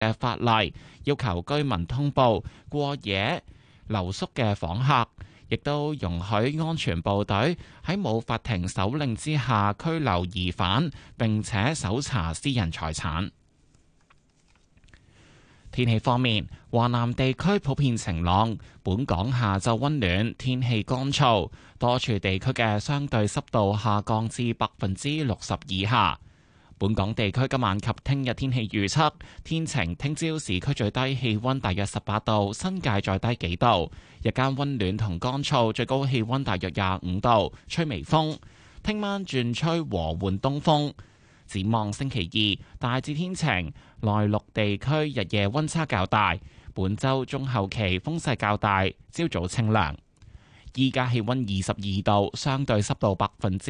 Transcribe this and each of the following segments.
嘅法例，要求居民通報過夜留宿嘅訪客，亦都容許安全部隊喺冇法庭手令之下拘留疑犯，並且搜查私人財產。天氣方面，華南地區普遍晴朗，本港下晝溫暖，天氣乾燥，多處地區嘅相對濕度下降至60%以下。本港地區今晚及聽日天氣預測，天晴，聽朝市區最低氣溫大約18度，新界再低幾度，日間溫暖同乾燥，最高氣溫大約25度，吹微風。聽晚轉吹和緩東風。展望星期二，大致天晴，內陸地區日夜溫差較大。本週中後期風勢較大，朝早清涼。依家氣溫22度，相對濕度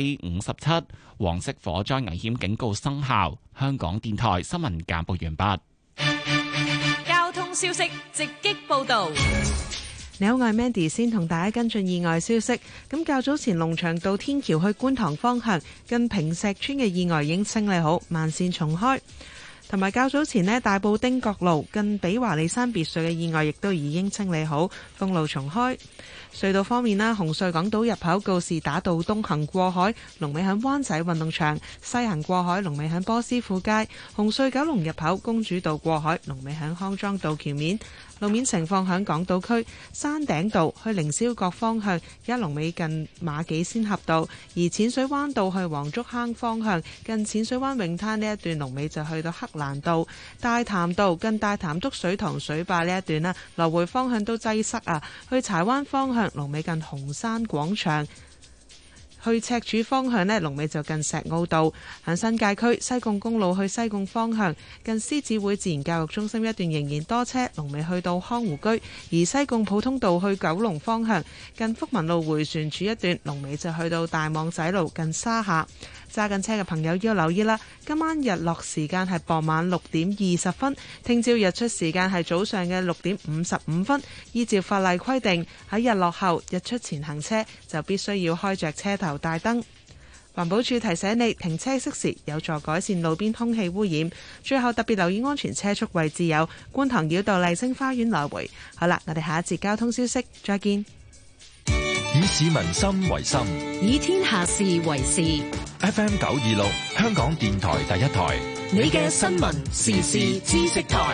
57%，黃色火災危險警告生效。香港電台新聞簡報完畢。 交通消息直擊報道。 你好，我係 Mandy， 先同大家跟進意外消息。咁較早前龍翔道天橋去觀塘方向近坪石村嘅意外已經清理好，慢線重開。同埋較早前大埔汀角路近比華利山別墅嘅意外亦都已經清理好，封路重開。隧道方面啦，紅隧港島入口告士打道東行過海，龍尾喺灣仔運動場；西行過海，龍尾喺波斯富街。紅隧九龍入口公主道過海，龍尾喺康莊道橋面。路面情況喺港島區山頂道去凌霄閣方向，而家龍尾近馬己仙峽道；而淺水灣道去黃竹坑方向，近淺水灣泳灘呢一段龍尾就去到黑蘭道。大潭道近大潭篤水塘水壩呢一段啦，來回方向都擠塞啊！去柴灣方向龍尾近紅山廣場。去赤柱方向呢，龍尾就近石澳道。喺新界區西貢公路去西貢方向，近獅子會自然教育中心一段仍然多車，龍尾去到康湖居。而西貢普通道去九龍方向，近福民路迴旋處一段龍尾就去到大網仔路近沙下。揸緊車嘅朋友要留意啦，今晚日落時間係傍晚6:20，聽朝日出時間係早上嘅6:55。依照法例規定，喺日落後、日出前行車就必須要開着車頭大燈。環保署提醒你，停車熄匙有助改善路邊空氣污染。最後特別留意安全車速位置有觀塘繞道麗晶花園來回。好啦，我哋下一節交通消息再見。 以市民心為心， 以天下事為事。 FM 926，香港電台第一台， 你嘅新聞時事知識台。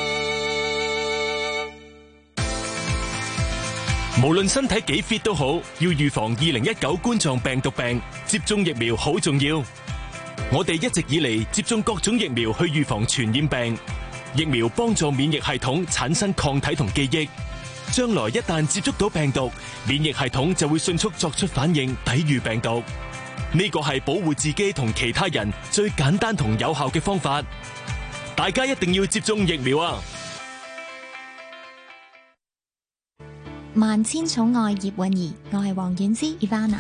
無論身體幾 fit 都好，要預防2019冠狀病毒病，接種疫苗好重要。我哋一直以嚟接種各種疫苗去預防傳染病，疫苗幫助免疫系統產生抗體同記憶。將來一旦接觸到病毒，免疫系統就會迅速作出反應，抵禦病毒。呢個係保護自己同其他人最簡單同有效嘅方法。大家一定要接種疫苗啊！ 萬千寵愛葉韻儀，我係黃婉之 Ivana。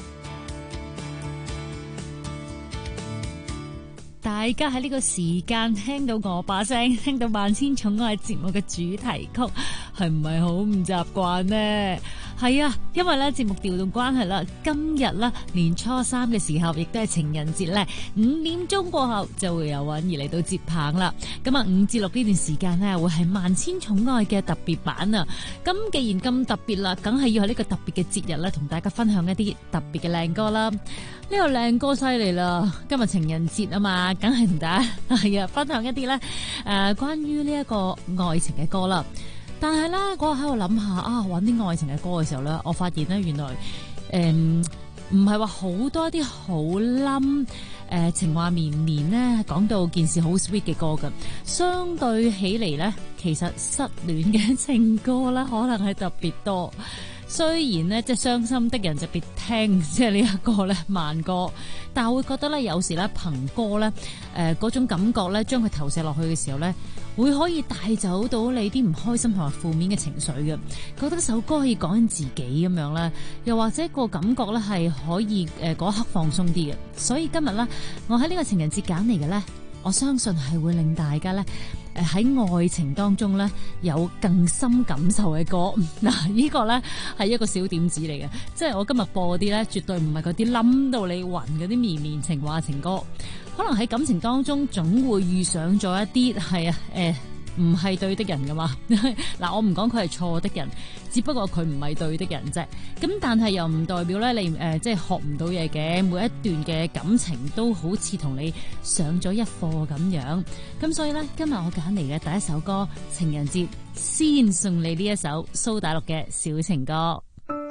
大家喺呢個時間聽到我把聲，聽到萬千寵愛節目嘅主題曲，係唔係好唔習慣呢？係啊，因為咧節目調動關係啦，今日咧年初3嘅時候，亦都係情人節咧，5點鐘過後就會有允兒嚟到接棒啦。咁啊5至6呢段時間呢，會係萬千寵愛嘅特別版啊。咁既然咁特別啦，梗係要喺呢個特別嘅節日咧，同大家分享一啲特別嘅靚歌啦。呢個靚歌犀利啦，今日情人節啊嘛，梗係同大家係啊分享一啲咧關於呢一個愛情嘅歌啦。但係咧，我喺度諗下啊，揾啲愛情嘅歌嘅時候咧，我發現咧原來唔係話好多啲好冧情話綿綿咧，講到件事好 sweet 嘅歌㗎。相對起嚟咧，其實失戀嘅情歌咧，可能係特別多。雖然咧，即係傷心的人就別聽，即係呢一個咧慢歌，但係我會覺得咧，有時咧憑歌咧，嗰種感覺咧，將佢投射落去嘅時候咧，會可以帶走到你啲唔開心同埋負面嘅情緒嘅，覺得首歌可以講緊自己咁樣咧，又或者個感覺咧係可以嗰一刻放鬆啲嘅。所以今日咧，我喺呢個情人節揀嚟嘅咧，我相信係會令大家咧喺愛情當中咧有更深感受嘅歌。嗱，呢個咧係一個小點子嚟嘅，即係我今日播嗰啲咧，絕對唔係嗰啲冧到你暈嗰啲綿綿情話情歌。可能喺感情當中總會遇上咗一啲係唔係對的人噶嘛。嗱，我唔講佢係錯的人，只不過佢唔係對的人啫。咁但係又唔代表咧你即係學唔到嘢嘅。每一段嘅感情都好似同你上咗一課咁樣。咁所以咧，今日我揀嚟嘅第一首歌，情人節先送你呢一首蘇打綠嘅小情歌。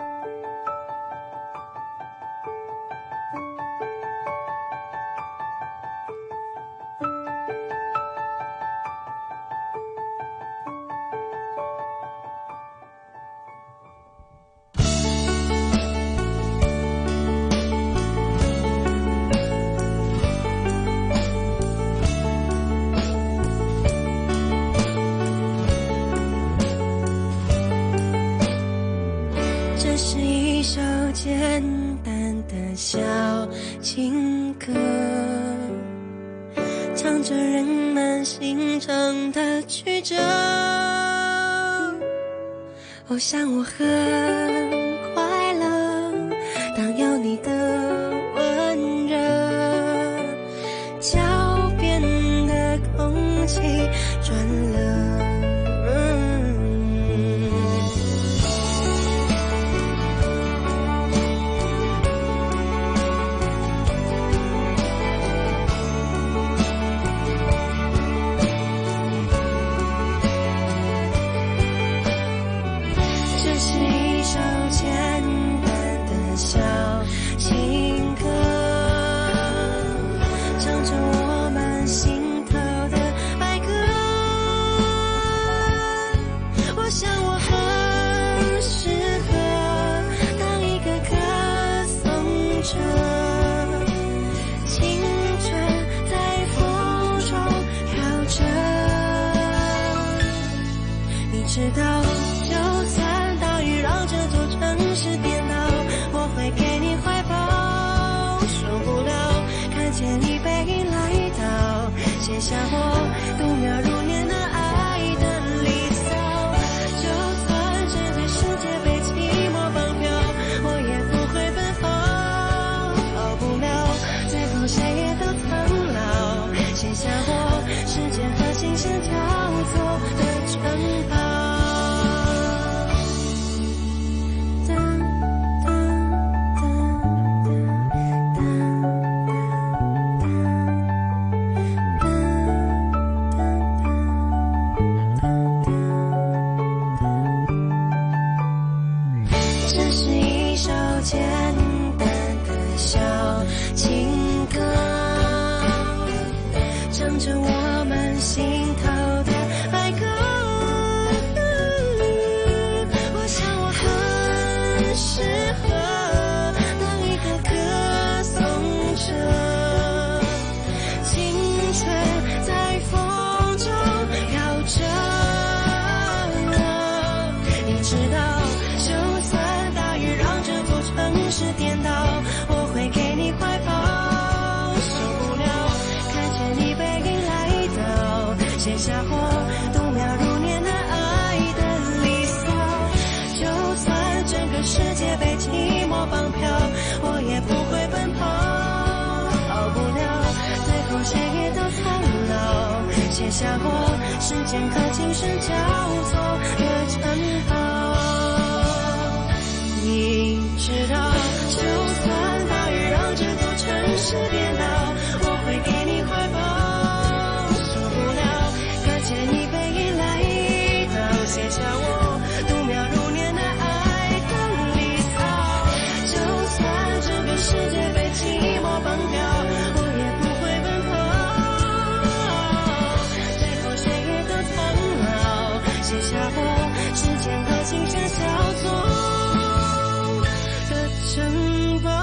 简单的小情歌，唱着人们心肠的曲折。我想我很快乐，当有你的温热，脚边的空气转了。知道就算大雨让这座城市颠倒，我会给你怀抱，受不了看见你背影来到，写下我度秒如年的爱的离骚。就算整个世界被寂寞绑票，我也不会奔跑，逃不了最后谁也都苍老，写下我时间和琴声交错的城堡。写下我时间和琴声交错的城堡。你知道就算大雨让这座城市颠倒，我会给你怀抱，受不了看见你背影来到，写下我度秒如年的爱的离骚。就算整个世界被寂寞绑票，我也不会奔跑，写下我时间和琴声交错的城堡。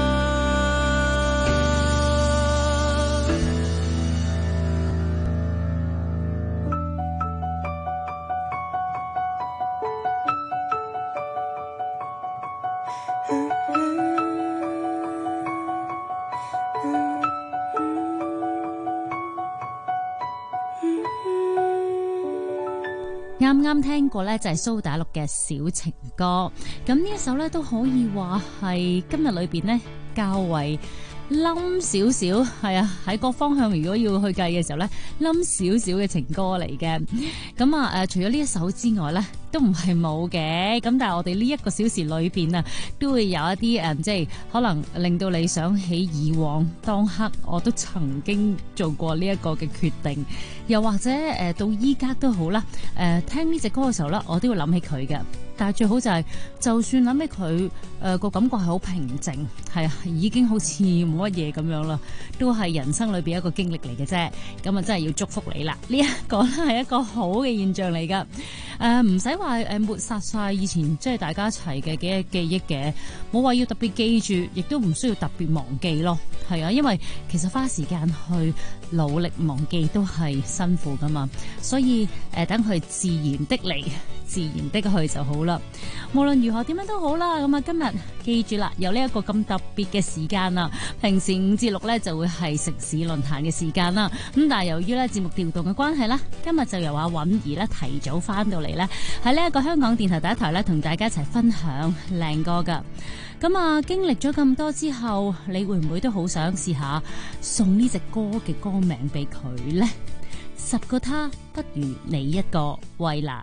啱啱聽過咧就係蘇打綠嘅小情歌，咁呢一首咧都可以話係今日裏邊咧較為冧少少，係啊，喺各方向如果要去計嘅時候咧，冧少少嘅情歌嚟嘅。咁啊除咗呢一首之外咧，都唔係冇嘅。咁但係我哋呢一個小時裏邊啊，都會有一啲即係可能令到你想起以往當刻我都曾經做過呢一個嘅決定，又或者到依家都好啦。聽呢隻歌嘅時候咧，我都會諗起佢嘅。但係最好就係，就算諗起佢個感覺係好平靜，係啊，已經好似冇乜嘢咁樣啦，都係人生裏邊一個經歷嚟嘅啫。咁啊，真係要祝福你啦！呢一個咧係一個好嘅現象嚟噶。唔使話抹殺晒以前即係大家一齊嘅記憶嘅，冇話要特別記住，亦都唔需要特別忘記咯。係啊，因為其實花時間去努力忘記都係辛苦噶嘛，所以等佢自然的嚟，自然的去就好啦。無論如何點樣都好啦，咁啊今日記住啦，有呢一個咁特別嘅時間啦。平時5至6咧就會係城市論壇嘅時間啦。咁但係由於咧節目調動嘅關係啦，今日就由阿韻兒咧提早翻到嚟咧，喺呢一個香港電台第一台咧同大家一齊分享靚歌噶。咁啊經歷咗咁多之後，你會唔會都好想試下送呢隻歌嘅歌名俾佢呢？10個他不如你一個，衛蘭。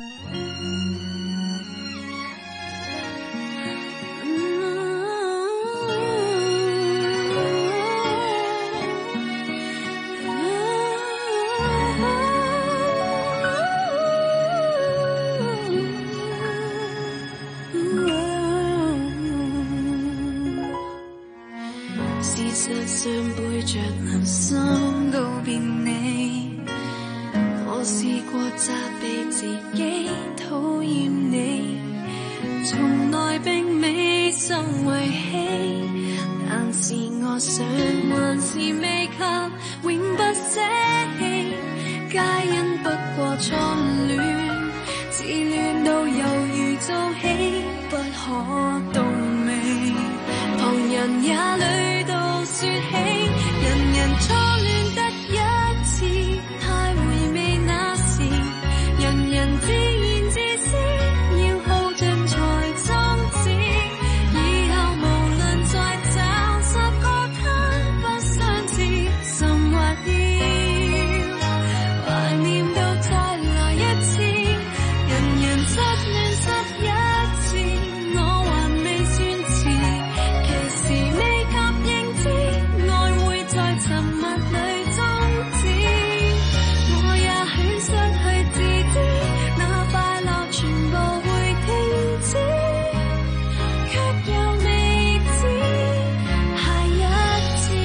事實上背着良心告別你，我試過責備自己討厭你，從來並未受遺棄，但是我想還是未及永不捨棄，皆因不過初戀，自戀到猶如做戲，不可到尾，旁人也累到說起，人人初戀得一次，太回味那時，人人自言自知，要耗盡才終止，以後無論再找10個他不相似，甚或要懷念到再來一次，人人失戀失一次，我還未算遲，其時未及認知，愛會在沉默裏終止，我也許失去自知，那快樂全部會停止，卻又未知下一次。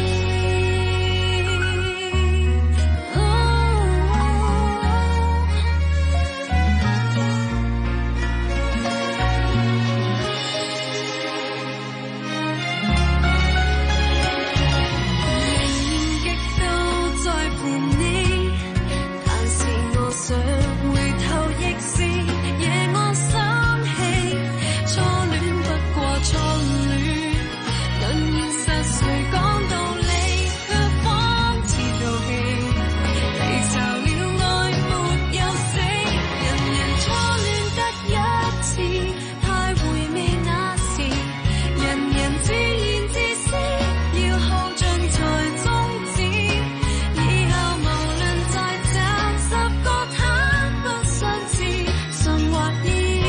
仍然極度在乎你，但是我想回頭亦是惹我生氣，初戀不過初戀，論現實誰講道理，卻仿似做戲，離巢了愛沒有死，人人初戀得一次，太回味那時，人人自言自知，要耗盡才終止，以後無論再找10個他不相似，甚或要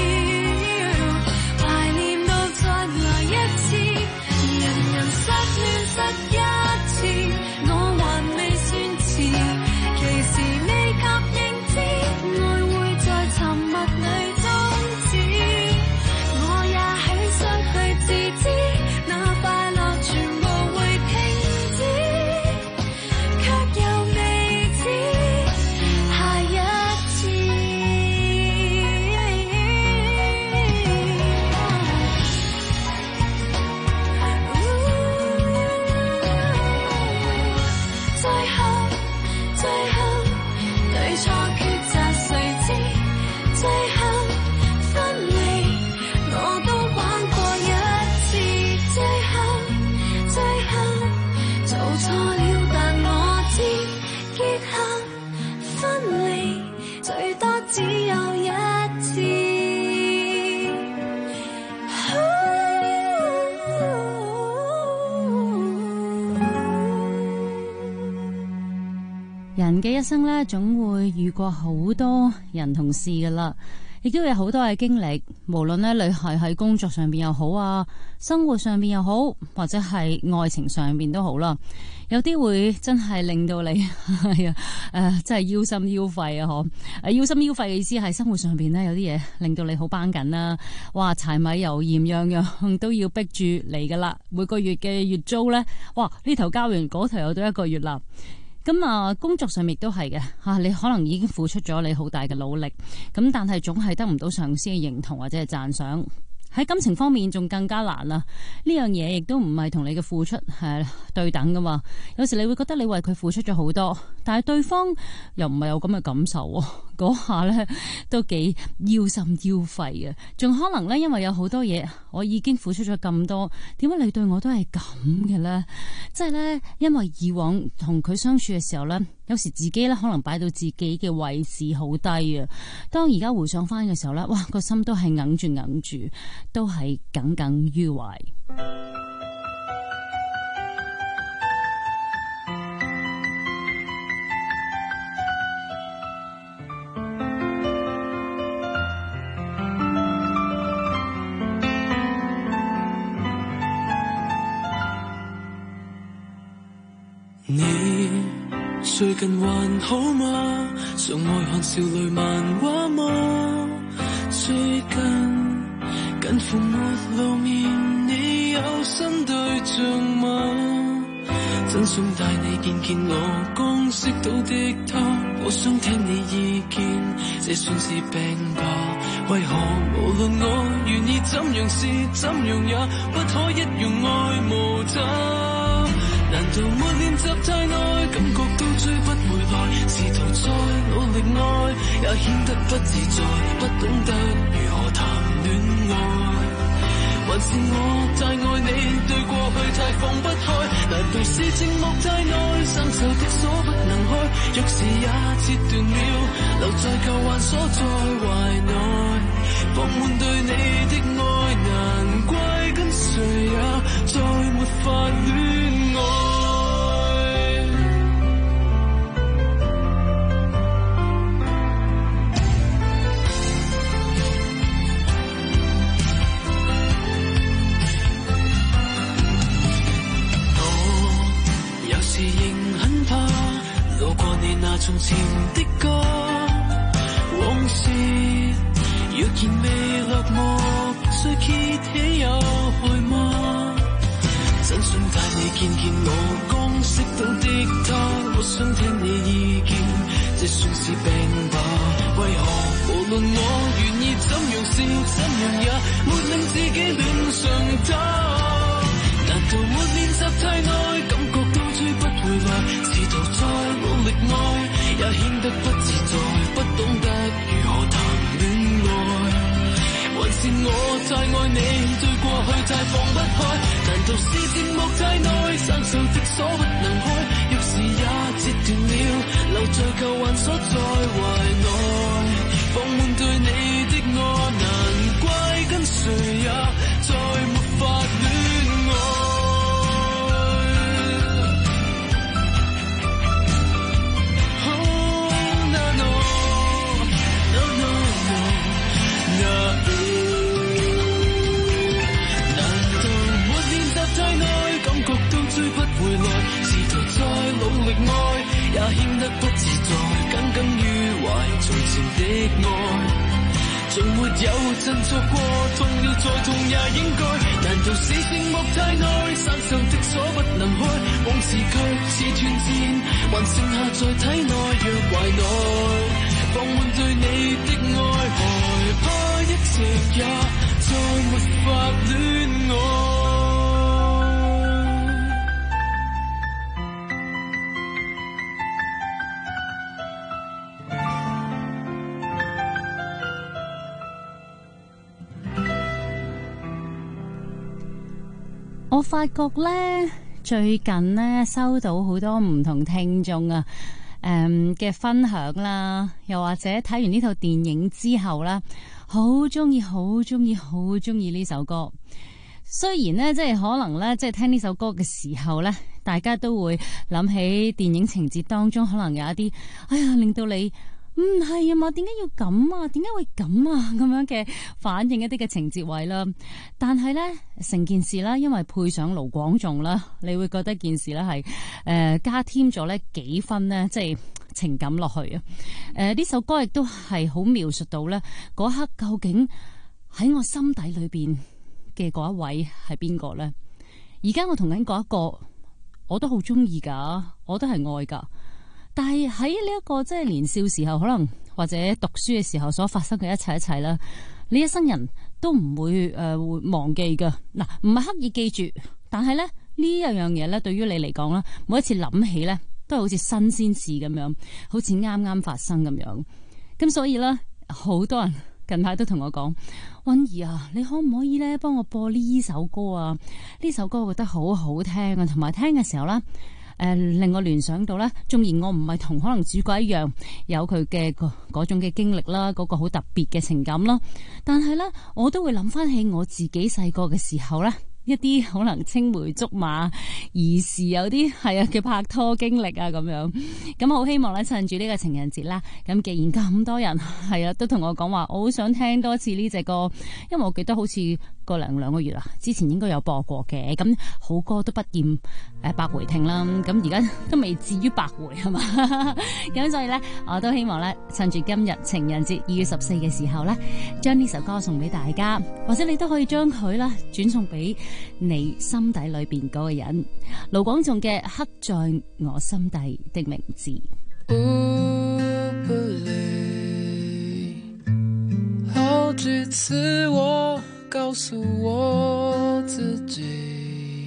懷念到再來一次，人人失戀失一次，我還未算遲，其時未及認知，愛會在沉默裏終止，我也許失去自知，那快樂全部會停止，卻又未知下一次。最後，最後，對錯抉擇誰知？最後分離，我都玩過一次。最後，最後，做錯了，但我知結合分離，最多只有一次。 生咧，總會遇過好多人同事噶啦，亦都有好多嘅經歷。無論咧你係喺工作上邊又好啊，生活上邊又好，或者係愛情上邊都好啦。有啲會真係令到你係啊，真係腰心腰肺啊！嗬，腰心腰肺嘅意思係生活上邊咧有啲嘢令到你好繃緊啦。哇，柴米油鹽樣樣都要逼住嚟噶啦。每個月嘅月租咧，哇，呢頭交完嗰頭又到1個月啦。咁啊，工作上面亦都係嘅嚇，你可能已經付出咗你好大嘅努力，咁但係總係得唔到上司嘅認同或者係讚賞。喺感情方面仲更加難啦，呢樣嘢亦都唔係同你嘅付出係對等噶嘛。有時你會覺得你為佢付出咗好多，但係對方又唔係有咁嘅感受喎，嗰下呢都幾腰心腰肺嘅。仲可能呢，因為有好多嘢我已經付出咗咁多，點解你對我都係咁嘅呢？即係呢，因為以往同佢相處嘅時候呢，有時自己呢可能擺到自己嘅位置好低啊。當而家回想翻嘅時候呢，哇，個心都係硬住，都係耿耿於懷。 你最近還好嗎？常愛看少女漫畫嗎？最近近乎沒露面，你有新對象嗎？真想帶你見我剛識到的他，我想聽你意見，這算是病吧？為何無論我願意怎樣試怎樣也不可一樣愛無他？難道沒練習太耐，感覺都追不回來，試圖再努力愛也顯得不自在，不懂得如何談戀愛，還是我太愛你，對過去太放不開？難道是寂寞太耐，生鏽的鎖不能開，鑰匙也切斷了，留在舊患鎖在懷內，放滿對你的愛，難怪跟誰也再沒法戀愛。那從前的歌，往事若然未落幕，再揭起有害嗎？真想帶你見我剛識到的他，我想聽你意見，這算是病吧？為何無論我願意怎樣試怎樣也沒令自己戀上他？難道沒練習太耐，感覺都追不回來，試圖再努力愛也顯得不自在，不懂得如何談戀愛，還是我太愛你，對過去太放不開？難道是寂寞太耐，生鏽的鎖不能開，鑰匙也切斷了，留在舊患鎖在懷內，放滿對你的愛，難怪跟誰也再沒法戀愛。努力愛也顯得不自在，耿耿於懷從前的愛，從沒有振作過，痛了再痛也應該。難道是寂寞太耐，生鏽的鎖不能開，往事卻似斷線，還剩下在體內若懷內，放滿對你的愛，害怕一直也再沒法戀愛。 我發覺咧，最近咧收到好多唔同聽眾啊，嘅分享啦，又或者睇完呢套電影之後啦，好中意呢首歌。雖然咧，即係可能咧，即係聽呢首歌嘅時候咧， 大家都會諗起電影情節當中可能有一啲，哎呀，令到你唔係啊嘛，點解要咁啊？點解會咁啊？咁樣嘅反映一啲嘅情節位啦。但係咧，成件事啦，因為配上盧廣仲啦，你會覺得件事咧係加添咗咧幾分咧，即係情感落去啊。呢首歌亦都係好描述到咧嗰刻究竟喺我心底裏邊嘅嗰一位係邊個咧？而家我同緊嗰一個，我都好中意噶，我都係愛噶。但係喺呢一個即係年少時候，可能或者讀書嘅時候所發生嘅一切啦，你一生人都唔會會忘記噶。嗱，唔係刻意記住，但係咧呢一樣嘢咧，對於你嚟講啦，每一次諗起咧，都係好似新鮮事咁樣，好似啱啱發生咁樣。咁所以咧，好多人近排都同我講，溫儀啊，你可唔可以咧幫我播呢首歌啊？呢首歌我覺得好好聽啊，同埋聽嘅時候啦。令我聯想到咧，縱然我唔係同可能主角一樣有佢嘅嗰種嘅經歷啦，嗰個好特別嘅情感啦，但係咧，我都會諗翻起我自己細個嘅時候咧，一啲可能青梅竹馬兒時有啲係啊嘅拍拖經歷啊咁樣，咁好希望咧趁住呢個情人節啦，咁既然咁多人係啊都同我講話，我好想聽多次呢隻歌，因為我記得好似個兩個月啊，之前應該有播過嘅，咁好歌都不厭百回聽啦，咁而家都未至於百回係嘛，咁所以咧我都希望咧趁住今日情人節2月14嘅時候咧，將呢首歌送俾大家，或者你都可以將佢啦轉送俾你心底裏邊嗰個人。盧廣仲嘅刻在我心底的名字。 好幾次我告訴我自己，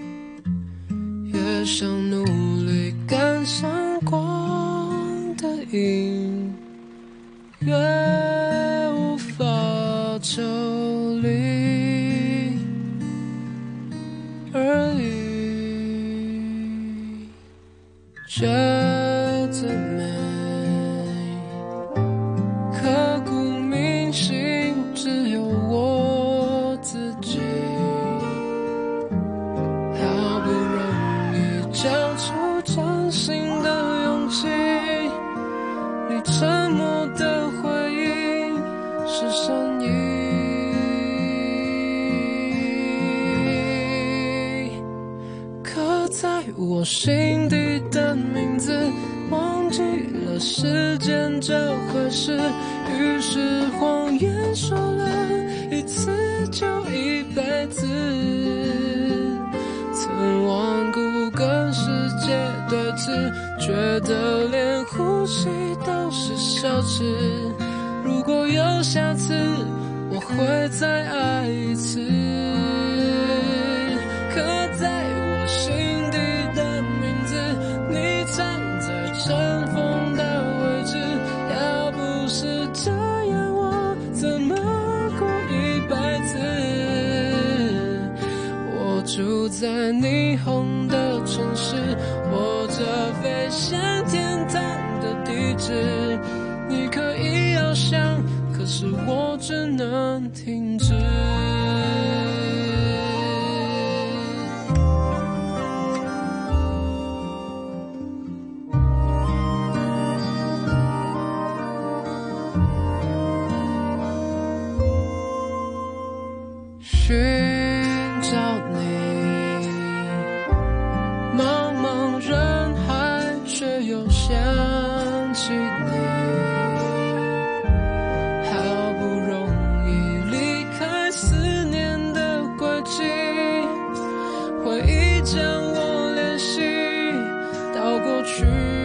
越想努力趕上光的影，越無法抽離而已，這最美，刻骨銘心，只有我自己，好不容易交出真心的勇氣，你沉默的回應是善意，刻在我心底的名字，忘記了時間這回事，於是謊言說了一次就一輩子，曾頑固跟世界對峙，覺得連呼吸都是奢侈，如果有下次我會再愛一次，刻在我心底的名字，你藏在塵封的位置，要不是這樣我怎麼過一輩子，我住在霓虹的城市，握着飛向天堂的地址，你可以翱翔，可是我只能停止。尋找你，茫茫人海，卻又想起你，好不容易離開思念的軌跡，回憶將我聯繫到過去，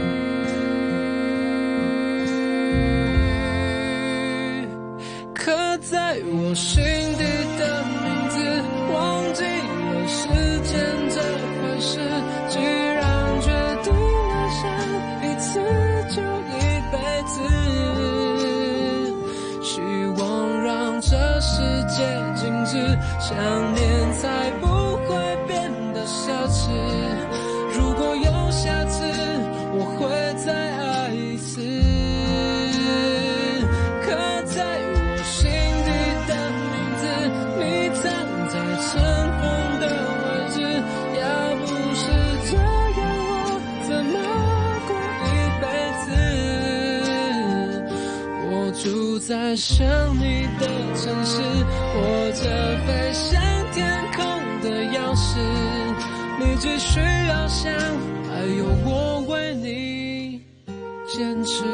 刻在我心底的名字，忘記了時間這回事，既然決定愛上一次就一輩子，希望讓這世界靜止，想念才不會變得奢侈，如果有下次我會再愛一次，刻在我心底的名字，你藏在塵封的位置，要不是這住在想你的城市，握着飞向天空的钥匙，你只需要想，还有我为你坚持。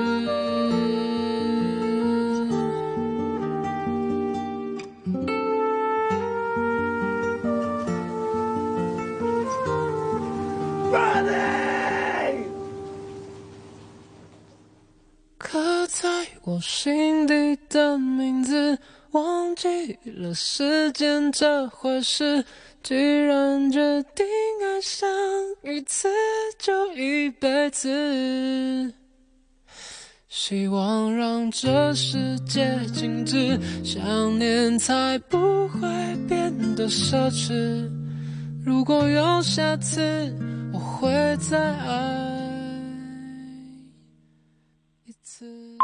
刻在我心底的名字，忘记了时间这回事，既然决定爱上一次就一辈子，希望让这世界静止，想念才不会变得奢侈，如果有下次我会再爱一次。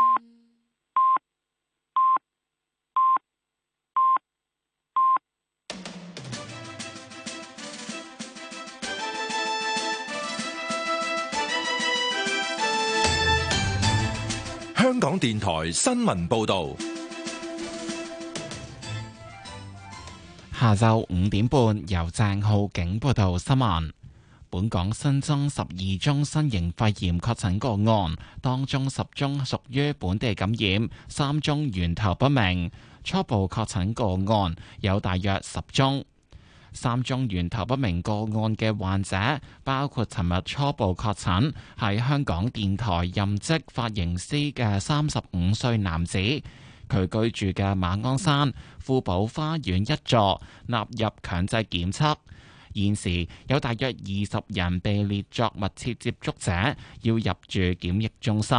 香港電台新聞報道， 下晝5點半由鄭浩景報道新聞。本港新增12宗新型肺炎確診個案，當中10宗屬於本地感染，3宗源頭不明。初步確診個案有大約10宗。3宗源頭不明個案嘅患者，包括尋日初步確診喺香港電台任職髮型師嘅35歲男子，佢居住嘅馬鞍山富寶花園一座納入強制檢測。現時有大約20人被列作密切接觸者，要入住檢疫中心。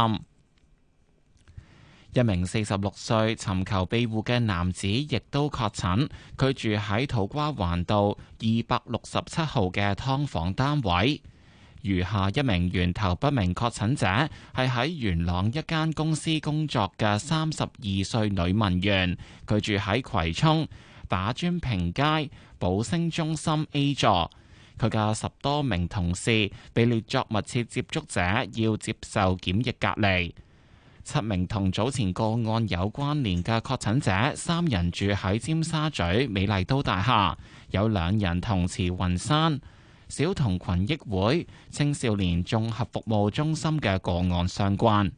一名46歲尋求庇護嘅男子亦都確診，佢住喺土瓜灣道267號嘅劏房單位。餘下一名源頭不明確診者係喺元朗一間公司工作嘅32歲女文員，佢住喺葵涌打磚坪街寶星中心 A 座。佢嘅10多名同事被列作密切接觸者，要接受檢疫隔離。7名同早前個案有關聯嘅確診者，3人住喺尖沙咀美麗都大廈，有2人同慈雲山小童群益會青少年綜合服務中心嘅個案相關。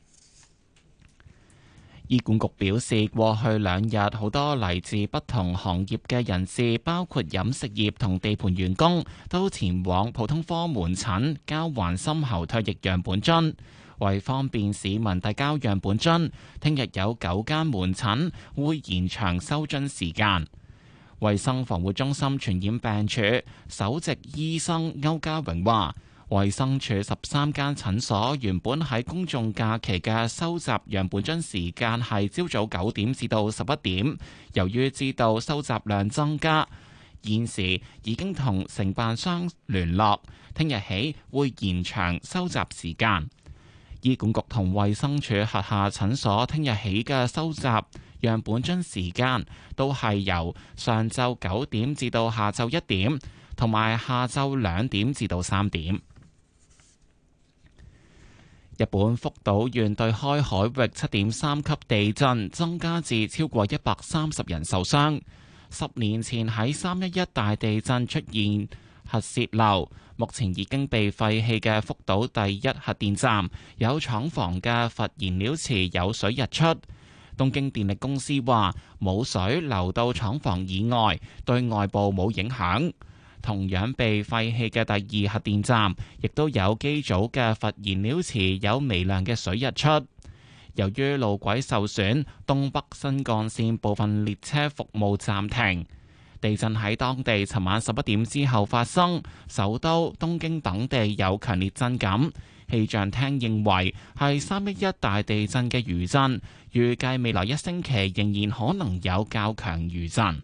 醫管局表示，過去2日好多嚟自不同行業嘅人士，包括飲食業同地盤員工，都前往普通科門診交還深喉唾液樣本樽。為方便市民遞交樣本樽，聽日有9間門診會延長收樽時間。衛生防護中心傳染病處首席醫生歐家榮話，衛生署13間診所原本喺公眾假期嘅收集樣本樽時間係朝早9點至到11點，由於知道收集量增加，現時已經同承辦商聯絡，聽日起會延長收集時間。醫管局同衛生署轄下診所聽日起嘅收集樣本樽時間都係由上晝9點至到下晝1點，同埋下晝2點至到3點。日本福島縣對開海域7.3級地震，增加至超過130人受傷。10年前喺311大地震出現核洩漏，目前已經被廢棄嘅福島第1核電站有廠房嘅核燃料池有水溢出。東京電力公司話冇水流到廠房以外，對外部冇影響。同樣被廢棄嘅第2核電站，亦都有機組嘅核燃料池有微量嘅水溢出。由於路軌受損，東北新幹線部分列車服務暫停。地震喺當地尋晚11點之後發生，首都東京等地有強烈震感。氣象廳認為係311大地震嘅餘震，預計未來1星期仍然可能有較強餘震。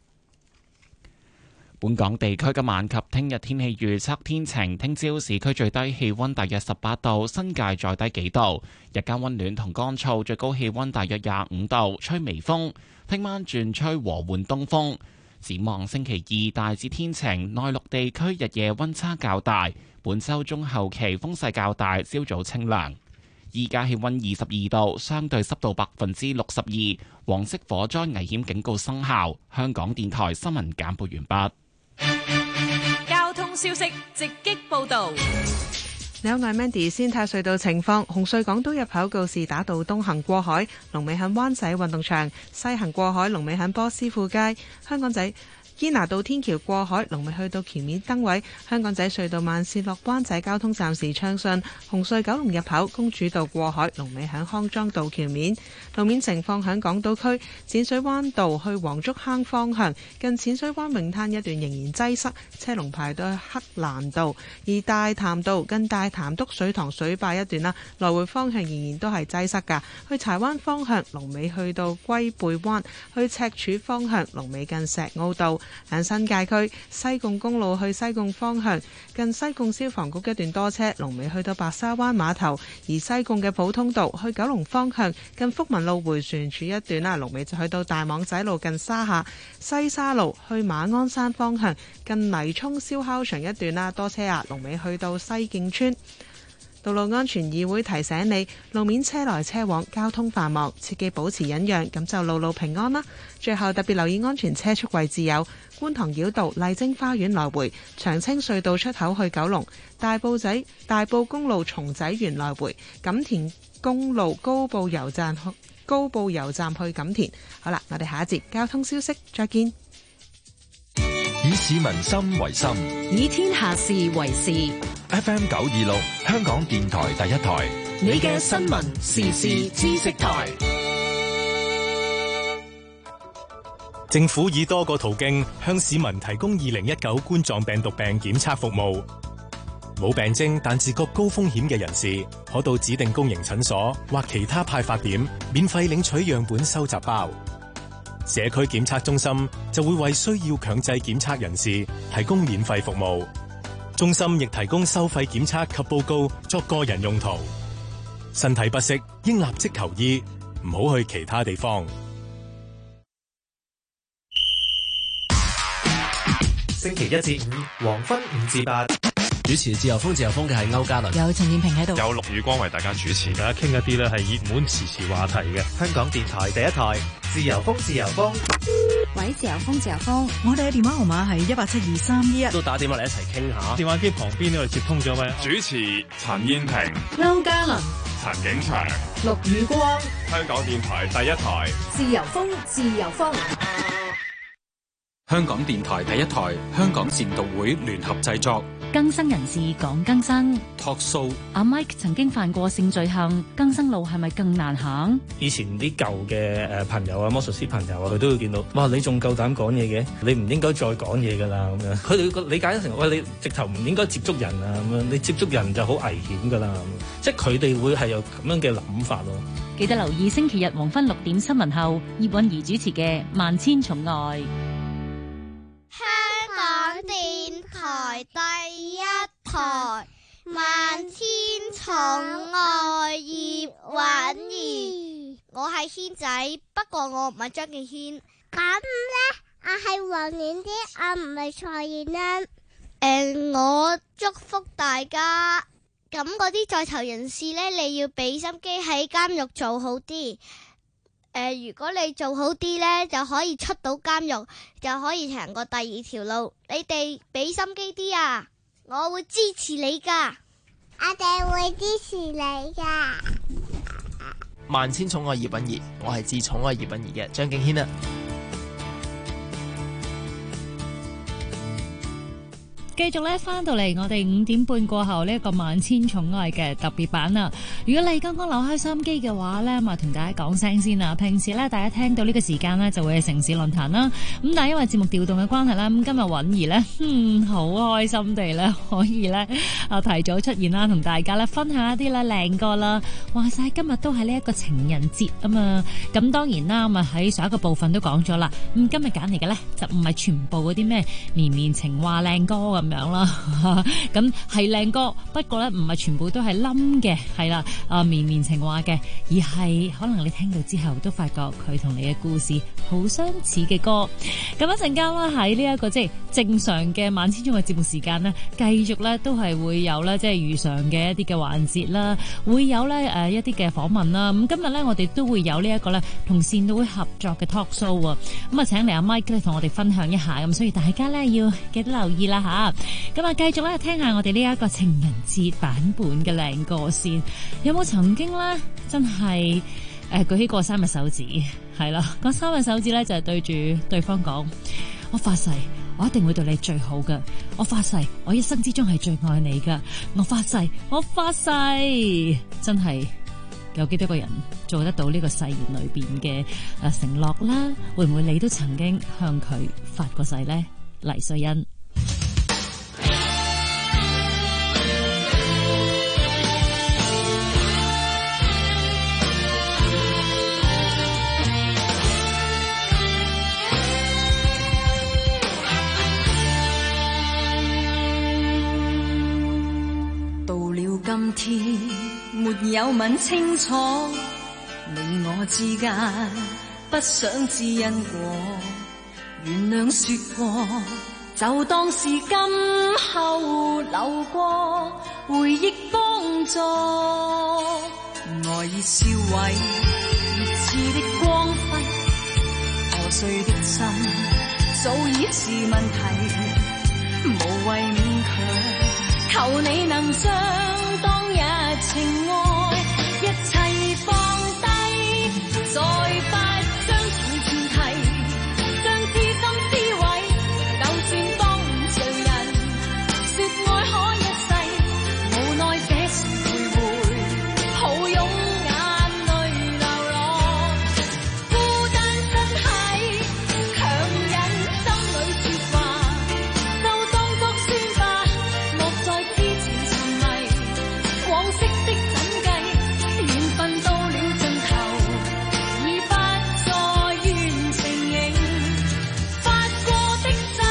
本港地區今晚及聽日天氣預測天晴，聽朝市區最低氣溫大約18度，新界再低幾度，日間溫暖同乾燥，最高氣溫大約25度，吹微風。聽晚轉吹和緩東風。展望星期2大致天晴，內陸地區日夜溫差較大。本週中後期風勢較大，朝早清涼。 依家氣溫22度，相對濕度62%，黃色火災危險警告生效。香港電台新聞簡報完畢。 交通消息直擊報道。 你好，我係 Mandy。先睇隧道情況，紅隧港島入口告士打道東行過海，龍尾喺灣仔運動場；西行過海，龍尾喺波斯富街。香港仔堅拿道天橋過海，龍尾去到橋面燈位。香港仔隧道慢線落灣仔交通暫時暢順。紅隧九龍入口公主道過海，龍尾喺康莊道橋面。路面情況喺港島區淺水灣道去黃竹坑方向，近淺水灣泳灘一段仍然擠塞，車龍排到去黑蘭道。而大潭道近大潭篤水塘水壩一段啦，來回方向仍然都係擠塞㗎。去柴灣方向龍尾去到龜背灣，去赤柱方向龍尾近石澳道。喺新界區西貢公路去西貢方向，近西貢消防局一段多車，龍尾去到白沙灣碼頭；而西貢嘅普通道去九龍方向，近福民路迴旋處一段啦，龍尾就去到大網仔路近沙下；西沙路去馬鞍山方向，近泥涌燒烤場一段啦，多車啊，龍尾去到西徑村。道路安全議會提醒你，路面車來車往，交通繁忙，切記保持忍讓，咁就路路平安啦。最後特別留意安全車速位置有觀塘繞道麗晶花園來回、長青隧道出口去九龍、大埔公路松仔園來回、錦田公路高埔油站去錦田。好啦，我哋下一節交通消息再見。 以市民心為心， 以天下事為事。 FM 926，香港電台第一台。 你嘅新聞時事知識台。 政府以多個途徑向市民提供2019冠狀病毒病檢測服務。冇病徵但自覺高風險嘅人士，可到指定公營診所或其他派發點免費領取樣本收集包。社區檢測中心就會為需要強制檢測人士提供免費服務。中心亦提供收費檢測及報告作個人用途。身體不適應立即求醫，唔好去其他地方。 星期一至五黃昏5至8，主持自由風嘅係歐嘉倫， 有陳燕平喺度， 有陸宇光為大家主持， 大家傾一啲咧係熱門時事話題嘅。 香港電台第一台自由風。 喂，自由風，我哋嘅電話號碼係1872311， 都打電話嚟一齊傾下。 電話機旁邊呢，我哋接通咗位主持陳燕平、 歐嘉倫、 陳景祥、 陸宇光， 香港電台第一台自由風。 香港電台第一台，香港善導會聯合製作。 更生人士講更生 Talk Show。 阿 Mike 曾經犯過性罪行，更生路係咪更難行？ 以前啲舊嘅朋友啊，魔術師朋友啊，佢都會見到，哇！你仲夠膽講嘢嘅？你唔應該再講嘢噶啦咁樣。佢哋個理解成，喂，你直頭唔應該接觸人啊咁樣，你接觸人就好危險噶啦。即係佢哋會係有咁樣嘅諗法咯。 記得留意星期日黃昏6點新聞後，葉韻儀主持嘅《萬千寵愛》。 香港電台第一台，萬千寵愛葉韻儀。我係軒仔，不過我唔係張敬軒。 咁呢，我係黃婉之，我唔係蔡燕恩。 我祝福大家。咁嗰啲在囚人士呢，你要俾心機喺監獄做好啲。如果你做好啲呢，就可以出到監獄，就可以行過第二條路。你哋俾心機啲啊，我會支持你噶。 我哋會支持你噶。 萬千寵愛葉韻儀，我係至寵愛葉韻儀嘅張敬軒啊。 繼續咧翻到嚟我哋5點半過後呢一個萬千寵愛嘅特別版啦。如果你剛剛扭開收音機嘅話呢，咪同大家講聲先啦。平時呢，大家聽到呢個時間呢，就會係城市論壇啦。咁但係因為節目調動嘅關係啦，咁今日韻儀呢，好開心地呢，可以呢提早出現啦，同大家呢分享一啲呢靚歌啦。話晒今日都係呢一個情人節啊嘛。咁當然啦，咁喺上一個部分都講咗啦。咁今日揀嚟嘅呢，就唔係全部嗰啲咩綿綿情話靚歌咁樣啦。咁係靚歌，不過咧唔係全部都係冧嘅，係啦，綿綿情話嘅，而係可能你聽到之後都發覺佢同你嘅故事好相似嘅歌。咁一陣間啦，喺呢一個即係正常嘅萬千寵愛節目時間呢，繼續咧都係會有咧即係如常嘅一啲嘅環節啦，會有咧一啲嘅訪問啦。咁今日咧我哋都會有呢一個咧同善導會合作嘅 talk show 啊。咁啊請嚟阿 Mike 咧同我哋分享一下，咁所以大家咧要記得留意啦吓。咁啊繼續咧聽下我哋呢一個情人節版本嘅靚歌先。有冇曾經咧真係舉起過3隻手指？係啦，嗰3隻手指咧就係對住對方講：我發誓，我一定會對你最好嘅。我發誓，我一生之中係最愛你噶。我發誓，我發誓，真係有幾多個人做得到呢個誓言裏邊嘅承諾啦？會唔會你都曾經向佢發過誓呢？黎瑞恩。 今天沒有問清楚，你我之間不想知因果，原諒說過就當是今後流過，回憶幫助，愛已燒毀，熱熾的光輝，破碎的心早已是問題，無謂勉強，求你能將當日情愛一切放低，再不將從前提，將痴心撕毀，就算當罪人說愛可一世，無奈這時徘徊，抱擁眼淚流落，孤單身體強忍心裏說話，就當作算吧，莫再痴纏沉迷，往昔的怎計，緣分到了盡頭，已不再願承認發過的誓。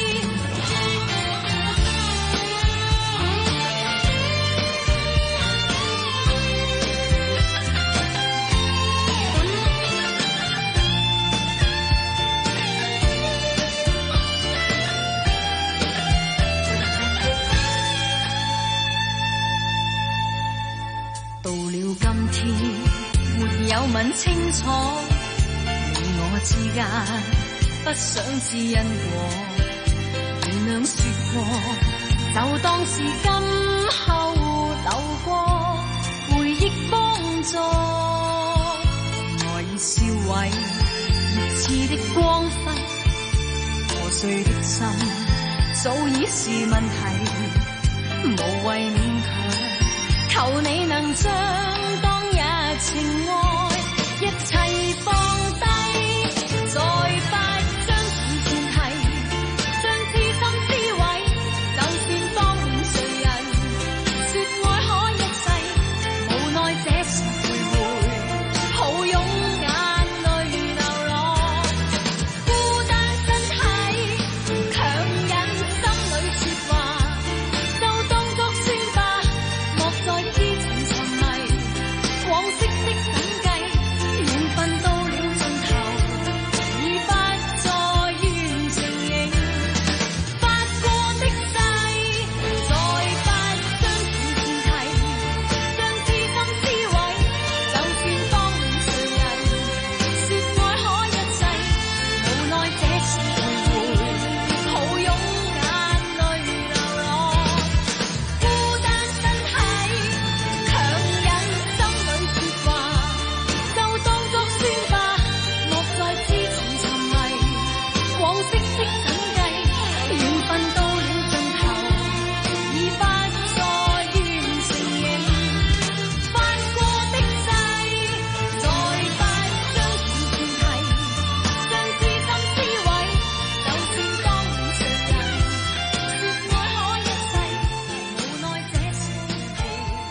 到了今天，沒有問清楚，你我之間不想知因果，原諒說過就當是今後流過，回憶幫助，愛已燒毀，熱熾的光輝，破碎的心早已是問題，無謂勉強，求你能將當日情愛一切放低，再不將從前提，將痴心撕毀，就算當年誰人說愛可一世，無奈這時徘徊，抱擁眼淚流落，孤單身體強忍心裏說話，就當作算吧，莫再痴纏沉迷，往昔的怎計，緣分到了盡頭，已不再願承認發過的誓，再不將從前提，將痴心撕毀，就算當年誰人說愛可一世，無奈這時徘徊，抱擁眼淚流落，孤單身體強忍心裏說話，就當作算吧，莫再痴纏沉迷，往昔的怎計，緣分到了盡頭，已不再願承認發過的誓，再不將從前提，將痴心撕毀，就算當年誰人說愛可一世，無奈這時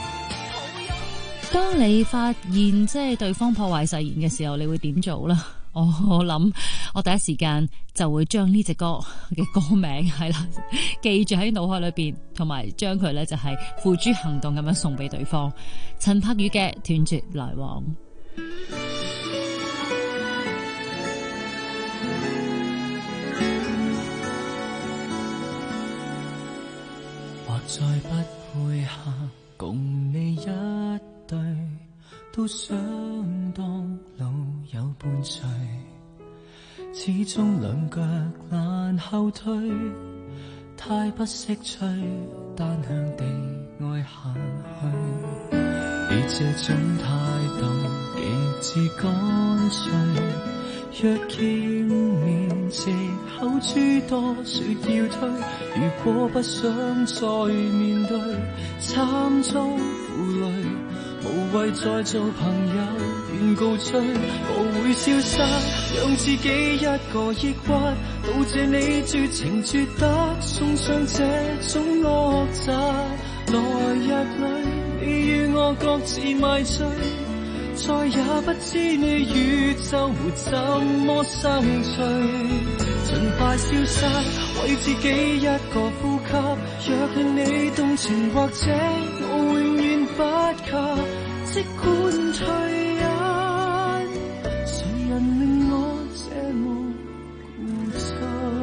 抱擁。 當你發現即係對方破壞誓言嘅時候，你會點做啦？ 我諗我第一時間就會將呢隻歌嘅歌名係啦記住喺腦海裏邊，同埋將佢咧就係付諸行動咁樣送俾對方。陳柏宇嘅斷絕來往。 或再不配合共你一對，都想當老友伴隨，始終兩腳難後退，太不識趣，單向地愛下去，你這種態度極之乾脆，若見面藉口諸多說要退，如果不想再面對慘遭負累，無謂再做朋友便告吹，我會消失，讓自己一個抑鬱，到這你絕情絕得，送上這種惡習。來日裏你與我各自賣醉，再也不知你宇宙會怎麼生趣，盡快消失，為自己一個呼吸，若令你動情或者我永遠不及，即管退隱，誰人令我這麼固執。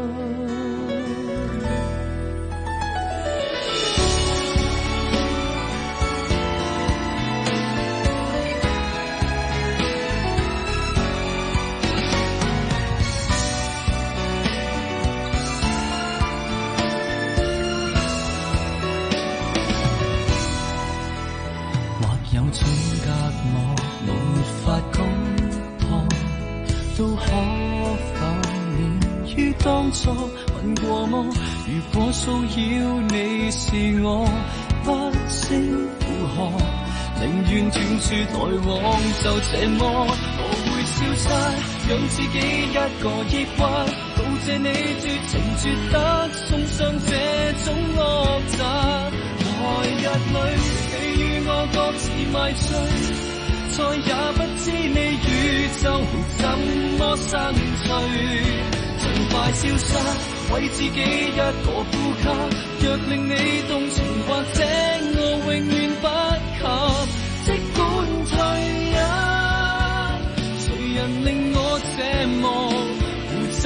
總隔膜沒法攻破，都可否連於當初問過麼？如果騷擾你是我不勝負荷，寧願斷絕來往就這麼，我會消失，讓自己一個抑鬱，到這你絕情絕得，送上這種惡習。來日裏你與我各自賣醉，再也不知你宇宙會怎麼生趣，盡快消失，為自己一個呼吸，若令你動情或者我永遠不及，即管退隱，誰人令我這麼固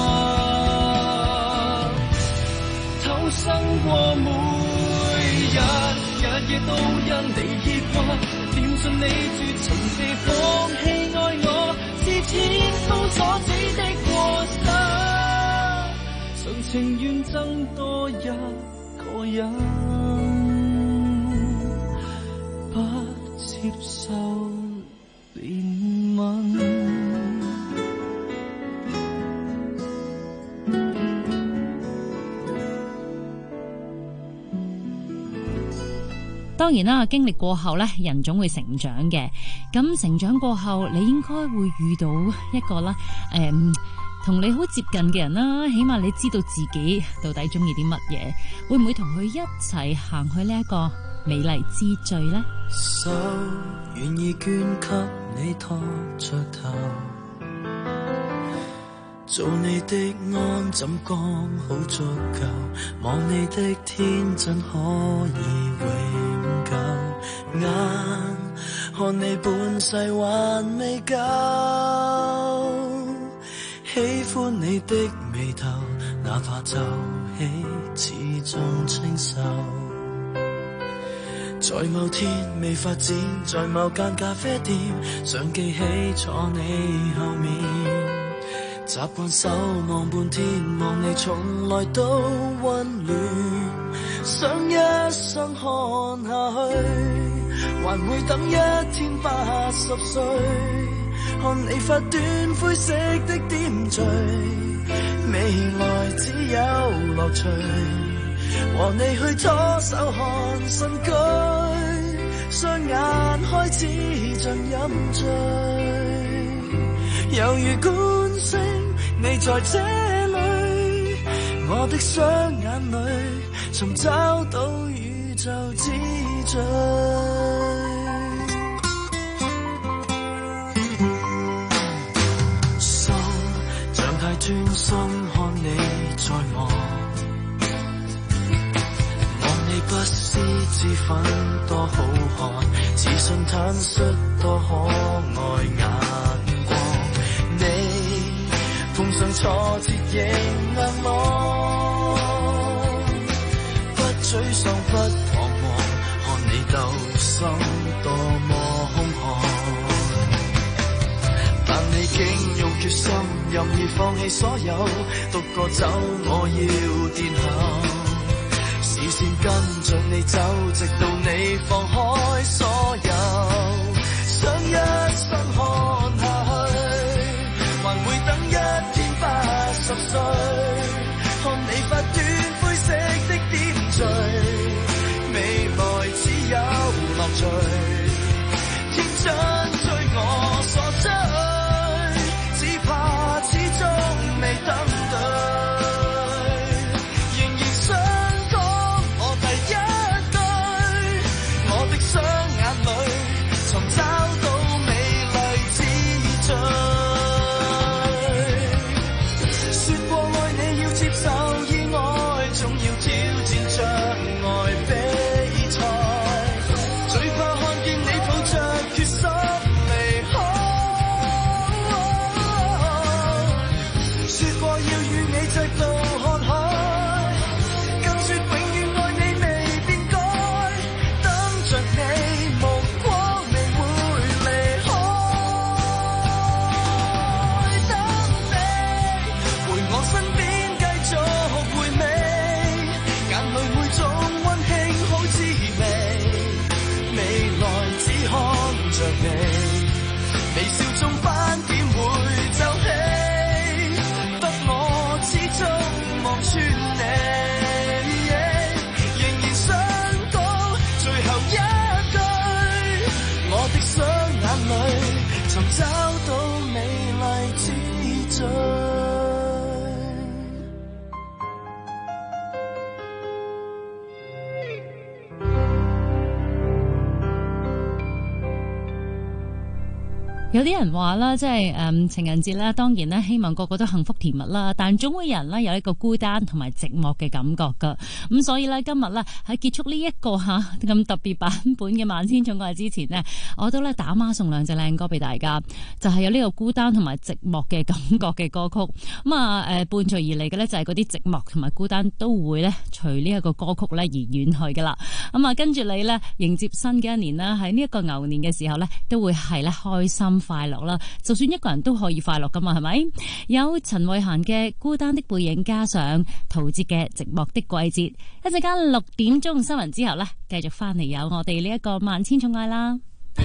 執，偷生過每日夜都因你抑鬱，掂盡你絕情地放棄愛我，是天都阻止的過失，常情願爭多一個人，不接受憐憫。 當然啦，經歷過後咧，人總會成長嘅。咁成長過後，你應該會遇到一個啦，同你好接近嘅人啦。起碼你知道自己到底中意啲乜嘢，會唔會同佢一齊行去呢一個美麗之最呢？ 手願意捐給你托着頭，做你的安枕剛好足夠，望你的天真可以永久，眼看你半世還未夠，喜歡你的眉頭，哪怕皺起始終清秀，在某天未發展，在某間咖啡店，想記起坐你後面，習慣守望半天，望你從來都溫暖，想一生看下去，還會等一天80歲，看你發短灰色的點綴，未來只有樂趣，和你去拖手看新居，雙眼開始像飲醉，猶如觀星，你在這裏，我的雙眼裏尋找到宇宙之最。 專心看你在望，望你不思之粉多好看，自信坦率多可愛眼光，你碰上挫折亦硬朗，不沮喪不彷徨，看你鬥心多麼兇悍，但你竟用決心任意放棄所有，獨個走我要殿後，視線跟着你走，直到你放開所有，想一生看下去，還會等180歲，看你發短灰色的點綴，未來只有樂趣，天真追我所追，只怕始終未等對，仍然想講我第一句，我的雙眼裏尋找到美麗之最，說過愛你要接受意外，總要挑戰障礙比賽，最怕看見你抱着決心離開，說過要與你直到看海，更說永遠愛你未變改，等着你目光未會離開，等你陪我身邊繼續回味，眼淚會總溫馨好滋味，未來只看着你，微笑中斑點會皺起，得我始終望穿你，仍然想講最後一句，我的雙眼裏尋找到美麗之最。 有啲人話啦，即係情人節咧，當然咧希望個個都幸福甜蜜啦，但總會有人咧有一個孤單同埋寂寞嘅感覺噶。咁所以咧今日咧喺結束呢一個咁特別版本嘅萬千寵愛之前呢，我都咧打孖送兩隻靚歌俾大家，就係有呢個孤單同埋寂寞嘅感覺嘅歌曲。咁啊伴隨而嚟嘅咧就係嗰啲寂寞同埋孤單都會咧隨呢一個歌曲咧而遠去噶啦。咁啊跟住你咧迎接新嘅一年啦，喺呢一個牛年嘅時候咧都會係咧開心快樂啦，就算一個人都可以快樂噶嘛，係咪？有陳慧嫻嘅《孤單的背影》，加上陶喆嘅《寂寞的季節》。一陣間6點鐘新聞之後呢，繼續翻嚟有我哋呢一個萬千寵愛啦。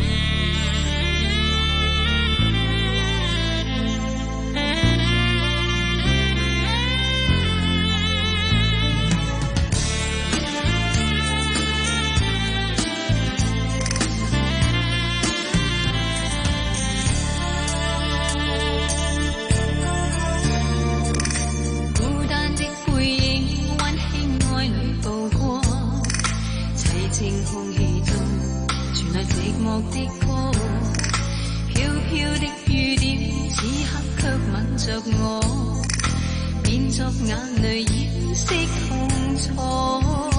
空氣中傳來寂寞的歌，飄飄的雨點此刻卻吻着我，變作眼淚掩飾痛楚。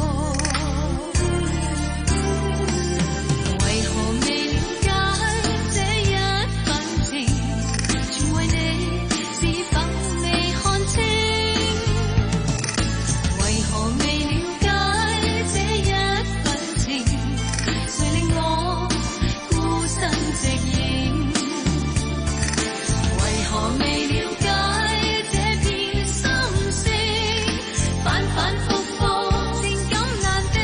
為何未了解這一份情，全為你是否未看清？為何未了解這一份情，誰令我孤身直影？為何未了解這片心聲，反反覆覆情感難定？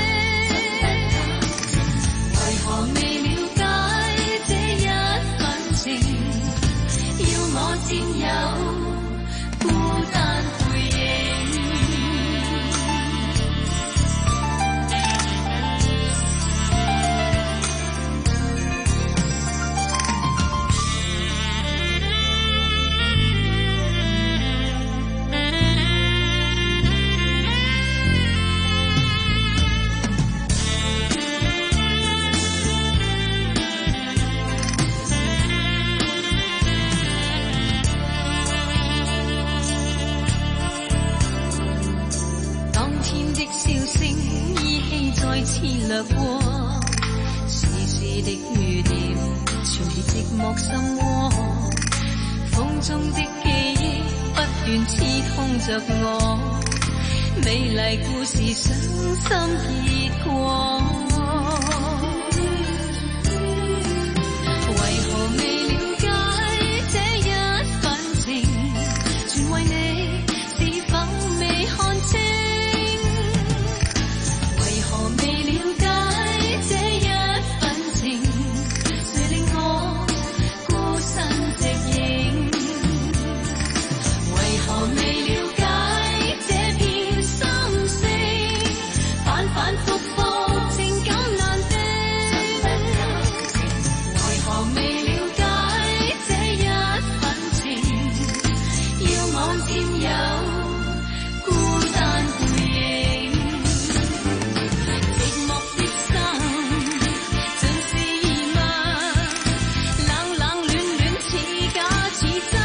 為何未了解這一份情，要我佔有孤單背影？ 似掠過，絲絲的雨點，傳遞寂寞心窩。風中的記憶不斷刺痛着我，美麗故事傷心結果。為何未了解這一份情，全為你是否未看清？為何未了解這一份情，誰令我孤身隻影？為何未了解這片心聲，反反复复情感難定？為何未了解這一份情，要我佔有孤單背影？寂寞的心盡是疑問，冷冷暖暖似假似真。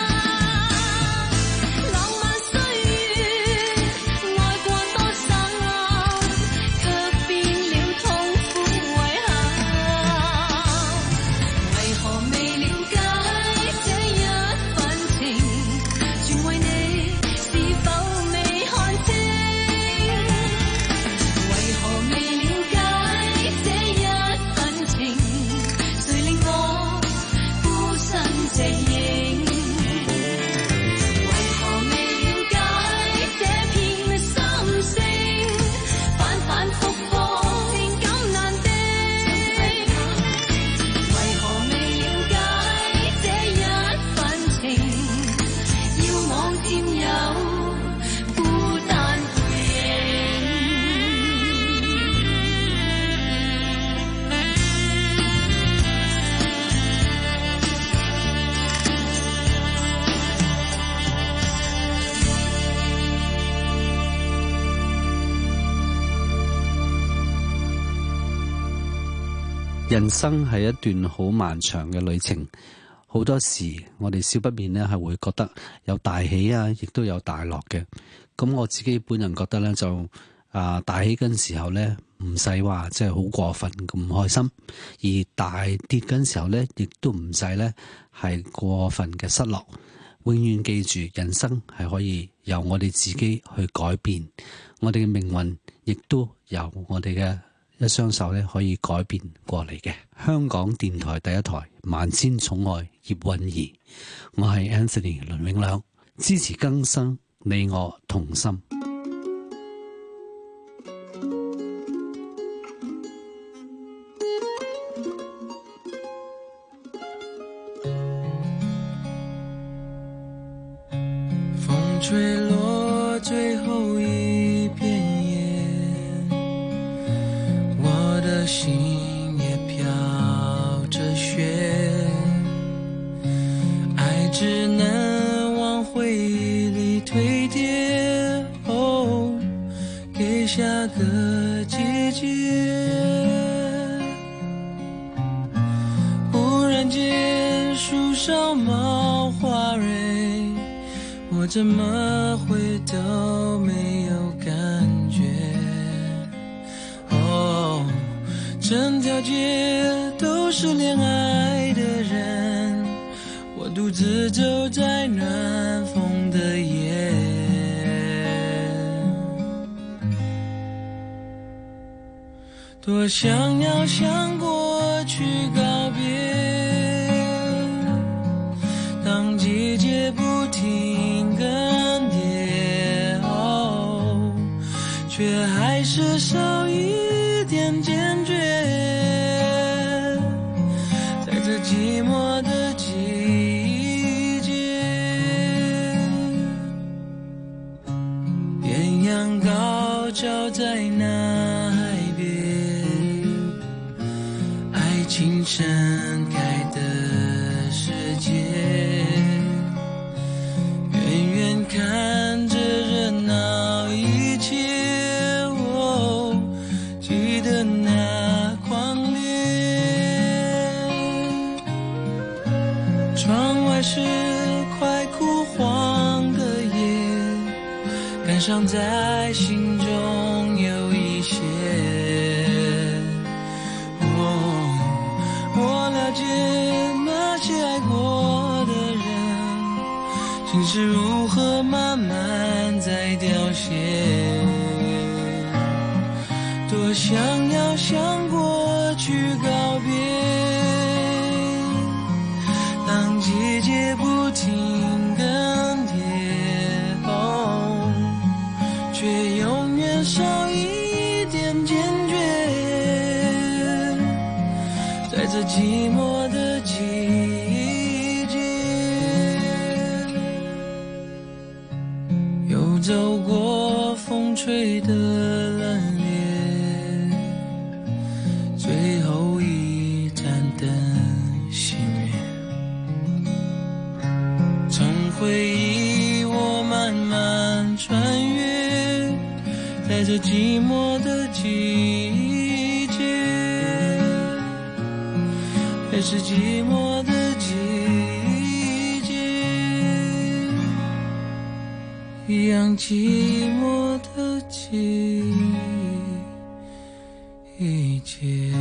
浪漫歲月愛過多深，卻變了痛苦遺憾。為何未了解這一份情，全為你是否未看清？為何未了解這一份情，誰令我孤身隻影？為何未了解這片心聲，反反复复情感難定？為何未了解這一份情，要我佔有孤單背影？ 人生係一段好漫長嘅旅程，好多時我哋少不免咧係會覺得有大喜啊，亦都有大落嘅。咁我自己本人覺得咧就大喜嗰陣時候咧唔使話即係好過分咁開心，而大跌嗰陣時候咧亦都唔使咧係過分嘅失落。永遠記住，人生係可以由我哋自己去改變，我哋嘅命運亦都由我哋嘅一雙手咧可以改變過嚟嘅。香港電台第一台萬千寵愛葉韻儀，我係 Anthony 倫永亮，支持更生，你我同心。 风吹落最后一片叶，我的心也飘着雪，爱只能往回忆里堆叠，哦，给下个季节。忽然间树上冒花蕊，我怎么会都没有感觉？哦，整条街都是恋爱的人，我独自走在暖风的夜。多想要向过去告别，当季节不停更迭，哦，却还是少一点坚决。在这寂寞的季节，艳阳高照在那海边，爱情盛开的世界，远远看着热闹一切，哦，记得那狂烈。窗外是快枯黄的叶，感伤在心中有一些。 心是如何慢慢在凋谢，多想要向过去告别，当季节不停更迭，却永远少一点坚决，在这寂寞的季节，又走过风吹的冷冽，最后一盏灯熄灭，从回忆我慢慢穿越，在这寂寞的季节，也是寂寞的季节，一样寂寞的季节。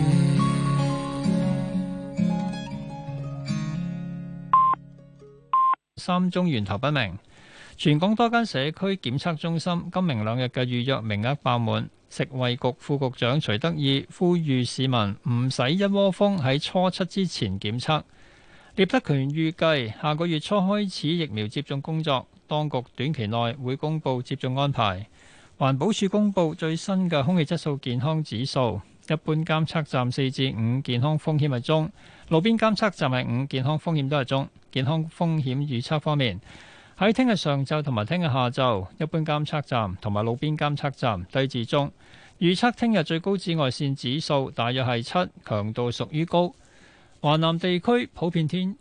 3宗源頭不明。全港多間社區檢測中心今明2日嘅預約名額爆滿，食衛局副局長徐德義呼籲市民唔使一窩蜂喺初7之前檢測。聶德權預計下個月初開始疫苗接種工作，當局短期內會公布接種安排。環保署公布最新嘅空氣質素健康指數，一般監測站4至5健康風險係中，路邊監測站係5健康風險都係中。健康風險預測方面，喺聽日上晝同埋聽日下晝，一般監測站同埋路邊監測站低至中。預測聽日最高紫外線指數大約係7，強度屬於高。華南地區普遍晴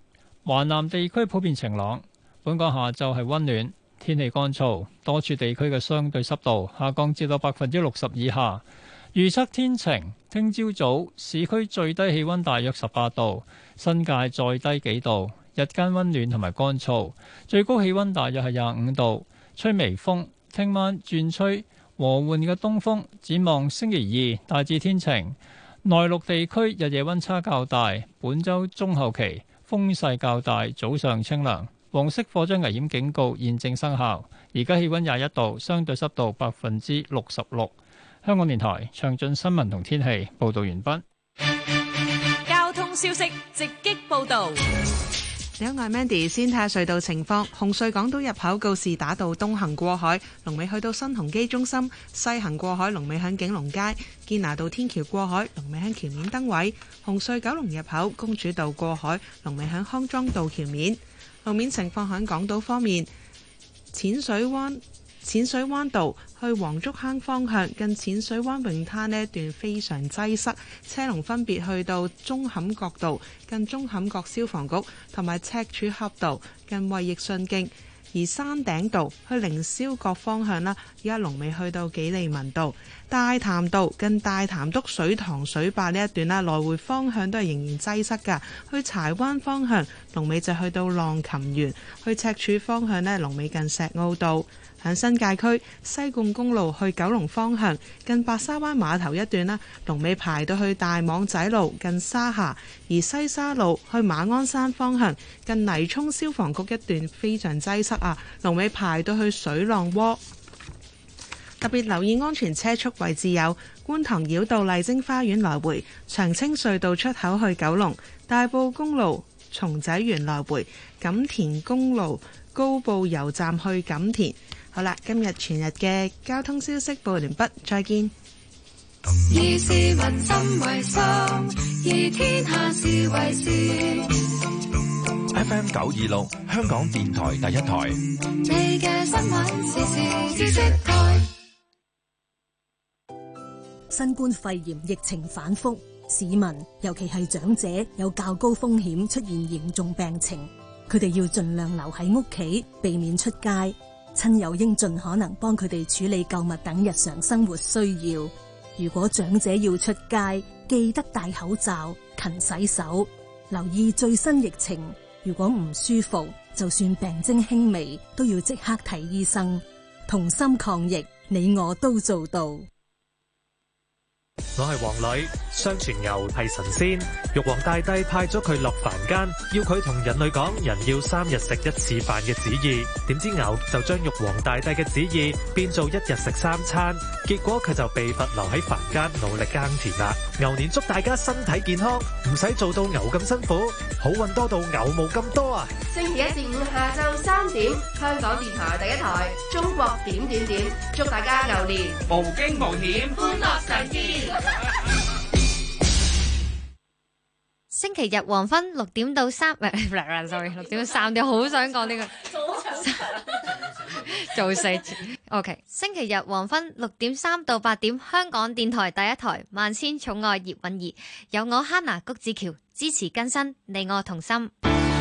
朗。本港下晝係溫暖，天氣乾燥，多處地區嘅相對濕度下降至到60%以下。預測天晴，聽朝早市區最低氣溫大約18度，新界再低幾度。日間溫暖同埋乾燥，最高氣溫大約係25度，吹微風。聽晚轉吹和緩嘅東風。展望星期2大致天晴，內陸地區日夜溫差較大。本週中後期風勢較大，早上清涼。黃色火災危險警告現正生效。而家氣溫21度，相對濕度66%。香港電台詳盡新聞同天氣報導完畢。 交通消息直擊報導。 你好，我係 Mandy， 先睇下隧道情況。紅隧港島入口告士打道東行過海，龍尾去到新鴻基中心；西行過海，龍尾響景隆街。堅拿道天橋過海，龍尾響橋面燈位。紅隧九龍入口公主道過海，龍尾響康莊道橋面。路面情況響港島方面，淺水灣道去黃竹坑方向近淺水灣泳灘呢一段非常擠塞，車龍分別去到舂坎角道近舂坎角消防局同埋赤柱峽道近衛奕信徑，而山頂道去凌霄閣方向啦，而家龍尾去到紀利文道。大潭道近大潭篤水塘水壩呢一段啦，來回方向都係仍然擠塞㗎。去柴灣方向龍尾就去到浪琴園，去赤柱方向呢，龍尾近石澳道。喺新界區西貢公路去九龍方向近白沙灣碼頭一段啦，龍尾排到去大網仔路近沙下；而西沙路去馬鞍山方向近泥涌消防局一段非常擠塞啊，龍尾排到去水浪窩。特別留意安全車速位置有觀塘繞道麗晶花園來回、長青隧道出口去九龍、大埔公路松仔園來回、錦田公路高埔油站去錦田。好啦，今日全日嘅交通消息報完畢，再見。 以市民心為心，以天下事為事。 FM 926，香港電台第一台。 你嘅新聞時事知識台。 新冠肺炎疫情反覆，市民尤其係長者有較高風險出現嚴重病情，佢哋要盡量留喺屋企，避免出街。親友應盡可能幫佢哋處理購物等日常生活需要。如果長者要出街，記得戴口罩、勤洗手，留意最新疫情。如果唔舒服，就算病徵輕微，都要即刻睇醫生。同心抗疫，你我都做到。 我係黃女，相傳牛係神仙，玉皇大帝派咗佢落凡間，要佢同人類講人要3日食1次飯嘅旨意。點知牛就將玉皇大帝嘅旨意變做1日食3餐，結果佢就被罰留喺凡間努力耕田啦。牛年祝大家身體健康，唔使做到牛咁辛苦，好運多到牛毛咁多啊！ 星期1至5下晝3點，香港電台第一台，中國點點點，祝大家牛年無驚無險，歡樂齊天。 星期日黃昏6點到3 sorry 6點到3點，好想講呢個做4次 OK。 星期日黃昏6點3到8點，香港電台第一台，萬千寵愛葉韻儀，有我 Hannah 谷子喬支持更新，你我同心。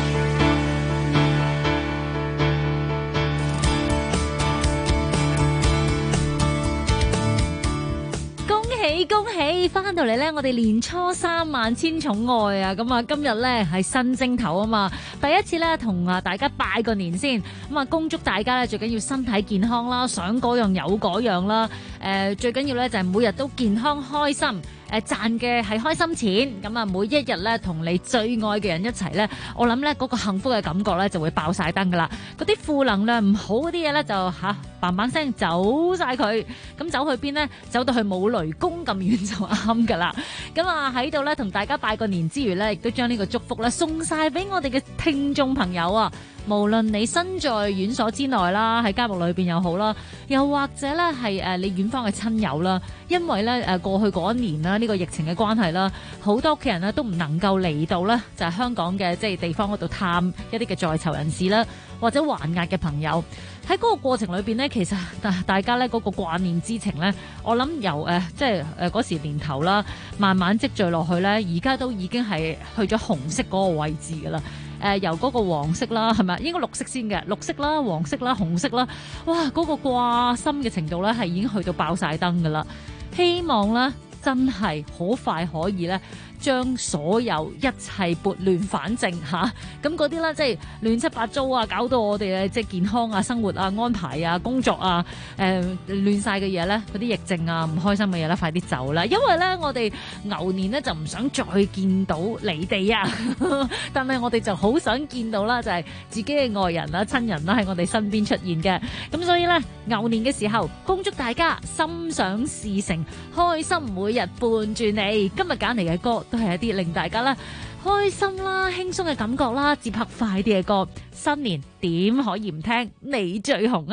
恭喜翻到嚟呢，我哋年初3萬千寵愛啊！咁啊，今日呢係新正頭啊嘛，第一次呢同大家拜個年先，咁啊，恭祝大家呢最緊要身體健康啦，想嗰樣有嗰樣啦，最緊要呢就係每日都健康開心。賺嘅係開心錢，咁啊每一日咧同你最愛嘅人一齊咧，我諗咧嗰個幸福嘅感覺咧就會爆晒燈噶啦。嗰啲負能量唔好嗰啲嘢咧就嘭嘭聲走晒佢，咁走去邊呢？走到去冇雷公咁遠就啱噶啦。咁啊喺度咧同大家拜個年之餘咧，亦都將呢個祝福咧送晒俾我哋嘅聽眾朋友啊！無論你身在院所之內啦，喺家務裏邊又好啦，又或者咧係你遠方嘅親友啦，因為咧過去嗰一年啦，呢個疫情嘅關係啦，好多屋企人咧都唔能夠嚟到咧，就係香港嘅即係地方嗰度探一啲嘅在囚人士啦，或者還押嘅朋友。喺嗰個過程裏邊呢，其實大家咧嗰個掛念之情咧，我諗由即係嗰時年頭啦，慢慢積聚落去咧，而家都已經係去咗紅色嗰個位置噶啦。由嗰個黃色啦，係咪應該綠色先嘅？綠色啦、黃色啦、紅色啦，哇！嗰個掛心嘅程度咧，係已經去到爆晒燈噶啦。希望咧，真係好快可以咧，將所有一切撥亂反正嚇。咁嗰啲咧，即係亂七八糟啊，搞到我哋嘅即係健康啊、生活啊、安排啊、工作啊，亂晒嘅嘢咧，嗰啲疫症啊、唔開心嘅嘢咧，快啲走啦！因為咧，我哋牛年咧就唔想再見到你哋啊，但係我哋就好想見到啦，就係自己嘅愛人啦、親人啦喺我哋身邊出現嘅。咁所以咧，牛年嘅時候，恭祝大家心想事成，開心每日伴住你。今日揀嚟嘅歌都係一啲令大家咧開心啦、輕鬆嘅感覺啦，接合快啲嘅歌。新年點可以唔聽？你最紅啊！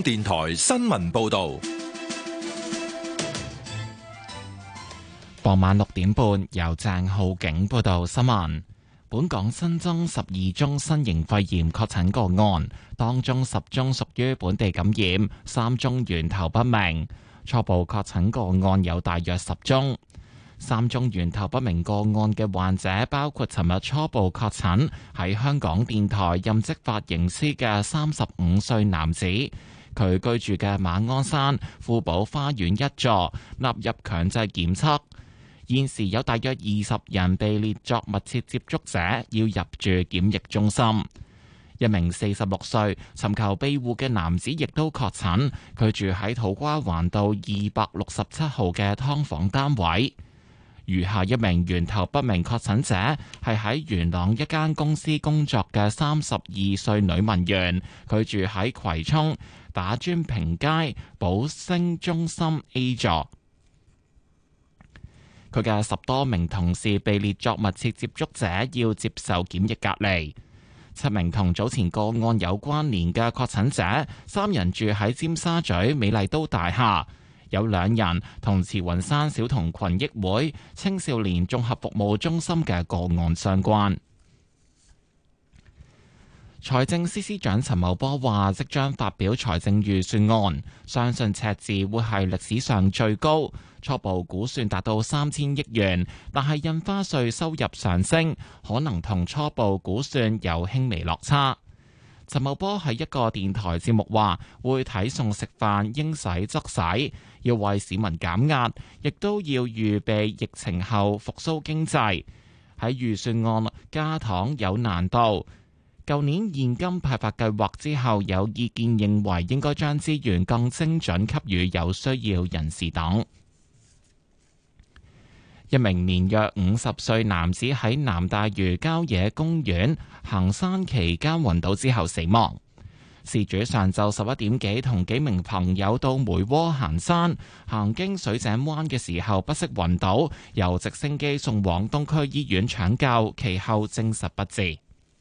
港電台新聞報道。 傍晚6點半，由鄭浩景報道新聞。本港新增12宗新型肺炎確診個案，當中10宗屬於本地感染，3宗源頭不明。初步確診個案有大約10宗。3宗源頭不明個案嘅患者包括尋日初步確診喺香港電台任職髮型師嘅35歲男子，佢居住嘅馬鞍山富寶花園一座納入強制檢測。現時有大約20人被列作密切接觸者，要入住檢疫中心。一名46歲尋求庇護嘅男子亦都確診，佢住喺土瓜灣道267號嘅劏房單位。餘下一名源頭不明確診者係喺元朗一間公司工作嘅32歲女文員，佢住喺葵涌打磚坪街寶星中心 A 座。佢嘅10多名同事被列作密切接觸者，要接受檢疫隔離。7名同早前個案有關聯嘅確診者，3人住喺尖沙咀美麗都大廈，有2人同慈雲山小童群益會青少年綜合服務中心嘅個案相關。財政司司長陳茂波話，即將發表財政預算案，相信赤字會係歷史上最高。初步估算達到3000億元，但係印花稅收入上升，可能同初步估算有輕微落差。陳茂波喺一個電台節目話，會睇餸食飯，應使則使，要為市民減壓，亦都要預備疫情後復甦經濟。喺預算案加糖有難度。舊年現金派發計劃之後，有意見認為應該將資源更精準給予有需要人士等。一名年約50歲男子喺南大嶼郊野公園行山期間暈倒之後死亡。事主上晝11點幾同幾名朋友到梅窩行山，行經水井灣嘅時候不適暈倒，由直升機送往東區醫院搶救，其後證實不治。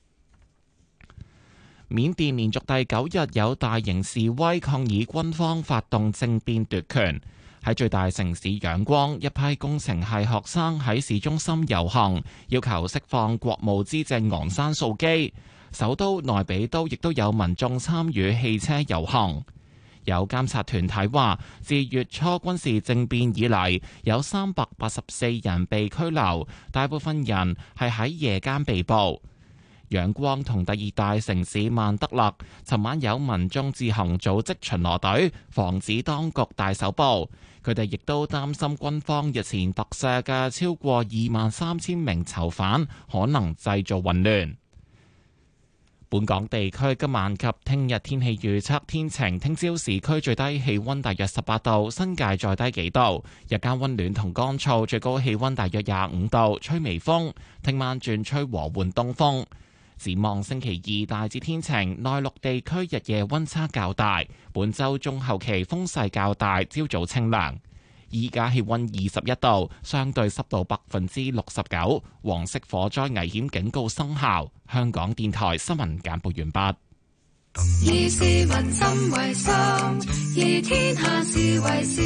緬甸連續第9日有大型示威抗議軍方發動政變奪權。喺最大城市仰光，一批工程系學生喺市中心遊行，要求釋放國務資政昂山素基。首都內比都亦都有民眾參與汽車遊行。有監察團體話，自月初軍事政變以嚟，有384人被拘留，大部分人係喺夜間被捕。仰光同第2大城市曼德勒，尋晚有民眾自行組織巡邏隊，防止當局大搜捕。佢哋亦都擔心軍方日前特赦嘅超過23000名囚犯可能製造混亂。本港地區今晚及聽日天氣預測天晴，聽朝市區最低氣溫大約18度，新界再低幾度，日間溫暖同乾燥，最高氣溫大約25度，吹微風。聽晚轉吹和緩東風。展望星期2大致天晴，內陸地區日夜溫差較大。本週中後期風勢較大，朝早清涼。依家氣溫21度，相對濕度69%，黃色火災危險警告生效。香港電台新聞簡報完畢。 以市民心為心，以天下事為事。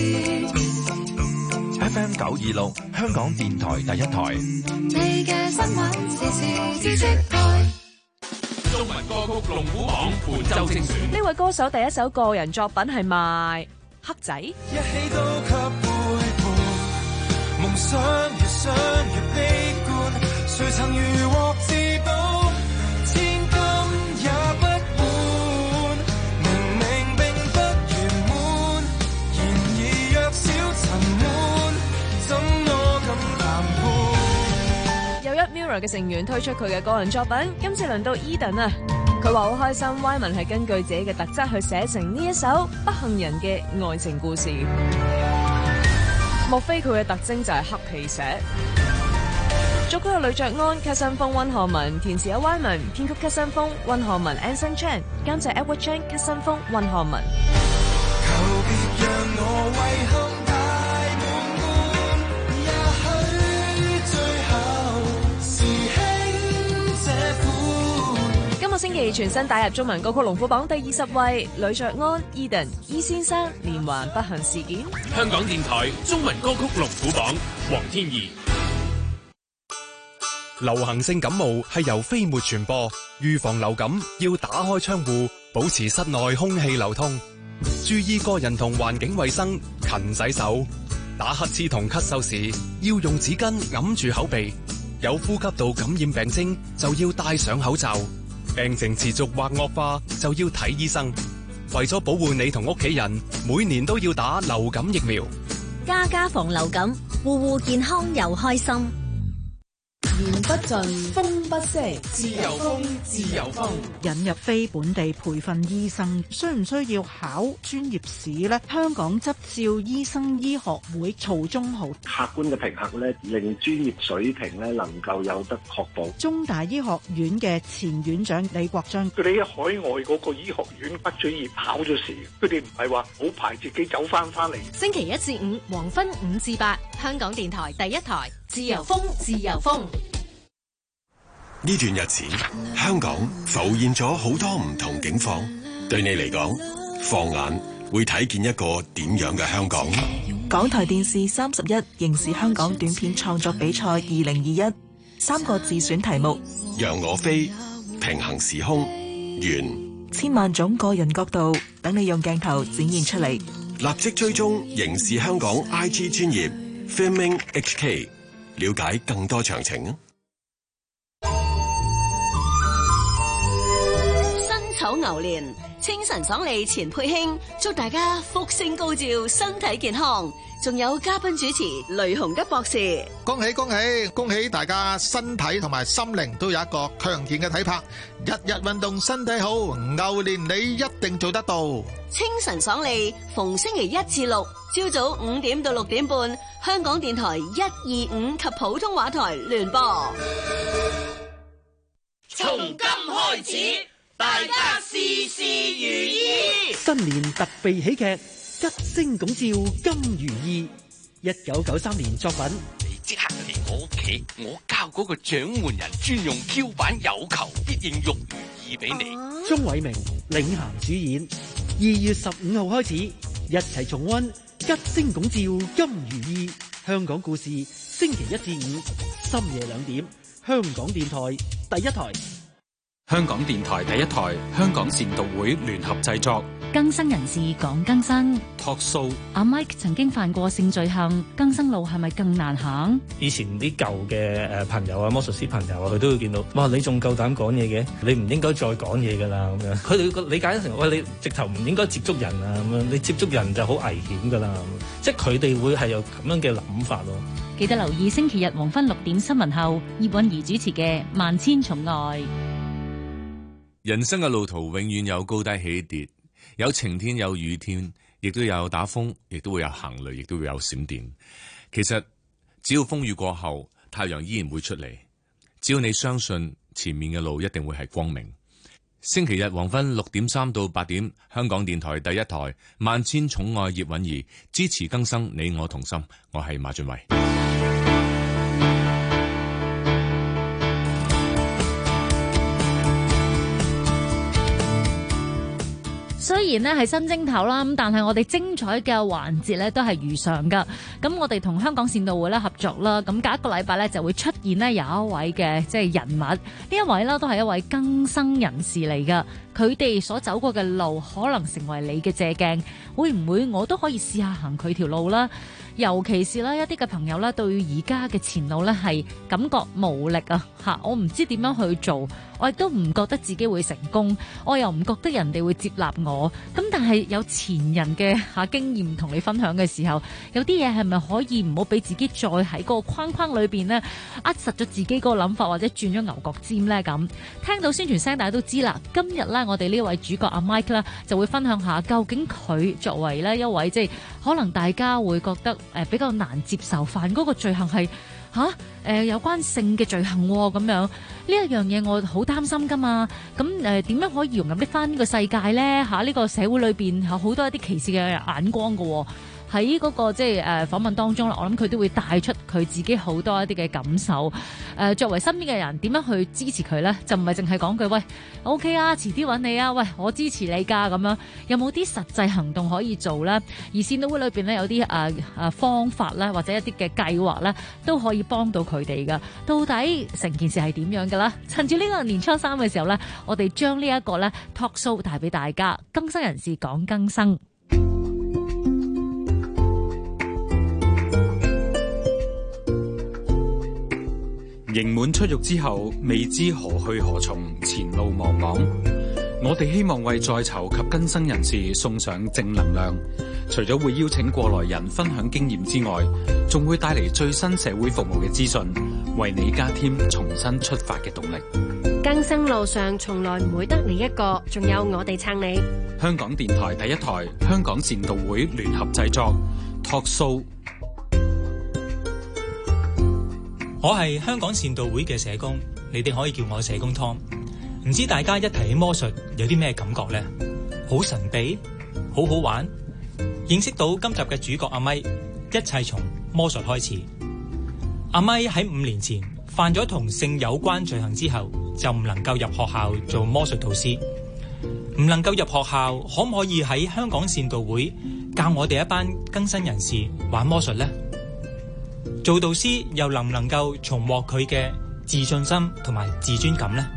FM 926，香港電台第一台。 你嘅新聞時事知識台。 中文歌曲龍虎榜本周精選。 呢位歌手第一首個人作品係賣黑仔。 一起都給背叛，夢想越想越悲觀，誰曾如獲至寶，千金也不換。明明並不圓滿，然而若小沉悶，怎麼敢談判？ 又一 Mirror 嘅成員推出佢嘅個人作品，今次輪到 Eden 啊！佢話好開心 Wyman 係根據自己嘅特質去寫成呢一首不幸人嘅愛情故事。莫非佢嘅特徵就係黑皮寫？作曲有呂爵安、卡森峰、溫漢文，填詞有 Wyman， 編曲卡森峰、溫漢文、Anson Chan， 監製 Edward Chan、卡森峰、溫漢文。 求別讓我遺憾太滿滿，也許最後是輕這款。 今個星期全新打入中文歌曲龍虎榜第20位，呂爵安、Eden、伊先生連環不幸事件。 香港電台中文歌曲龍虎榜，黃天怡。 流行性感冒係由飛沫傳播，預防流感要打開窗戶，保持室內空氣流通，注意個人同環境衛生，勤洗手。打乞嗤同咳嗽時要用紙巾揞住口鼻，有呼吸道感染病徵就要戴上口罩，病情持續或惡化就要睇醫生。為咗保護你同屋企人，每年都要打流感疫苗。 家家防流感，戶戶健康又開心。 言不盡，風不息，自由風，自由風。 引入非本地培訓醫生，需唔需要考專業試呢？香港執照醫生醫學會曹忠豪， 客觀嘅評核咧，令專業水平咧能夠有得確保。 中大醫學院嘅前院長李國章， 佢哋喺海外嗰個醫學院畢咗業考咗試，佢哋唔係話好排自己走翻嚟。 星期1至5黃昏5至8，香港電台第一台，自由風，自由風。 呢段日子，香港浮現咗好多唔同境況。對你嚟講，放眼會睇見一個點樣嘅香港？ 港台電視31刑事香港短片創作比賽2021，3個自選題目： 讓我飛、平行時空、緣。 千萬種個人角度，等你用鏡頭展現出嚟。 立即追蹤刑事香港 IG 專頁 Filming HK， 了解更多詳情。 丑牛年，清晨爽利錢佩卿，祝大家福星高照，身體健康。仲有嘉賓主持雷洪吉博士， 恭喜恭喜恭喜大家身體同埋心靈都有一個強健嘅體魄，日日運動身體好，牛年你一定做得到。 清晨爽利，逢星期1至6，朝早5點到6點半，香港電台125及普通話台聯播。 從今開始，大家事事如意。 新年特備喜劇《吉星拱照金如意》，1993年作品。 你即刻嚟我屋企，我交嗰個獎門人專用 Q 版有求必應玉如意俾你。 鍾偉明領銜主演，2月15號開始，一齊重溫《吉星拱照金如意》香港故事，星期1至5深夜2點，香港電台第一台。 香港電台第一台，香港善導會聯合製作。 更生人士講更生 Talk Show。 阿 Mike 曾經犯過性罪行，更生路係咪更難行？ 以前啲舊嘅朋友啊，魔術師朋友啊，佢都會見到，哇！你仲夠膽講嘢嘅？你唔應該再講嘢噶啦咁樣。佢哋個理解成，喂，你直頭唔應該接觸人啊咁樣，你接觸人就好危險噶啦。即係佢哋會係有咁樣嘅諗法咯。 記得留意星期日黃昏6點新聞後，葉韻儀主持嘅《萬千寵愛》。 人生嘅路途永遠有高低起跌，有晴天有雨天，亦都有打風，亦都會有行雷，亦都會有閃電。其實只要風雨過後，太陽依然會出嚟。只要你相信前面嘅路一定會係光明。星期日黃昏6點3到8點，香港電台第一台《萬千寵愛》葉韻儀支持更生，你我同心。我係馬俊偉。 雖然咧係新正頭啦，咁但係我哋精彩嘅環節咧都係如常噶。咁我哋同香港善導會咧合作啦，咁隔一個禮拜咧就會出現咧有一位嘅即係人物，呢一位咧都係一位更生人士嚟噶。佢哋所走過嘅路可能成為你嘅借鏡，會唔會我都可以試下行佢條路啦？尤其是咧一啲嘅朋友咧對而家嘅前路咧係感覺無力啊嚇，我唔知點樣去做，我亦都唔覺得自己會成功，我又唔覺得人哋會接納我。咁但係有前人嘅經驗同你分享嘅時候，有啲嘢係咪可以唔好俾自己再喺個框框裏邊呢？扼實咗自己個諗法，或者轉咗牛角尖呢？咁聽到宣傳聲大家都知啦。今日咧我哋呢位主角阿 Mike 啦就會分享下究竟佢作為咧一位即係可能大家會覺得比較難接受犯嗰個罪行係有關性嘅罪行咁樣，呢一樣嘢我好擔心噶嘛。咁點樣可以融入得翻呢個世界咧？呢個社會裏邊有好多一啲歧視嘅眼光噶。 喺嗰個即係訪問當中啦，我諗佢都會帶出佢自己好多一啲嘅感受。作為身邊嘅人，點樣去支持佢咧？就唔係淨係講句喂 OK 啊，遲啲揾你啊，喂我支持你㗎咁樣。有冇啲實際行動可以做咧？而善導會裏邊咧有啲方法咧，或者一啲嘅計劃咧，都可以幫到佢哋㗎。到底成件事係點樣㗎啦？趁住呢個年初3嘅時候咧，我哋將呢一個咧 talk show 帶俾大家，更生人士講更生。 刑滿出獄之後，未知何去何從，前路茫茫。我哋希望為在囚及更生人士送上正能量，除咗會邀請過來人分享經驗之外，仲會帶嚟最新社會服務嘅資訊，為你加添重新出發嘅動力。 更生路上從來唔會得你一個，仲有我哋撐你。 香港電台第一台，香港善導會聯合製作 Talk Show。 我係香港善導會嘅社工，你哋可以叫我社工 Tom。唔知大家一提起魔術有啲咩感覺呢？好神秘，好好玩。認識到今集嘅主角阿咪，一切從魔術開始。阿咪喺5年前犯咗同性有關罪行之後，就唔能夠入學校做魔術導師。唔能夠入學校，可唔可以喺香港善導會教我哋一班更生人士玩魔術呢？做導師又能唔能夠重獲佢嘅自信心同埋自尊感呢？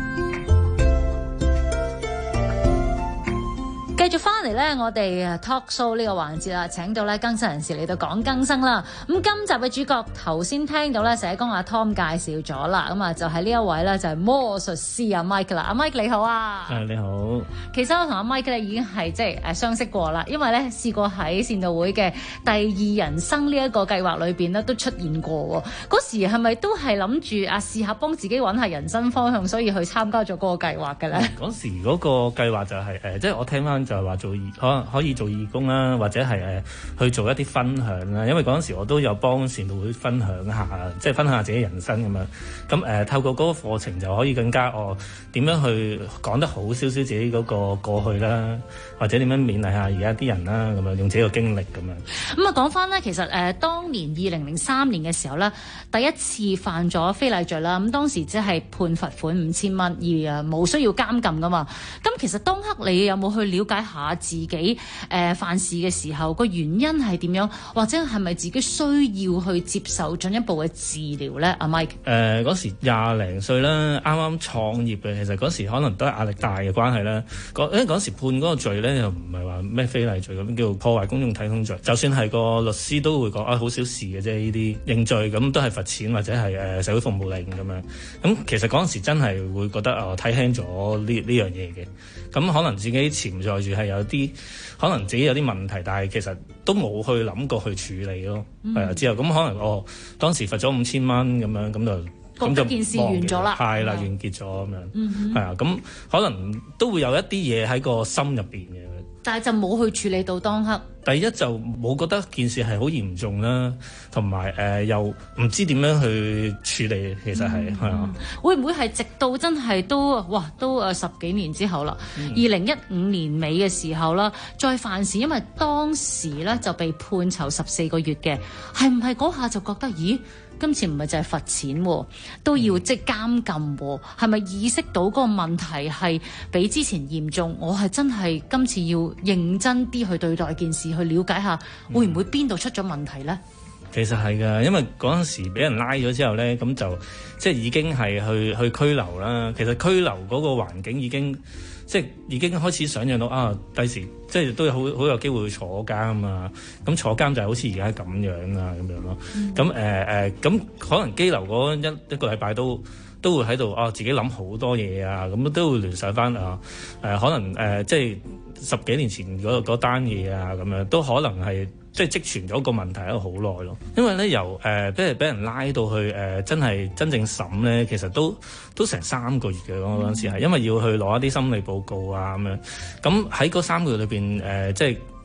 繼續翻嚟咧，我哋 talk show 呢個環節啦，請到咧更生人士嚟到講更生啦。咁今集嘅主角頭先聽到咧社工阿 Tom 介紹咗啦，咁啊就係呢一位咧就係魔術師阿 Mike 啦。阿 Mike 你好啊！ 你好。其實我同阿 Mike 咧已經係即係相識過啦，因為咧試過喺善導會嘅第二人生呢一個計劃裏邊咧都出現過。嗰時係咪都係諗住試下幫自己揾下人生方向，所以去參加咗嗰個計劃嘅咧？ 嗰時嗰個計劃就係即係我聽翻就係話做可以做義工啦，或者係去做一啲分享啦。因為嗰陣時我都有幫善導會分享下，即係分享下自己人生咁樣。咁透過嗰個課程就可以更加點樣去講得好少少自己嗰個過去啦，或者點樣勉勵下而家啲人啦，咁樣用自己嘅經歷咁樣。 咁講翻呢，其實當年2003年嘅時候呢，第一次犯咗非禮罪啦。咁當時只係判罰款5000蚊，而冇需要監禁噶嘛。咁其實當刻你有冇去了解下自己犯事嘅時候個原因係點樣，或者係咪自己需要去接受進一步嘅治療呢？阿 Mike 嗰時20零歲啦，啱啱創業嘅，其實嗰時可能都係壓力大嘅關係啦。因為嗰時判嗰個罪咧，又唔係話咩非禮罪咁，叫破壞公眾體統罪。就算係個律師都會講好小事嘅啫，呢啲認罪咁都係罰錢或者係社會服務令咁樣。咁其實嗰陣時真係會覺得睇輕咗呢樣嘢嘅。咁可能自己潛在住係有啲可能自己有啲問題，但係其實都冇去諗過去處理咯。係啊，之後咁可能當時罰咗5000蚊咁樣，咁就件事完咗啦， 係啦，完結咗咁樣。係啊，咁可能都會有一啲嘢喺個心入邊嘅， 但係就冇去處理到當刻。 第一就冇覺得件事係好嚴重啦，同埋又唔知點樣去處理，其實係啊。 會唔會係直到真係都10幾年之後啦，2015年尾嘅時候啦，再犯事，因為當時咧就被判囚14個月嘅，係唔係嗰下就覺得咦？今次唔係就係罰錢喎，都要即係監禁喎，係咪意識到嗰個問題係比之前嚴重？我係真係今次要認真啲去對待件事，去了解下會唔會邊度出咗問題呢？ 其實係㗎，因為嗰陣時俾人拉咗之後呢，咁就即係已經係去拘留啦。其實拘留嗰個環境已經開始想像到第時即係都有好有機會去坐監啊。咁坐監就係好似而家咁樣啊，咁樣咯。咁可能羈留嗰一個禮拜都會喺度自己諗好多嘢啊。咁都會聯想翻可能即係10幾年前嗰單嘢啊，咁樣都可能係。即係積存咗個問題喺度好耐咯，因為咧由俾人拉到去真正審咧，其實都成3個月嘅嗰陣時係，因為要去攞一啲心理報告啊咁樣。咁喺嗰3個月裏邊即係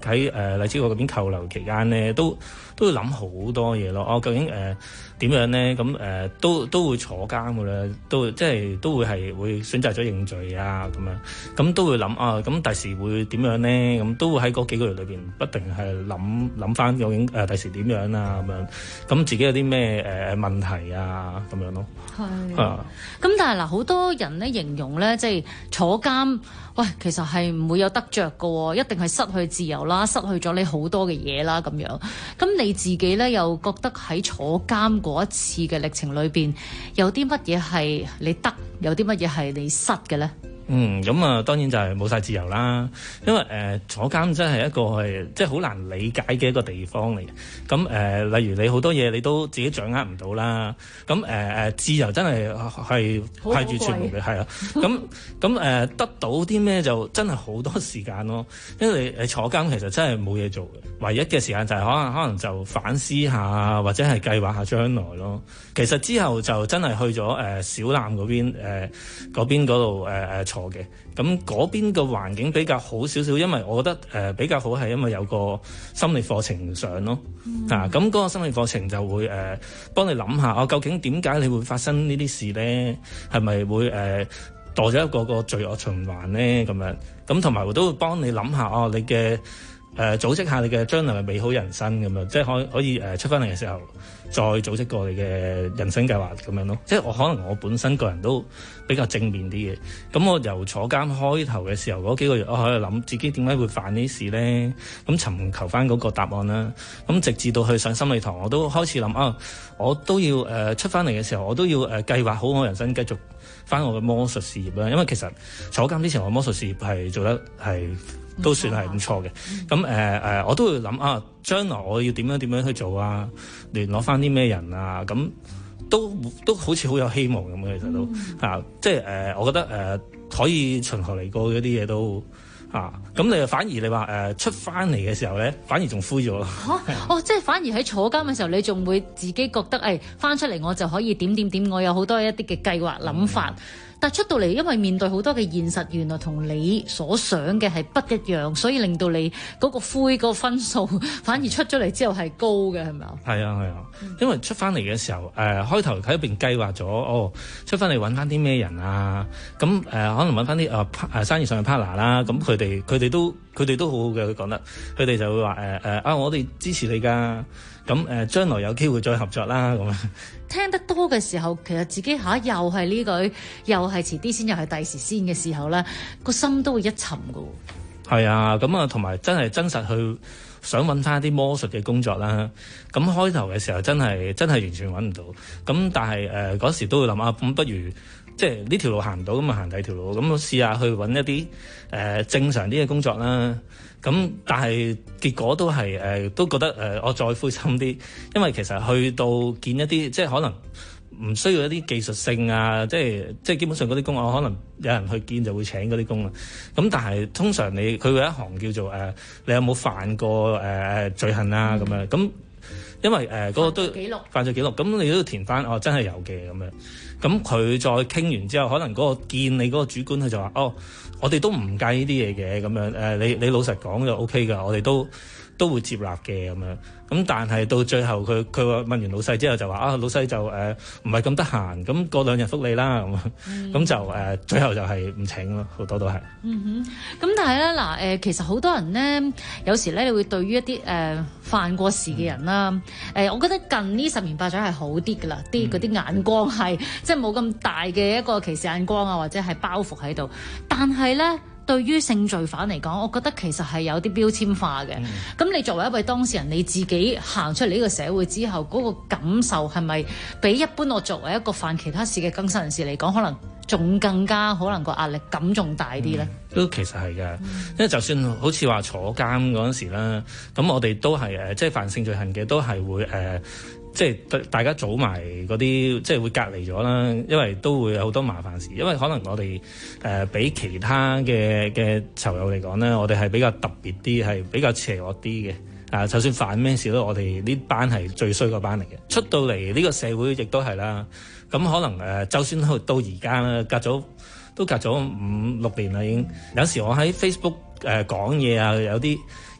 喺荔枝角嗰邊扣留期間咧，都會諗好多嘢咯。究竟點樣咧？咁都會坐監㗎啦，都會係會選擇咗認罪啊咁樣，咁都會諗咁第時會點樣咧？咁都會喺嗰幾個月裏邊不定係諗翻究竟第時點樣啊咁樣，咁自己有啲咩問題啊咁樣咯。 係咁但係嗱，好多人咧形容咧，即係坐監，喂，其實係唔會有得着㗎喎，一定係失去自由啦，失去咗你好多嘅嘢啦咁樣。咁你自己咧又覺得喺坐監嗰一次嘅歷程裏邊，有啲乜嘢係你得，有啲乜嘢係你失嘅咧？ 咁當然就係冇晒自由啦，因為坐監真係一個係即係好難理解嘅一個地方嚟嘅。咁例如你好多嘢你都自己掌握唔到啦。咁自由真係係完全冇嘅，係啊。咁得到啲咩就真係好多時間咯。因為你坐監其實真係冇嘢做嘅，唯一嘅時間就係可能就反思下或者係計劃下將來咯。其實之後就真係去咗小欖嗰邊嗰度坐嘅，咁嗰邊嘅環境比較好少少，因為我覺得比較好係因為有個心理課程上咯，咁嗰個心理課程就會幫你諗下，究竟點解你會發生呢啲事咧？係咪會墮咗一個罪惡循環咧？咁樣咁同埋都會幫你諗下你嘅組織下你嘅將來嘅美好人生咁樣，即係可以出翻嚟嘅時候再組織過你嘅人生計劃咁樣咯。即係可能我本身個人都比較正面啲嘅，咁我由坐監開頭嘅時候嗰幾個月，我喺度諗自己點解會犯呢啲事咧，咁尋求翻嗰個答案啦。咁直至到去上心理堂，我都開始諗我都要出翻嚟嘅時候，我都要計劃好我人生，繼續翻我嘅魔術事業啦。因為其實坐監之前我魔術事業係做得係都算係唔錯嘅。咁我都會諗將來我要點樣去做啊，聯絡翻啲咩人啊，咁都好似好有希望咁嘅。其實都即係我覺得可以循河嚟過嗰啲嘢都咁你反而你話出翻嚟嘅時候咧，反而仲灰咗。 即係反而喺坐監嘅時候，你仲會自己覺得翻出嚟我就可以點，我有好多一啲嘅計劃諗法。但係出到嚟，因為面對好多嘅現實，原來同你所想嘅係不一樣，所以令到你嗰個灰嗰個分數反而出咗嚟之後係高嘅，係咪啊？係啊，因為出翻嚟嘅時候，開頭喺入邊計劃咗，出翻嚟揾翻啲咩人啊？咁可能揾翻啲生意上嘅 partner 啦。咁佢哋都好好嘅，佢講得，佢哋就會話我哋支持你㗎。咁將來有機會再合作啦。咁聽得多嘅時候，其實自己又係呢句，又係遲啲先，又係第時先嘅時候咧，個心都會一沉㗎。 係啊，咁同埋真係真實去想揾翻啲魔術嘅工作啦。咁開頭嘅時候真係完全揾唔到。咁但係嗰時都會諗咁不如即係呢條路行唔到，咁行第二條路。咁我試下去揾一啲正常啲嘅工作啦。咁但係結果都係都覺得我再灰心啲，因為其實去到見一啲即係可能唔需要一啲技術性啊，即係基本上嗰啲工我可能有人去見就會請嗰啲工啦。咁但係通常佢會有一行叫做你有冇犯過罪行啊咁樣。咁因為嗰個都犯罪記錄，咁你都要填翻真係有嘅咁樣。咁佢再傾完之後，可能嗰個見你嗰個主管佢就話我哋都唔介意呢啲嘢嘅咁樣，你老實講就 OK 㗎，我哋都會接納嘅咁樣。咁但係到最後佢話問完老細之後就話老細就唔係咁得閒，咁過2日覆你啦咁就最後就係唔請咯，好多都係。 咁但係咧嗱其實好多人咧，有時咧你會對於一啲犯過事嘅人啦，我覺得近呢10年8載係好啲㗎啦，啲嗰啲眼光係即係冇咁大嘅一個歧視眼光啊，或者係包袱喺度，但係咧。對於性罪犯嚟講，我覺得其實係有啲標籤化嘅。咁你作為一位當事人，你自己行出嚟呢個社會之後，嗰個感受係咪比一般我作為一個犯其他事嘅更生人士嚟講，可能仲更加可能個壓力感仲大啲咧？ 都其實係㗎，因為就算好似話坐監嗰陣時啦，咁我哋都係即係犯性罪行嘅都係會即係大家組埋嗰啲，即係會隔離咗啦，因為都會有好多麻煩事。因為可能我哋比其他嘅囚友嚟講咧，我哋係比較特別啲，係比較邪惡啲嘅。就算犯咩事都，我哋呢班係最衰嗰班嚟嘅。出到嚟呢個社會亦都係啦。咁可能就算到而家啦，隔咗5-6年啦，已經有時我喺 Facebook 講嘢啊，有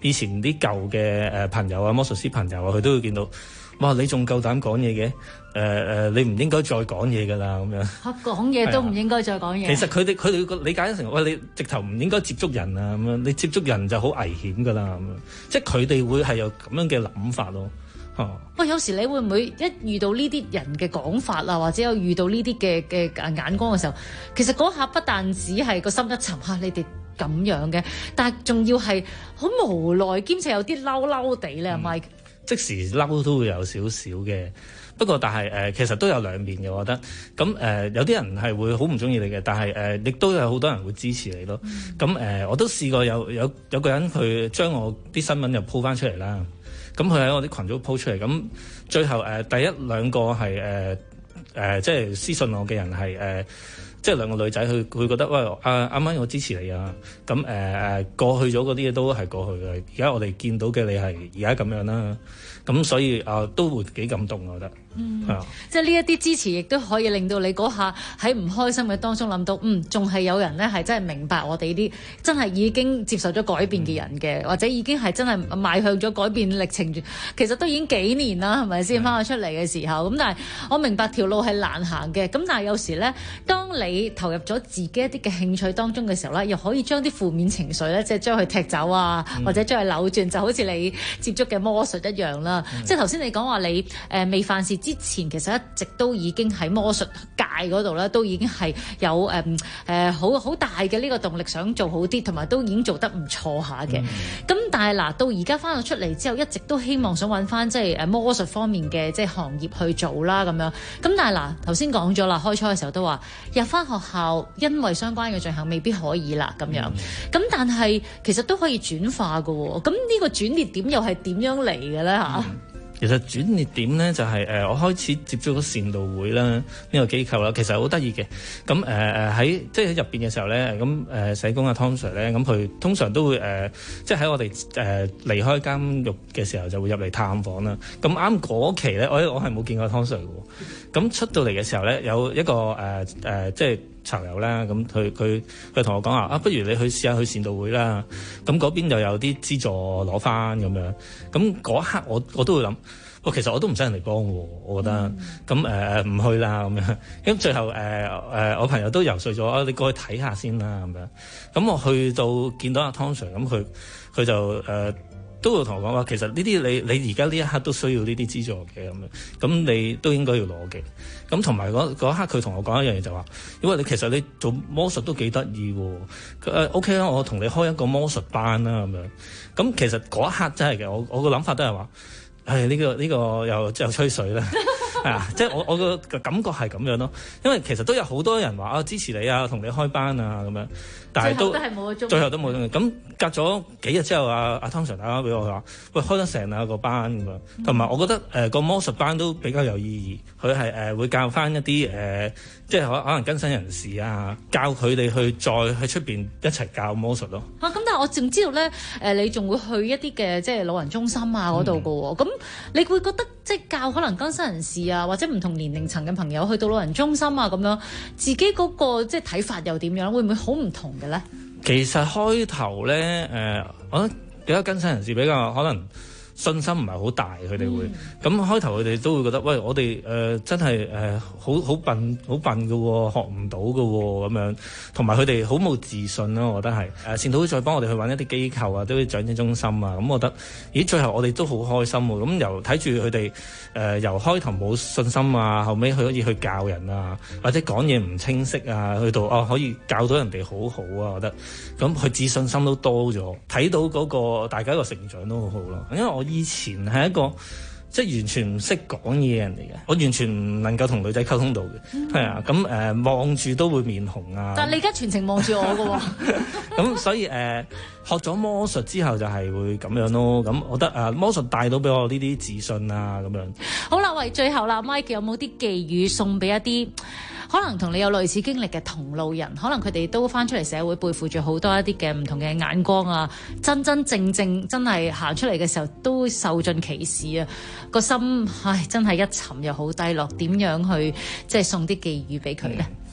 以前啲舊嘅朋友啊，魔術師朋友啊，佢都會見到，哇！你仲夠膽講嘢嘅？你唔應該再講嘢㗎啦，咁樣。 講嘢都唔應該再講嘢。 其實佢哋個理解成，喂，你直頭唔應該接觸人啊，咁樣，你接觸人就好危險㗎啦，咁樣。即係佢哋會係有咁樣嘅諗法咯。 喂，有時你會唔會一遇到呢啲人嘅講法啊，或者有遇到呢啲嘅眼光嘅時候，其實嗰下不但只係個心一沉嚇，你哋咁樣嘅，但係仲要係好無奈，兼且有啲嬲嬲地咧，Mike。 即時嬲都會有少少嘅，不過但係其實都有兩面嘅，我覺得。咁有啲人係會好唔中意你嘅，但係亦都有好多人會支持你咯。咁我都試過有個人佢將我啲新聞又 po 翻出嚟啦。咁佢喺我啲群組 po 出嚟，咁最後第一兩個係即係私信我嘅人係即係兩個女仔，佢覺得喂啱啱我支持你啊，咁過去咗嗰啲嘢都係過去嘅，而家我哋見到嘅你係而家咁樣啦，咁所以都會幾感動我覺得。 即係呢一啲支持，亦都可以令到你嗰下喺唔開心嘅當中諗到，仲係有人咧係真係明白我哋啲真係已經接受咗改變嘅人嘅，或者已經係真係邁向咗改變歷程。其實都已經幾年啦，係咪先翻咗出嚟嘅時候？咁但係我明白條路係難行嘅。咁但係有時咧，當你投入咗自己一啲嘅興趣當中嘅時候咧，又可以將啲負面情緒咧，即係將佢踢走啊，或者將佢扭轉，就好似你接觸嘅魔術一樣啦。即係頭先你講話你未犯事之前，其實一直都已經喺魔術界嗰度咧，都已經係有好大嘅呢個動力想做好啲，同埋都已經做得唔錯下嘅。咁但係嗱，到而家翻咗出嚟之後，一直都希望想揾翻即係魔術方面嘅即係行業去做啦咁樣。咁但係嗱，頭先講咗啦，開初嘅時候都話入翻學校，因為相關嘅罪行未必可以啦咁樣。咁但係其實都可以轉化㗎喎。咁呢個轉捩點又係點樣嚟嘅咧嚇？ 其實轉捩點咧就係我開始接觸咗善導會啦呢個機構啦，其實好得意嘅。咁喺即係喺入邊嘅時候咧，咁社工阿湯 Sir 咧，咁佢通常都會即係喺我哋離開監獄嘅時候就會入嚟探訪啦。咁啱嗰期咧，我係冇見過湯 Sir 嘅。咁出到嚟嘅時候咧，有一個即係囚友啦，咁佢同我講話不如你去試下去善導會啦。咁嗰邊又有啲資助攞翻咁樣。咁嗰一刻我都會諗，其實我都唔使人嚟幫我，我覺得。咁唔去啦咁樣。咁最後我朋友都游說咗，你過去睇下先啦咁樣。咁我去到見到阿湯 Sir，咁佢就都會同我講話，其實呢啲你而家呢一刻都需要呢啲資助嘅咁樣，咁你都應該要攞嘅。咁同埋嗰一刻佢同我講一樣嘢就話，因為其實你做魔術都幾得意喎。OK 啦，我同你開一個魔術班啦咁樣。咁其實嗰一刻真係嘅，我個諗法都係話，呢個又吹水啦。即係我個感覺係咁樣咯。因為其實都有好多人話支持你啊，同你開班啊咁樣。但係最後都冇用。咁隔咗幾日之後，阿湯 Sir 打電話俾我話，喂，開得成啊個班咁樣。同埋我覺得個魔術班都比較有意義。佢係會教翻一啲即係可能更新人士啊，教佢哋去再喺出邊一齊教魔術咯。 咁但係我仲知道咧，你仲會去一啲嘅即係老人中心啊嗰度㗎喎。咁你會覺得即係教可能更新人士啊，或者唔同年齡層嘅朋友去到老人中心啊咁樣，自己嗰個即係睇法又點樣？會唔會好唔同嘅咧？ 其實開頭咧，我覺得比較更新人士比較可能信心唔係好大，佢哋會咁開頭佢哋都會覺得，喂，我哋真係好笨嘅喎，學唔到嘅喎咁樣，同埋佢哋好冇自信咯。我覺得係善導會再幫我哋去揾一啲機構啊，都啲長者中心啊，咁我覺得咦，最後我哋都好開心喎。咁由睇住佢哋由開頭冇信心啊，後尾佢可以去教人啊，或者講嘢唔清晰啊，去到可以教到人哋好好啊，我覺得咁佢自信心都多咗，睇到嗰個大家個成長都好好咯。因為我以前係一個即係完全唔識講嘢嘅人嚟嘅，我完全唔能夠同女仔溝通到嘅，係啊，咁望住都會面紅啊。 但係你而家全程望住我嘅喎， 咁所以學咗魔術之後就係會咁樣咯。咁我覺得魔術帶到俾我呢啲自信啊咁樣。 好啦，喂，最後啦，Mike 有冇啲寄語送俾一啲可能同你有類似經歷嘅同路人？可能佢哋都翻出嚟社會，背負住好多一啲嘅唔同嘅眼光啊，真正真係行出嚟嘅時候都受盡歧視啊，個心真係一沉又好低落，點樣去即係送啲寄語俾佢咧？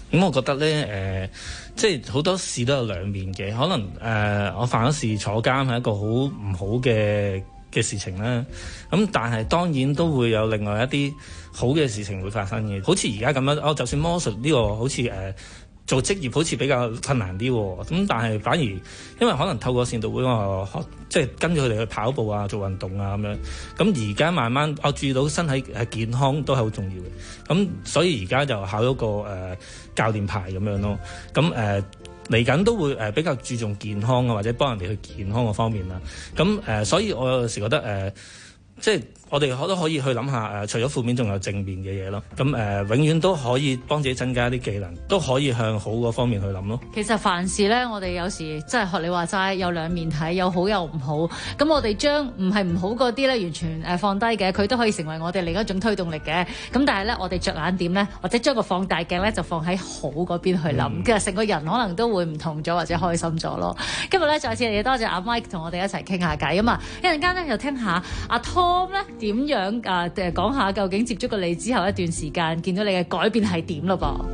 咁我覺得咧，即係好多事都有兩面嘅。可能我犯咗事坐監係一個好唔好嘅事情啦。咁但係當然都會有另外一啲好嘅事情會發生嘅。好似而家咁樣，就算魔術呢個好似做職業好似比較困難啲喎，咁但係反而因為可能透過善導會我即係跟住佢哋去跑步啊、做運動啊咁樣，咁而家慢慢我注意到身體係健康都係好重要嘅，咁所以而家就考咗個教練牌咁樣咯，咁嚟緊都會比較注重健康啊，或者幫人哋去健康嘅方面啦，咁所以我有時覺得即係我哋都可以去諗下除咗負面仲有正面嘅嘢咯。咁永遠都可以幫自己增加一啲技能，都可以向好嗰方面去諗咯。 其實凡事咧，我哋有時即係學你話齋，有兩面睇，有好有唔好。咁我哋將唔係唔好嗰啲咧，完全放低嘅，佢都可以成為我哋另一種推動力嘅。咁但係咧，我哋着眼點咧，或者將個放大鏡咧，就放喺好嗰邊去諗。其實成個人可能都會唔同咗，或者開心咗咯。今日咧，再次嚟多謝阿 Mike 同我哋一齊傾下偈啊嘛。一陣間咧，又聽下阿 Tom 咧點樣講下究竟接觸過你之後一段時間，見到你嘅改變係點咯噃？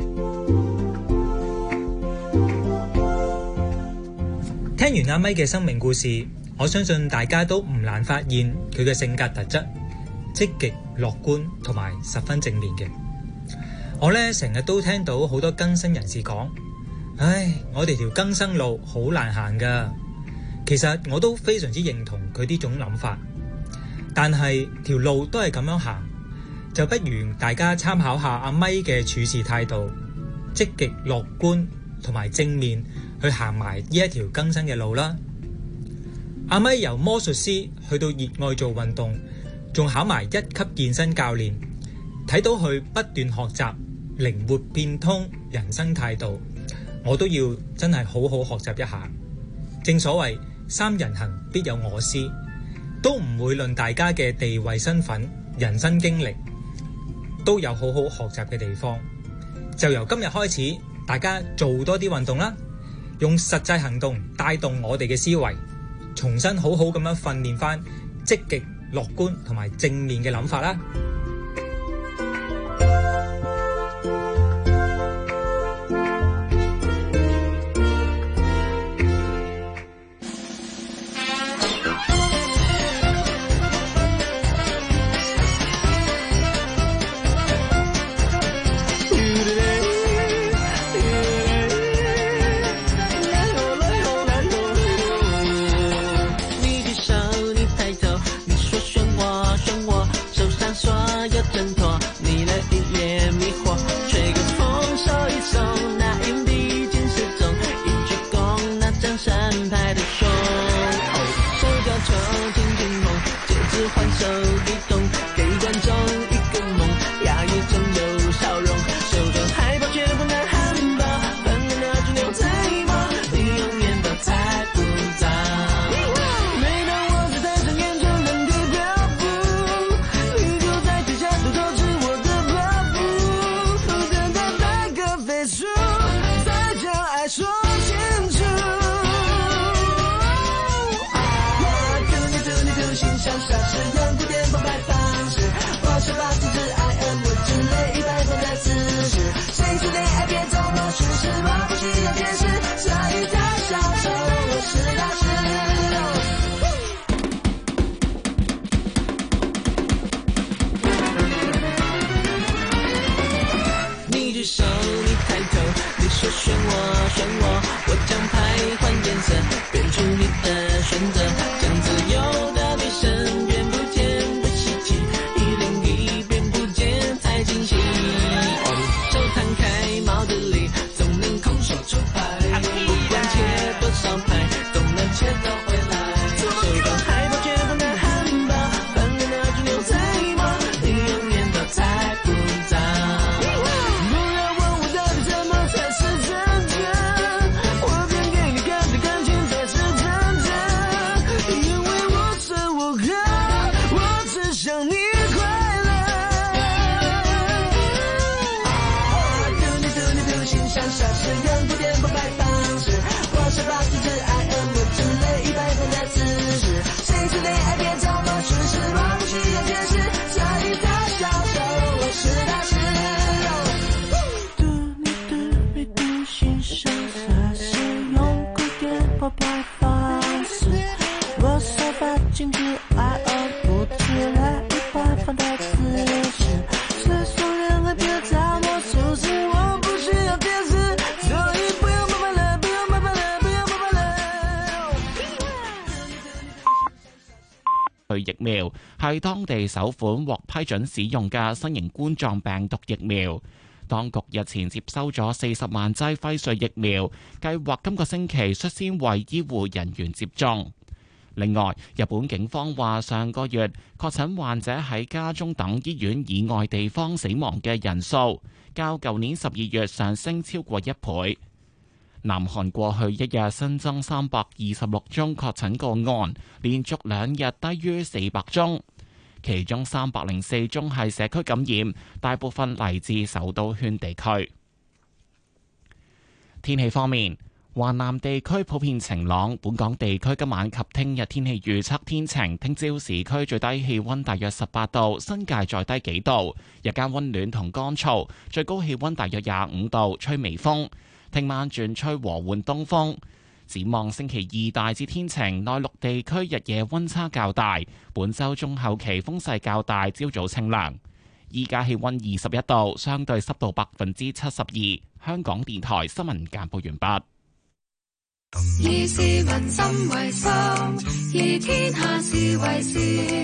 聽完阿咪嘅生命故事，我相信大家都唔難發現佢嘅性格特質積極、樂觀同埋十分正面嘅。我呢成日都聽到好多更生人士講，唉，我哋條更生路好難行噶。其實我都非常之認同佢呢種諗法。但係條路都係咁樣行，就不如大家參考下阿咪嘅處事態度，積極樂觀同埋正面去行埋呢一條更生嘅路啦。阿咪由魔術師去到熱愛做運動，仲考埋1級健身教練，睇到佢不斷學習靈活變通人生態度，我都要真係好好學習一下。正所謂三人行必有我師，都唔會論大家嘅地位身份、人生經歷，都有好好學習嘅地方。就由今日開始，大家做多啲運動啦，用實際行動帶動我哋嘅思維，重新好好咁樣訓練返積極、樂觀同埋正面嘅諗法啦。 变出你的选择，将自由的女神远不见。 爱而不自来，一百分的自私，世俗人会别再魔术师，我不需要解释，所以不要麻烦了，不要麻烦了，不要麻烦了。 疫苗係當地首款獲批准使用嘅新型冠狀病毒疫苗。當局日前接收咗40萬劑輝瑞疫苗，計劃今個星期率先為醫護人員接種。另外，日本警方話上個月確診患者喺家中等醫院以外地方死亡嘅人數，較舊年12月上升超過1倍。南韓過去一日新增326宗確診個案，連續2日低於400宗。其中304宗係社區感染，大部分嚟自首都圈地區。天氣方面，華南地區普遍晴朗，本港地區今晚及聽日天氣預測天晴，聽朝市區最低氣溫大約18度，新界再低幾度，日間溫暖同乾燥，最高氣溫大約25度，吹微風。聽晚轉吹和緩東風。展望星期2大致天晴，內陸地區日夜溫差較大。本週中後期風勢較大，朝早清涼。依家氣溫21度，相對濕度72%。香港電台新聞簡報完畢。 以市民心為心，以天下事為事。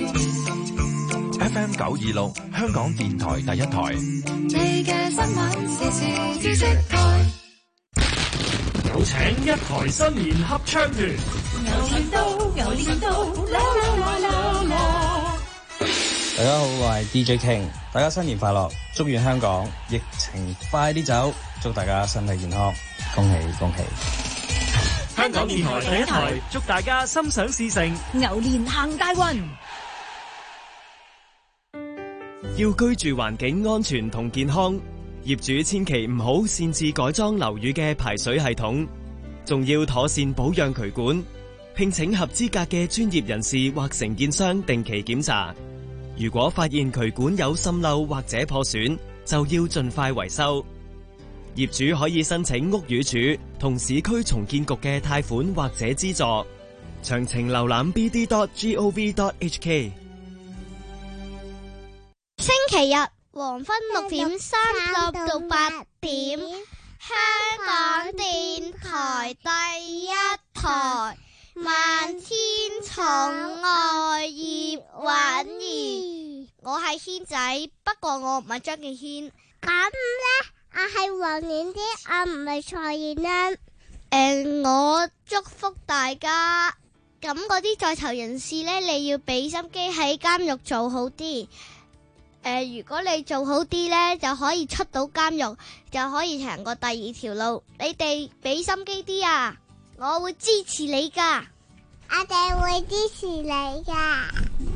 FM 926，香港電台第一台。 你嘅新聞時事知識台。 有請一台新年合唱團， 牛年到，牛年到，啦啦啦啦啦！ 大家好，我係 DJ King， 大家新年快樂，祝願香港疫情快啲走，祝大家身體健康，恭喜恭喜！ 香港電台第一台，祝大家心想事成， 牛年行大運。 要居住環境安全同健康，業主千祈唔好擅自改裝樓宇嘅排水系統，仲要妥善保養渠管，聘請合資格嘅專業人士或承建商定期檢查。如果發現渠管有滲漏或者破損，就要盡快維修。業主可以申請屋宇署同市區重建局嘅貸款或者資助。詳情瀏覽 bd.gov.hk。 星期日黃昏6點30到8點，香港電台第一台，萬千寵愛葉婉儀。我係軒仔，不過我唔係張敬軒。咁呢？我係黃婉啲，我唔係蔡燕欣。我祝福大家。咁嗰啲在囚人士呢，你要俾心機喺監獄做好啲。如果你做好啲呢，就可以出到監獄，就可以行過第二條路。你哋俾心機啲啊！我會支持你噶，我哋會支持你噶。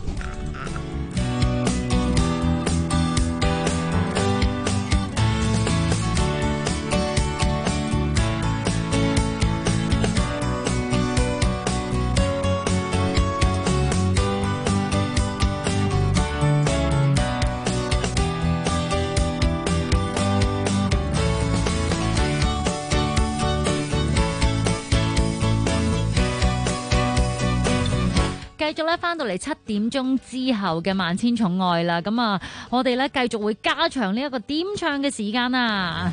繼續咧翻到嚟7點鐘之後嘅萬千寵愛啦，咁啊，我哋咧繼續會加長呢一個點唱嘅時間啊！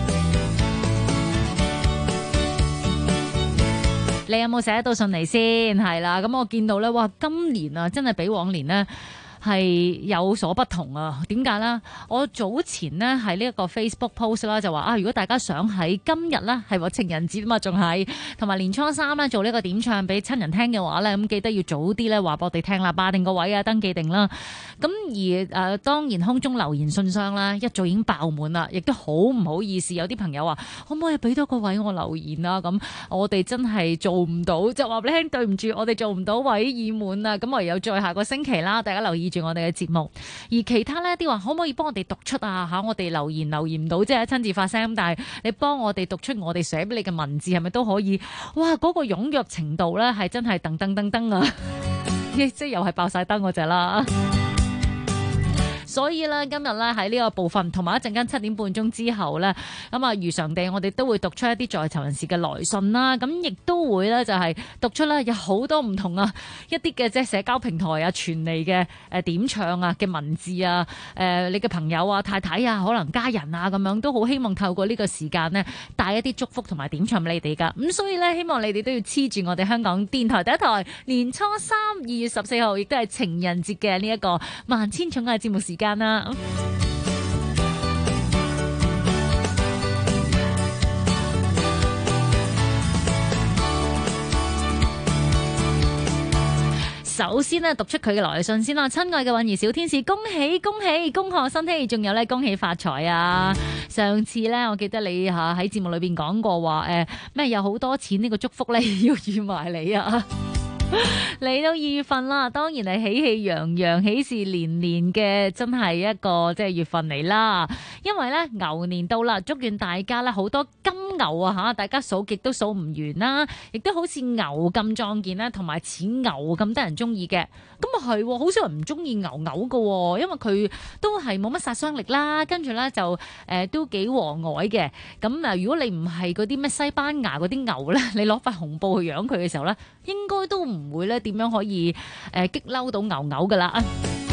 你有冇寫到信嚟先？係啦，咁我見到咧，哇，今年啊，真係比往年呢係有所不同啊！點解呢？我早前呢喺呢一個 Facebook post 啦，就話啊，如果大家想喺今日呢係情人節啊嘛，仲係同埋年初3呢做呢個點唱俾親人聽嘅話呢，咁記得要早啲呢話俾我哋聽啦，霸定個位啊，登記定啦。咁而當然空中留言信箱啦，一早已經爆滿啦，亦都好唔好意思，有啲朋友話可唔可以俾多個位我留言啊？咁我哋真係做唔到，就話俾你聽，對唔住，我哋做唔到，位已滿啊！咁唯有再下個星期啦，大家留意住我哋嘅節目。而其他呢啲話可唔可以幫我哋讀出啊？嚇，我哋留言唔到，即係親自發聲，但係你幫我哋讀出我哋寫俾你嘅文字，係咪都可以？哇！嗰個踴躍程度咧係真係噔噔噔噔啊！即係又係爆晒燈嗰隻啦〜 所以咧今日咧喺呢個部分，同埋一陣間7點半鐘之後咧，咁啊如常地我哋都會讀出一啲在囚人士嘅來信啦，咁亦都會咧就係讀出咧有好多唔同啊一啲嘅即係社交平台啊傳嚟嘅點唱啊嘅文字啊，你嘅朋友啊太太啊可能家人啊咁樣都好希望透過呢個時間呢帶一啲祝福同埋點唱俾你哋噶，咁所以咧希望你哋都要黐住我哋香港電台第一台，年初3 2月14號亦都係情人節嘅呢一個萬千寵愛節目時間啦。首先呢，讀出佢嘅來信先啦，親愛嘅韻兒小天使，恭喜恭喜，恭賀新禧，仲有咧恭喜發財啊！上次咧，我記得你喺節目裏邊講過話，咩有好多錢呢個祝福咧要預埋你啊！嚟到2月份啦，當然係喜氣洋洋、喜事連連嘅，真係一個即係月份嚟啦。因為咧牛年到啦，祝願大家咧好多金牛啊吓，大家數極都數唔完啦，亦都好似牛咁壯健啦，同埋似牛咁得人中意嘅。咁啊係，好少人唔中意牛噶，因為佢都係冇乜殺傷力啦，跟住咧就都幾和藹嘅。咁啊，如果你唔係嗰啲咩西班牙嗰啲牛咧，你攞塊紅布去養佢嘅時候咧，應該都唔會咧點樣可以激嬲到牛噶啦。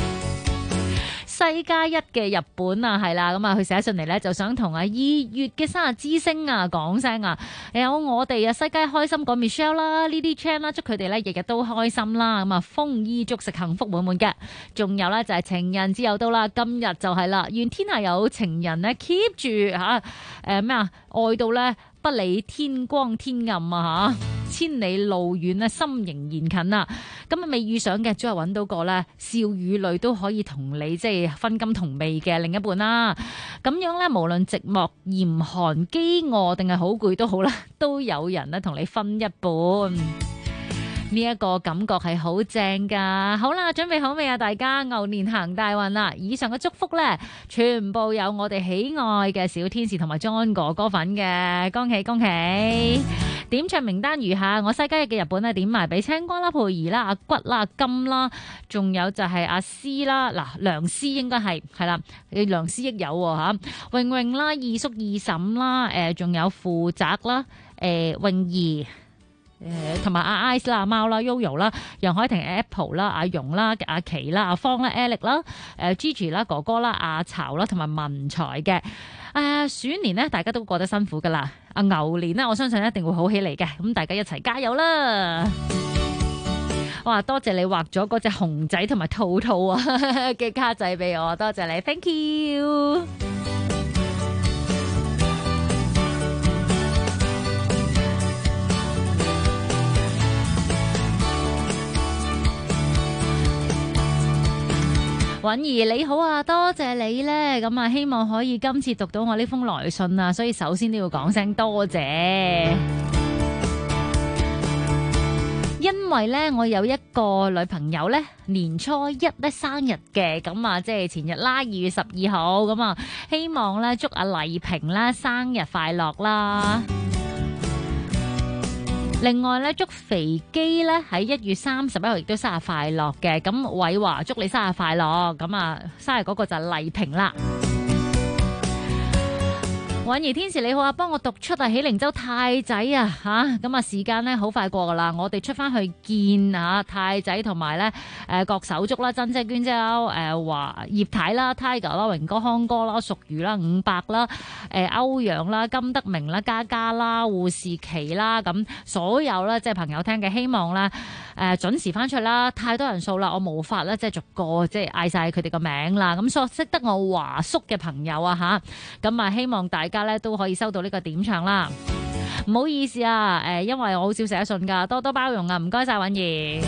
西加一嘅日本啊，係啦，咁啊佢寫信嚟咧就想同2月嘅生日之星啊講聲啊，有我哋啊西加開心講 Michelle 啦 Lily Chan 啦，祝佢哋咧日日都開心啦，咁啊豐衣足食幸福滿滿嘅。仲有咧就係情人節又到啦，今日就係啦，願天下有情人咧 keep 住愛到咧不理天光天暗啊吓，千里路遠咧心仍然近啊！咁啊未遇上嘅，總係揾到個咧笑與淚都可以同你即係分甘同味嘅另一半啦。咁樣咧，無論寂寞、嚴寒、飢餓定係好攰都好啦，都有人咧同你分一半。呢一個感覺係好正噶。好啦，準備好未啊？大家牛年行大運啦！以上嘅祝福呢，全部有我哋喜愛嘅小天使同埋 John 哥哥份嘅，恭喜恭喜！點唱名單如下：我西加一嘅日本呢，點埋俾青瓜啦、佩兒啦、阿骨啦、阿金啦，仲有就係阿詩啦，嗱梁詩應該係啦，梁詩益友吓，榮榮啦、二叔二嬸啦，仲有富澤啦，泳兒。同埋阿 Ice 啦、阿貓啦、Yoyo 啦、楊海婷、Apple 啦、阿容啦、阿琪啦、阿方啦、Alex 啦、Gigi 啦、哥哥啦、阿巢啦，同埋文才嘅。鼠年呢，大家都過得辛苦噶啦。牛年呢，我相信一定會好起嚟嘅。咁大家一齊加油啦！哇，多謝你畫咗嗰隻熊仔同埋兔兔啊嘅卡仔俾我，多謝你 ，Thank you。韻兒你好啊，多謝你呢。咁啊希望可以今次讀到我呢封來信啊，所以首先都要講聲多謝，因為呢，我有一個女朋友呢，年初1呢生日嘅，咁啊即係前日啦，2月12號，咁啊希望呢，祝阿麗萍啦生日快樂啦。另外咧，祝肥基咧喺1月31號亦都生日快樂嘅。咁偉華祝你生日快樂。咁啊，生日嗰個就係麗萍啦。韻兒天使你好啊，幫我讀出啊喜靈洲太仔啊吓，咁啊時間咧好快過噶啦，我哋出翻去見啊太仔同埋咧各手足啦，珍姐娟姐華葉太啦 Tiger 啦榮哥康哥啦淑如啦500啦歐陽啦金德明啦嘉嘉啦護士琪啦，咁所有咧即係朋友聽嘅，希望咧準時翻出啦，太多人數啦，我無法咧即係逐個即係嗌晒佢哋個名啦，咁所識得我華叔嘅朋友啊吓，咁啊希望大家咧都可以收到呢個點唱啦，唔好意思啊，因為我好少寫信噶，多多包容啊，唔該晒韻兒。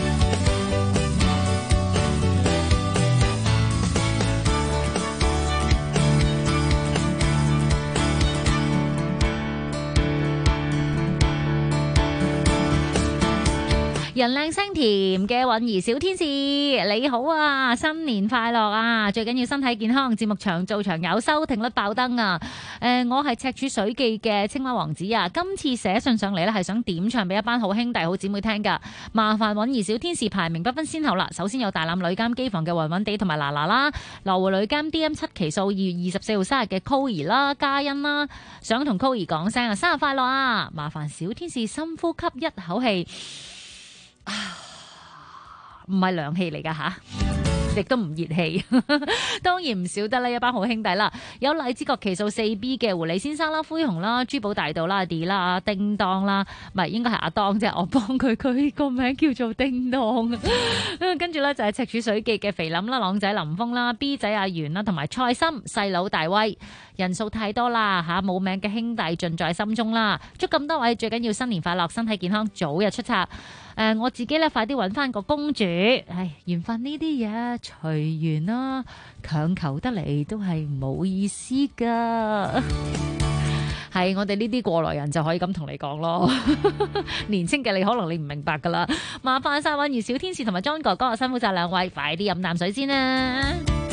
人靚聲甜嘅韻兒小天使，你好啊，新年快樂啊！最緊要身體健康，節目長做長有，收聽率爆燈啊！我係赤柱水記嘅青蛙王子啊，今次寫信上嚟呢係想點唱俾一班好兄弟好姊妹聽㗎，麻煩韻兒小天使排名不分先後啦。首先有大欖女監機房嘅暈暈地同埋嗱嗱啦，羅湖女監 DM7 期數2月24號生日嘅 Coir 啦、嘉欣啦，想同 Coir 講聲啊，生日快樂啊！麻煩小天使深呼吸一口氣。唔係涼氣嚟噶吓，亦都唔熱氣，當然唔少得呢一班好兄弟啦。有荔枝角期數4B 嘅狐狸先生啦、灰熊啦、珠寶大道啦、阿 D 啦、叮當啦，唔係應該係阿當啫，我幫佢個名叫做叮當。跟住咧就係赤柱水記嘅肥林啦、朗仔林峰啦、B 仔阿元啦，同埋蔡心細佬大威。人數太多啦吓，冇名嘅兄弟盡在心中啦。祝咁多位最緊要新年快樂，身體健康，早日出冊。我自己咧快啲揾翻個公主。緣分呢啲嘢隨緣啦，強求得嚟都係冇意思噶。係我哋呢啲過來人就可以咁同你講咯。年青嘅你可能你唔明白噶啦。麻煩晒韻兒小天使同埋 John 哥哥，辛苦晒兩位，快啲飲啖水先啦。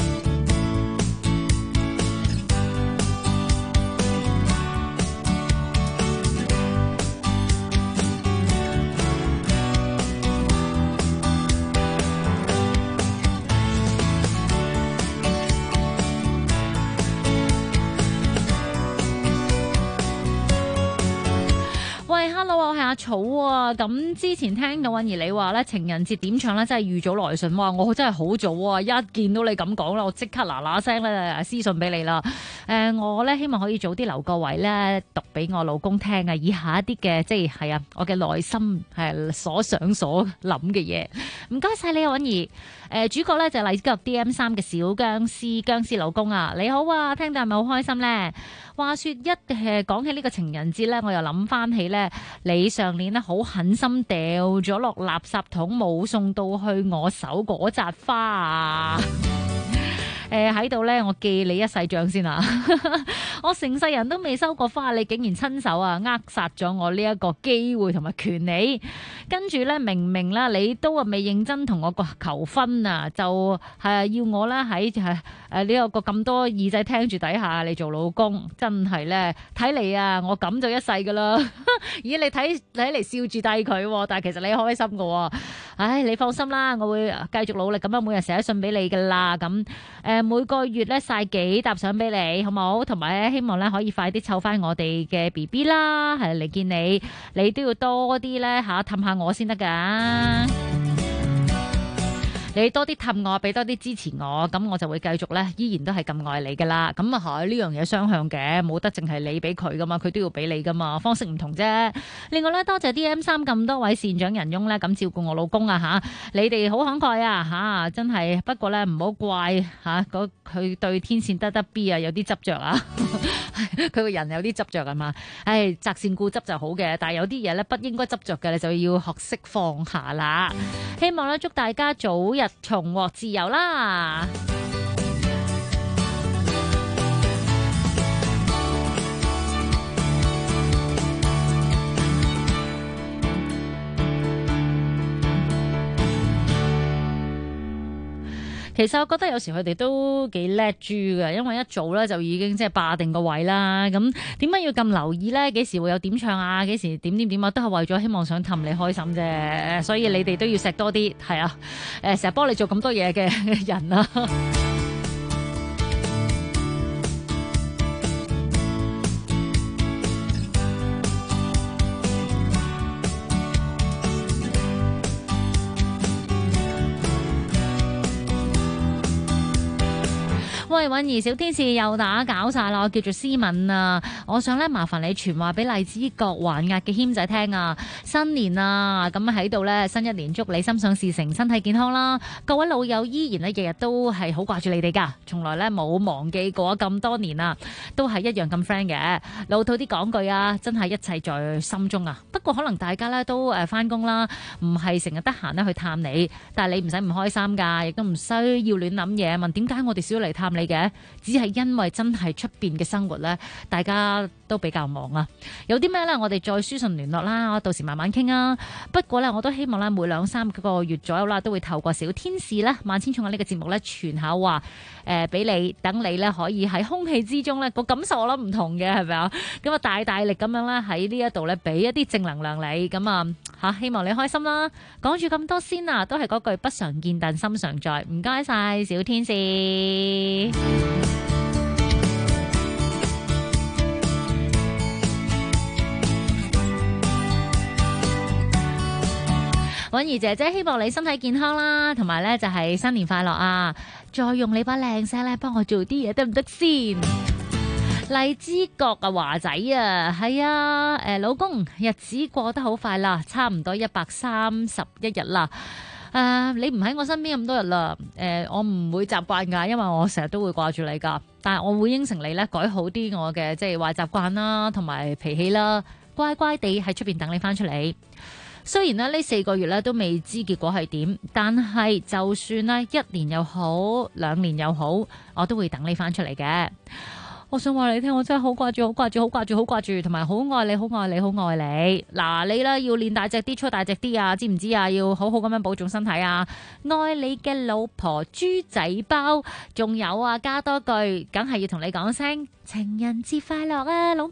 我係阿草啊！咁之前聽到韻兒你話咧情人節點唱咧，真係預早來信。哇！我真係好早啊！一見到你咁講啦，我即刻嗱嗱聲咧私信俾你啦。我咧希望可以早啲留個位咧讀俾我老公聽啊！以下一啲嘅即係啊，我嘅內心係所想所諗嘅嘢。唔該晒你啊，韻兒。主角咧就係荔枝角 DM3 嘅小僵屍老公啊！你好啊，聽到係咪好開心咧？話說講起呢個情人節咧，我又諗翻起咧，你上年咧好狠心掉咗落垃圾桶，冇送到去我手嗰扎花啊！喺度咧，我記你一世賬先啊！我成世人都未收過花，你竟然親手扼殺咗我呢一個機會同埋權利。跟住咧，明明啦，你都未認真同我個求婚啊，就係要我咧喺呢個咁多耳仔聽住底下你做老公，真係咧睇嚟啊，我咁就一世噶啦。咦，你睇嚟笑住低佢，但係其實你開心噶。唉，你放心啦，我會繼續努力咁樣每日寫信俾你噶啦。咁每個月咧晒幾沓相俾你，好冇？同埋咧，希望咧可以快啲湊翻我哋嘅 BB 啦。係嚟見你，你都要多啲咧氹下我先得噶。你多啲氹我，俾多啲支持我，咁我就會繼續咧，依然都係咁愛你噶啦。咁啊係呢樣嘢雙向嘅，冇得淨係你俾佢噶嘛，佢都要俾你噶嘛，方式唔同啫。另外咧，多謝 DM3 咁多位善長人翁咧，咁照顧我老公啊吓，你哋好慷慨啊吓，真係。不過咧唔好怪吓，佢對天線得 B 啊有啲執着啊，佢個人有啲執着啊嘛。唉，擇善固執就好嘅，但係有啲嘢咧不應該執着嘅，你就要學識放下啦。希望咧祝大家早日重獲自由啦！其實我覺得有時佢哋都幾叻豬嘅，因為一早咧就已經即係霸定個位啦。咁點解要咁留意咧？幾時會有點唱啊？幾時點啊？都係為咗希望想氹你開心啫。所以你哋都要錫多啲，係啊。成日幫你做咁多嘢嘅人啊。喂，韻兒小天使又打攪晒啦，我叫做思敏啊，我想咧麻煩你傳話俾荔枝角橫額嘅謙仔聽啊，新年啊，咁喺度咧新一年祝你心想事成，身體健康啦！各位老友依然咧日日都係好掛住你哋噶，從來咧冇忘記過咁多年啊，都係一樣咁 friend 嘅。老土啲講句啊，真係一切在心中啊。不過可能大家咧都翻工啦，唔係成日得閒咧去探你，但係你唔使唔開心噶，亦都唔需要亂諗嘢，問點解我哋少嚟探你。 你嘅，只係因為真係出邊嘅生活咧，大家都比較忙啊。有啲咩咧，我哋再書信聯絡啦，我到時慢慢傾啊。不過咧，我都希望咧，每2-3個月左右啦，都會透過小天使咧、萬千寵愛呢個節目咧，傳下話俾你，等你咧可以喺空氣之中咧個感受我諗唔同嘅，係咪啊？咁啊大力咁樣咧喺呢一度咧俾一啲正能量你，咁啊嚇希望你開心啦。講住咁多先啊，都係嗰句不常見但心常在。唔該晒小天使。允兒姐姐希望你身體健康啦，同埋咧就係新年快樂啊！再用你把靚聲咧幫我做啲嘢得唔得先？荔枝角啊，華仔啊，係啊，老公日子過得好快啦，差唔多131日啦。你唔喺我身邊咁多日啦，我唔會習慣噶，因為我成日都會掛住你噶。但係我會應承你咧，改好啲我嘅即係壞習慣啦，同埋脾氣啦，乖乖地喺出邊等你翻出嚟。雖然呢4個月咧都未知結果係點，但係就算呢1年又好，2年又好，我都會等你翻出嚟嘅。我想話你聽，我真係好掛住，好掛住，好掛住，好掛住，同埋好愛你，好愛你，好愛你。嗱，你啦要練大隻啲，操大隻啲啊，知唔知啊？要好好咁樣保重身體啊！愛你嘅老婆豬仔包，仲有啊，加多句，梗係要同你講聲情人節快樂啊，老公！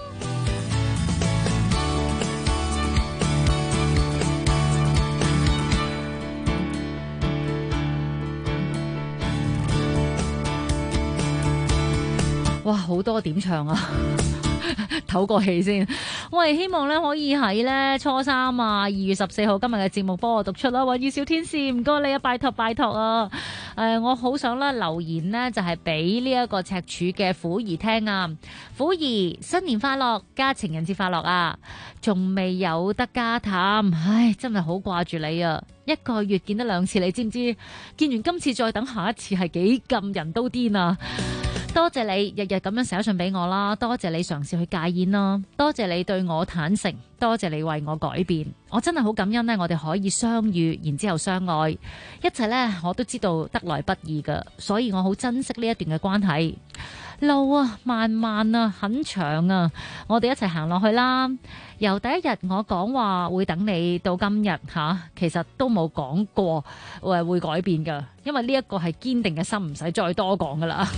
哇，好多點唱啊！唞個氣先。我係希望咧可以喺咧初3啊，2月14號今日嘅節目幫我讀出啦。話要小天使，唔該你啊，拜託拜託啊！我好想咧留言呢，就係俾呢一個赤柱嘅虎兒聽啊。虎兒新年快樂，加情人節快樂啊！仲未有得加探，唉，真係好掛住你啊！1個月見得2次，你知唔知？見完今次再等下一次係幾咁人都癲啊！多謝你日日咁樣寫信俾我啦，多謝你嘗試去戒煙啦，多謝你對我坦誠，多謝你為我改變，我真係好感恩呢，我哋可以相遇，然之後相愛，一切呢，我都知道得來不易噶，所以我好珍惜呢一段嘅關係。路啊，漫漫啊，很長啊，我哋一齊行落去啦。由第一日我講話會等你到今日吓，其實都冇講過會改變噶，因為呢一個係堅定嘅心，唔使再多講噶啦。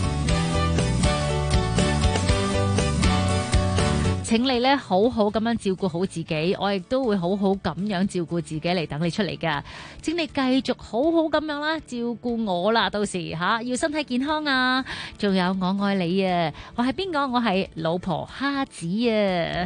請你咧好好咁樣照顧好自己，我亦都會好好咁樣照顧自己嚟等你出嚟噶。請你繼續好好咁樣啦，照顧我啦，到時要身體健康啊！仲有我愛你啊！我係邊個？我係老婆蝦子啊！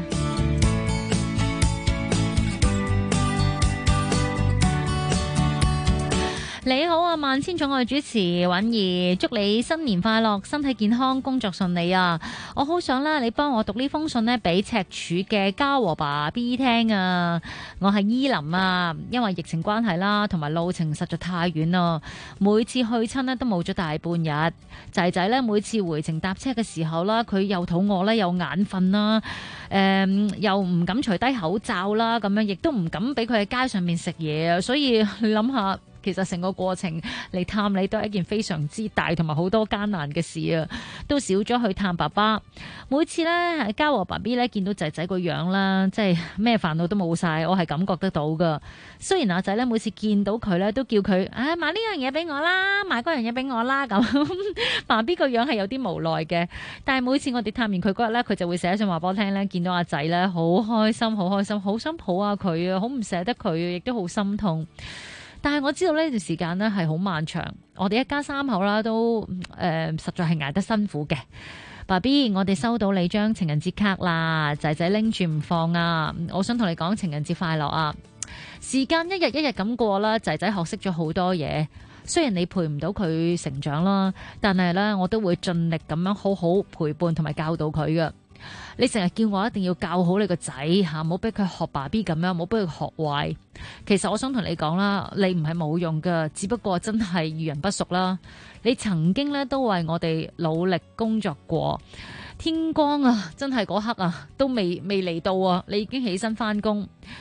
你好啊，萬千寵愛主持允兒，祝你新年快樂，身體健康，工作順利啊！我好想啦，你幫我讀呢封信呢，俾赤柱嘅嘉禾爸 B 聽啊！我係依林啊，因為疫情關係啦，同埋路程實在太遠啦，每次去親呢都冇咗大半日。仔仔呢，每次回程搭車嘅時候啦，佢又肚餓啦，又眼瞓啦，又唔敢除低口罩啦，咁樣亦都唔敢俾佢喺街上面食嘢啊！所以你諗下。其實成個過程嚟探你都係一件非常之大同埋好多艱難嘅事啊，都少咗去探爸爸。每次咧，嘉禾爸 B 咧見到仔仔個樣啦，即係咩煩惱都冇晒，我係感覺得到噶。雖然阿仔咧每次見到佢咧都叫佢買呢樣嘢俾我啦，買嗰樣嘢俾我啦咁。爸 B 個樣係有啲無奈嘅，但係每次我哋探完佢嗰日咧，佢就會寫信話俾我聽咧，見到阿仔咧好開心，好開心，好想抱下佢啊，好唔捨得佢，亦都好心痛。但係我知道呢段時間呢係好漫長，我哋一家3口啦都實在係捱得辛苦嘅。爸 B， 我哋收到你張情人節卡啦，仔仔拎住唔放啊！我想同你講情人節快樂啊！時間一日一日咁過啦，仔仔學識咗好多嘢。雖然你陪唔到佢成長啦，但係呢，我都會盡力咁樣好好陪伴同埋教導佢㗎。你成日叫我一定要教好你個仔吓，唔好俾佢學爸 B 咁樣，唔好俾佢學壞。其實我想同你講啦，你唔係冇用噶，只不過真係遇人不淑啦。你曾經咧都為我哋努力工作過，天光啊，真係嗰刻啊都未嚟到啊，你已經起身翻工。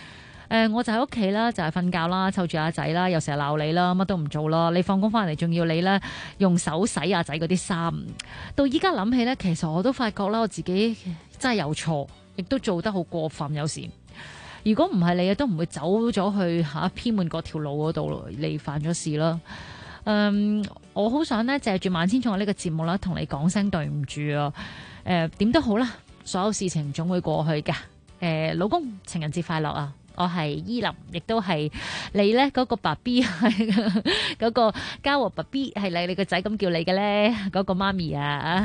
我就喺屋企啦，就係瞓覺啦，湊住阿仔啦，又成日鬧你啦，乜都唔做啦。你放工翻嚟仲要你咧用手洗阿仔嗰啲衫。到依家諗起咧，其實我都發覺啦，我自己真係有錯，亦都做得好過分。有時如果唔係你，都唔會走咗去偏滿嗰條路嗰度你犯咗事啦。我好想咧借住萬千寵愛呢個節目啦，同你講聲對唔住啊！點都好啦，所有事情總會過去㗎。老公情人節快樂啊！我係依林，亦都係你咧嗰個爸 B 係嗰個嘉禾爸 B 係你個仔咁叫你嘅咧嗰個媽咪啊！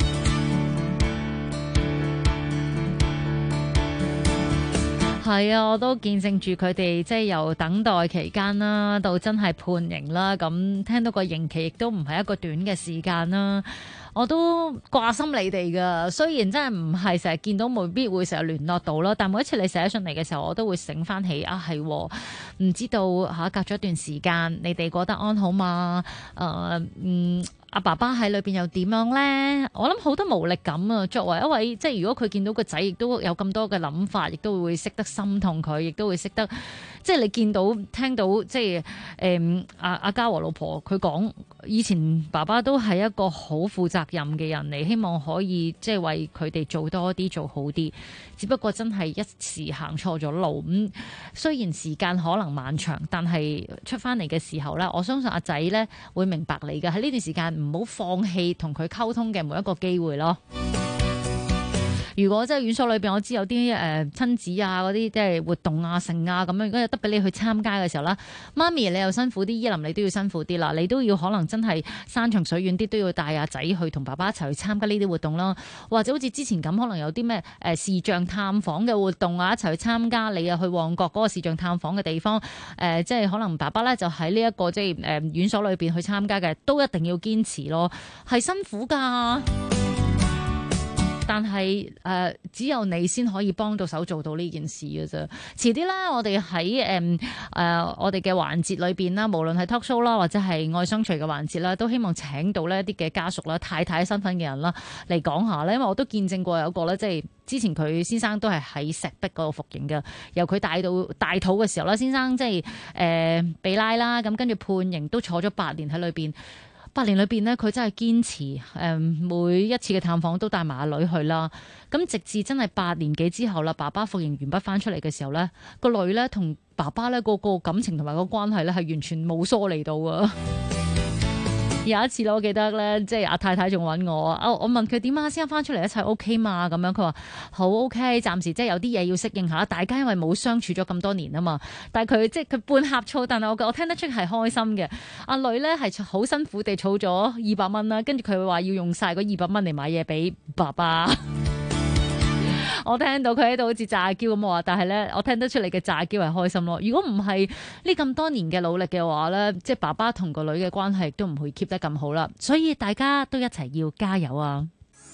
係啊，我都見證住佢哋即係由等待期間啦，到真係判刑啦。咁聽到個刑期亦都唔係一個短嘅時間啦。我都掛心你哋噶，雖然真係唔係成日見到，未必會成日聯絡到啦。但每一次你寫信嚟嘅時候，我都會醒翻起係唔知道隔咗一段時間，你哋過得安好嘛？阿爸爸喺裏邊又點樣呢？我諗好多無力感啊！作為一位即係如果佢見到個仔，亦都有咁多嘅諗法，亦都會識得心痛佢，亦都會識得即係你見到聽到即係阿嘉禾老婆佢講，以前爸爸都係一個好負責任嘅人嚟，希望可以即係為佢哋做多啲做好啲。只不過真係一時行錯咗路咁，雖然時間可能漫長，但係出翻嚟嘅時候呢，我相信阿仔呢會明白你嘅。喺呢段時間唔好放棄同佢溝通嘅每一個機會咯。如果即係院所裏邊，我知有啲親子啊嗰啲即係活動啊剩啊咁樣，如果有得俾你去參加嘅時候啦，媽咪你又辛苦啲，依林你都要辛苦啲啦，你都要可能真係山長水遠啲都要帶阿仔去同爸爸一齊去參加呢啲活動啦，或者好似之前咁，可能有啲咩視像探訪嘅活動啊，一齊去參加，你又去旺角嗰個視像探訪嘅地方，即係可能爸爸咧就喺呢一個即係院所裏邊去參加嘅，都一定要堅持咯，係辛苦㗎。但係只有你先可以幫到手做到呢件事嘅啫。遲啲啦，我哋喺我哋嘅環節裏邊啦，無論係 talk show 啦，或者係愛相隨嘅環節啦，都希望請到呢一啲嘅家屬啦、太太身份嘅人啦嚟講下咧，因為我都見證過有個咧，即係之前佢先生都係喺石壁嗰度服刑嘅，由佢大肚嘅時候啦，先生即係被拉啦，咁跟住判刑都坐咗8年喺裏邊。8年裏邊呢，佢真係堅持每一次嘅探訪都帶埋阿女去啦。咁直至真係8年幾之後啦，爸爸服刑完畢翻出嚟嘅時候呢，個女呢同爸爸呢個感情同埋個關係呢係完全冇疏離到啊！有一次我記得咧，即係阿太太仲揾我，我問佢點啊，先翻出嚟一齊 OK 嘛？咁樣佢話好 OK，暫時即係有啲嘢要適應下，大家因為冇相處咗咁多年啊嘛。但係佢即係佢半呷醋，但係我聽得出係開心嘅。阿女咧係好辛苦地儲咗200蚊啦，跟住佢話要用晒嗰200蚊嚟買嘢俾爸爸。我聽到佢喺度好似詐嬌咁話，但係咧我聽得出你嘅詐嬌係開心咯。如果唔係呢咁多年嘅努力嘅話咧，即係爸爸同個女嘅關係都唔會 keep 得咁好啦。所以大家都一齊要加油啊！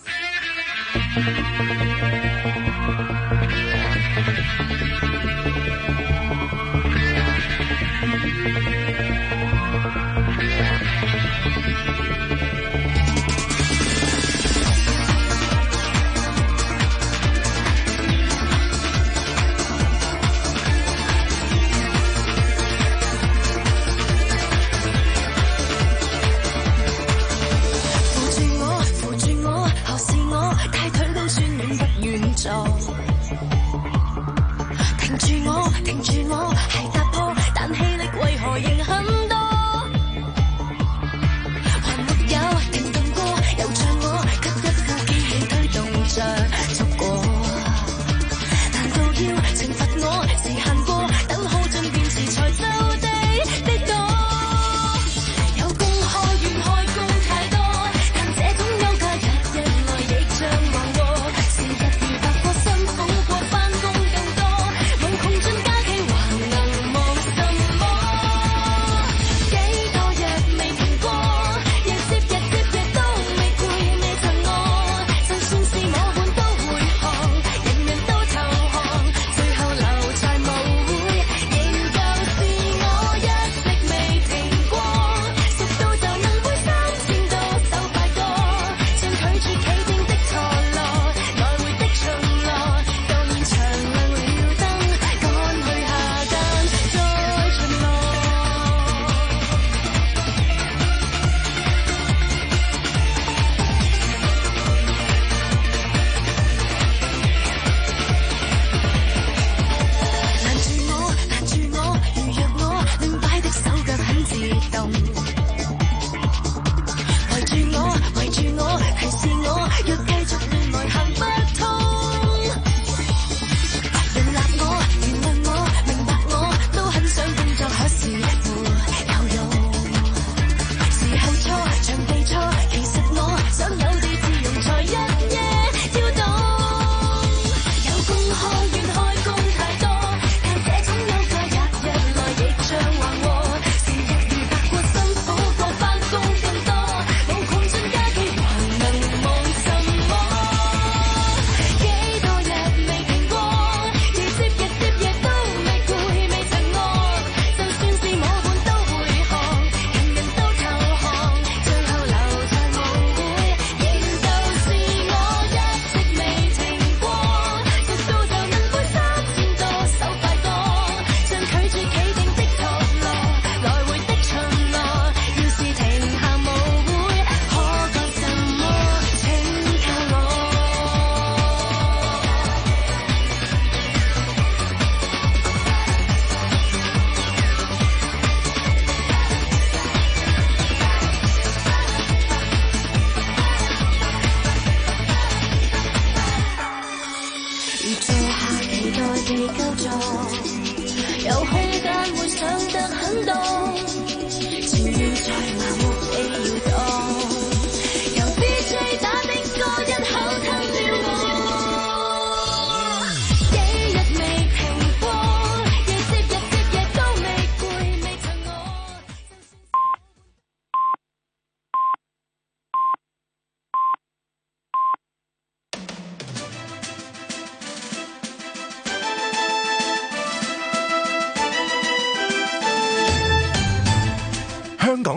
停住我，係突破，但氣力為何仍很多？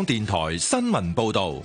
港電台新聞報道。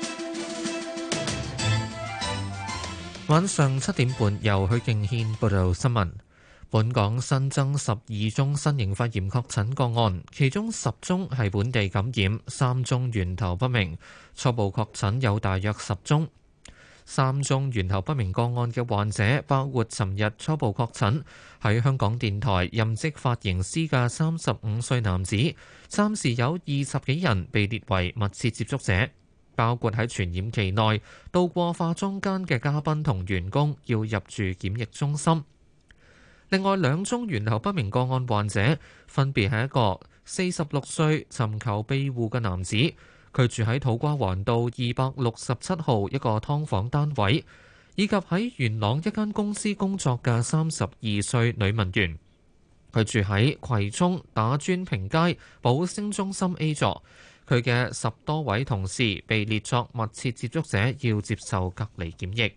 晚上7點半，由許敬軒報道新聞。本港新增12宗新型肺炎確診個案，其中10宗係本地感染，3宗源頭不明。初步確診有大約10宗。3宗源頭不明個案嘅患者，包括尋日初步確診喺香港電台任職髮型師嘅35歲男子。暫時有20幾人被列為密切接觸者，包括喺傳染期內到過化妝間嘅嘉賓同員工要入住檢疫中心。另外2宗源頭不明個案患者，分別係一個46歲尋求庇護嘅男子，佢住喺土瓜灣道267號一個劏房單位，以及喺元朗一間公司工作嘅32歲女文員，佢住喺葵涌打磚坪街寶星中心 A 座，佢嘅10多位同事被列作密切接觸者，要接受隔離檢疫。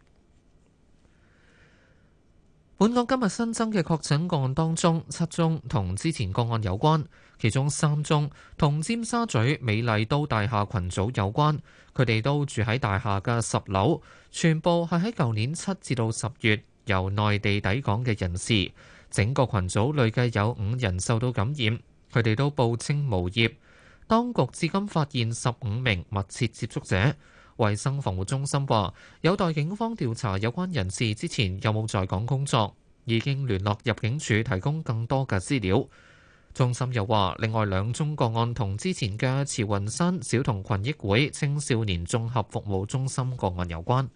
本港今日新增嘅確診個案當中，7宗同之前個案有關，其中3宗同尖沙咀美麗都大廈群組有關，佢哋都住喺大廈嘅10樓，全部係喺舊年7至到10月由內地抵港嘅人士。整個群組累計有5人受到感染，佢哋都報稱無業。當局至今發現15名密切接觸者。衛生防護中心話，有待警方調查有關人士之前有冇在港工作，已經聯絡入境處提供更多嘅資料。中心又話，另外2宗個案同之前嘅慈雲山小童群益會青少年綜合服務中心個案有關。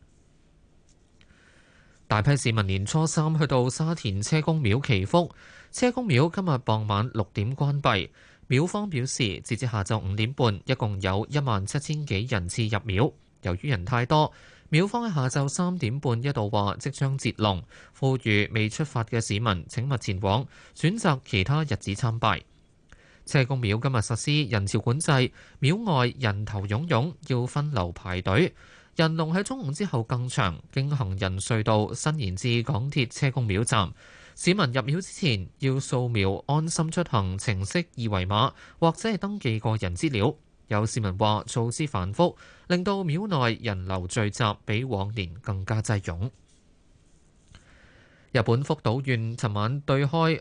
大批市民年初3去到沙田車公廟祈福，車公廟今日傍晚6點關閉。廟方表示，截至下晝5點半，一共有17000幾人次入廟。由於人太多，廟方喺下晝3點半一度話即將截龍，呼籲未出發嘅市民請勿前往，選擇其他日子參拜。車公廟今日實施人潮管制，廟外人頭湧湧，要分流排隊，人龍喺中午之後更長，經行人隧道伸延至港鐵車公廟站。市民入廟之前要掃描安心出行程式二維碼，或者係登記個人資料。有市民話措施繁複，令到廟內人流聚集比往年更加擠擁。日本福島縣對開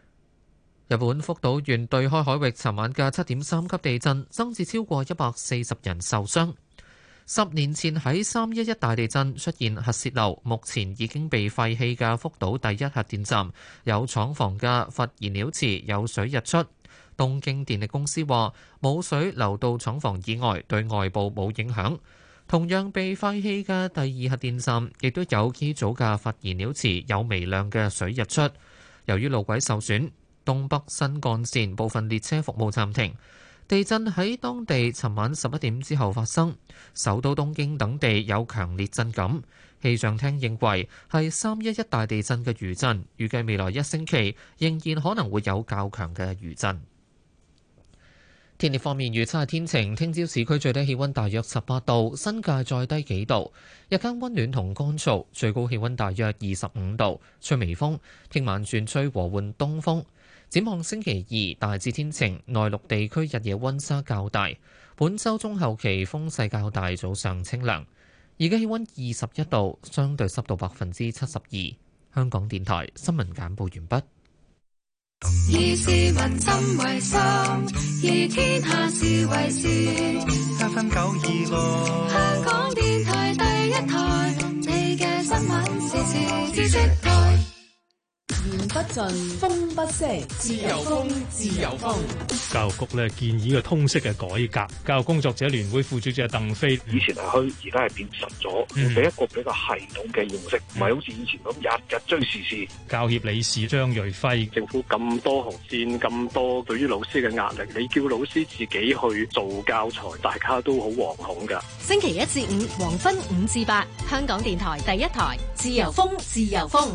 海域尋晚嘅7.3級地震，增至超過140人受傷。10年前喺311大地震出現核泄漏，目前已經被廢棄嘅福島第一核電站有廠房嘅核燃料池有水溢出。東京電力公司話冇水流到廠房以外，對外部冇影響。同樣被廢棄嘅第2核電站亦都有機組嘅核燃料池有微量嘅水溢出。由於路軌受損，東北新幹線部分列車服務暫停。地震喺當地尋晚11點之後發生，首都東京等地有強烈震感。氣象廳認為係311大地震嘅餘震，預計未來1星期仍然可能會有較強嘅餘震。天氣方面預測係天晴，聽朝市區最低氣溫大約18度，新界再低幾度。日間溫暖同乾燥，最高氣溫大約25度，吹微風。聽晚轉吹和緩東風。展望星期2大致天晴，內陸地區日夜溫差較大。本週中後期風勢較大，早上清涼。而家氣溫21度，相對濕度72%。香港電台新聞簡報完畢。 以市民心為心，以天下事為事。FM 926，香港電台第一台，你嘅新聞時事知識台。 言不盡，風不息，自由風，自由風。 教育局咧建議嘅通識嘅改革，教育工作者聯會副主席鄧飛， 以前係虛，而家係變實咗，俾一個比較系統嘅認識，唔係好似以前咁日日追時事。 教協理事張瑞輝， 政府咁多紅線，咁多對於老師嘅壓力，你叫老師自己去做教材，大家都好惶恐㗎。 星期1至5黃昏5至8，香港電台第一台，自由風，自由風。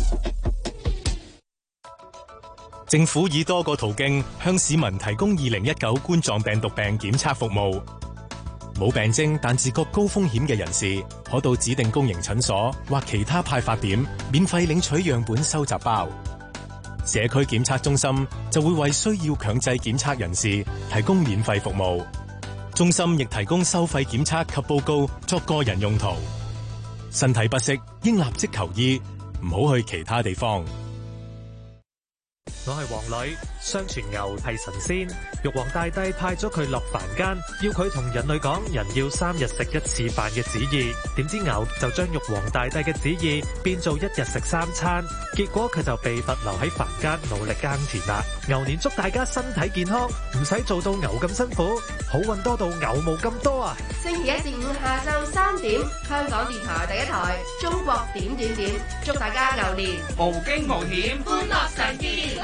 政府以多個途徑向市民提供2019冠狀病毒病檢測服務。冇病徵但自覺高風險嘅人士，可到指定公營診所或其他派發點免費領取樣本收集包。社區檢測中心就會為需要強制檢測人士提供免費服務。 中心亦提供收費檢測及報告作個人用途。身體不適應立即求醫，唔好去其他地方。 我係黃女，相傳牛係神仙，玉皇大帝派咗佢落凡間，要佢同人類講人要3日食1次飯嘅旨意。點知牛就將玉皇大帝嘅旨意變做1日食3餐，結果佢就被罰留喺凡間努力耕田啦。牛年祝大家身體健康，唔使做到牛咁辛苦，好運多到牛毛咁多啊！ 星期一至五下晝3點，香港電台第一台，中國點點點，祝大家牛年無驚無險，歡樂常見。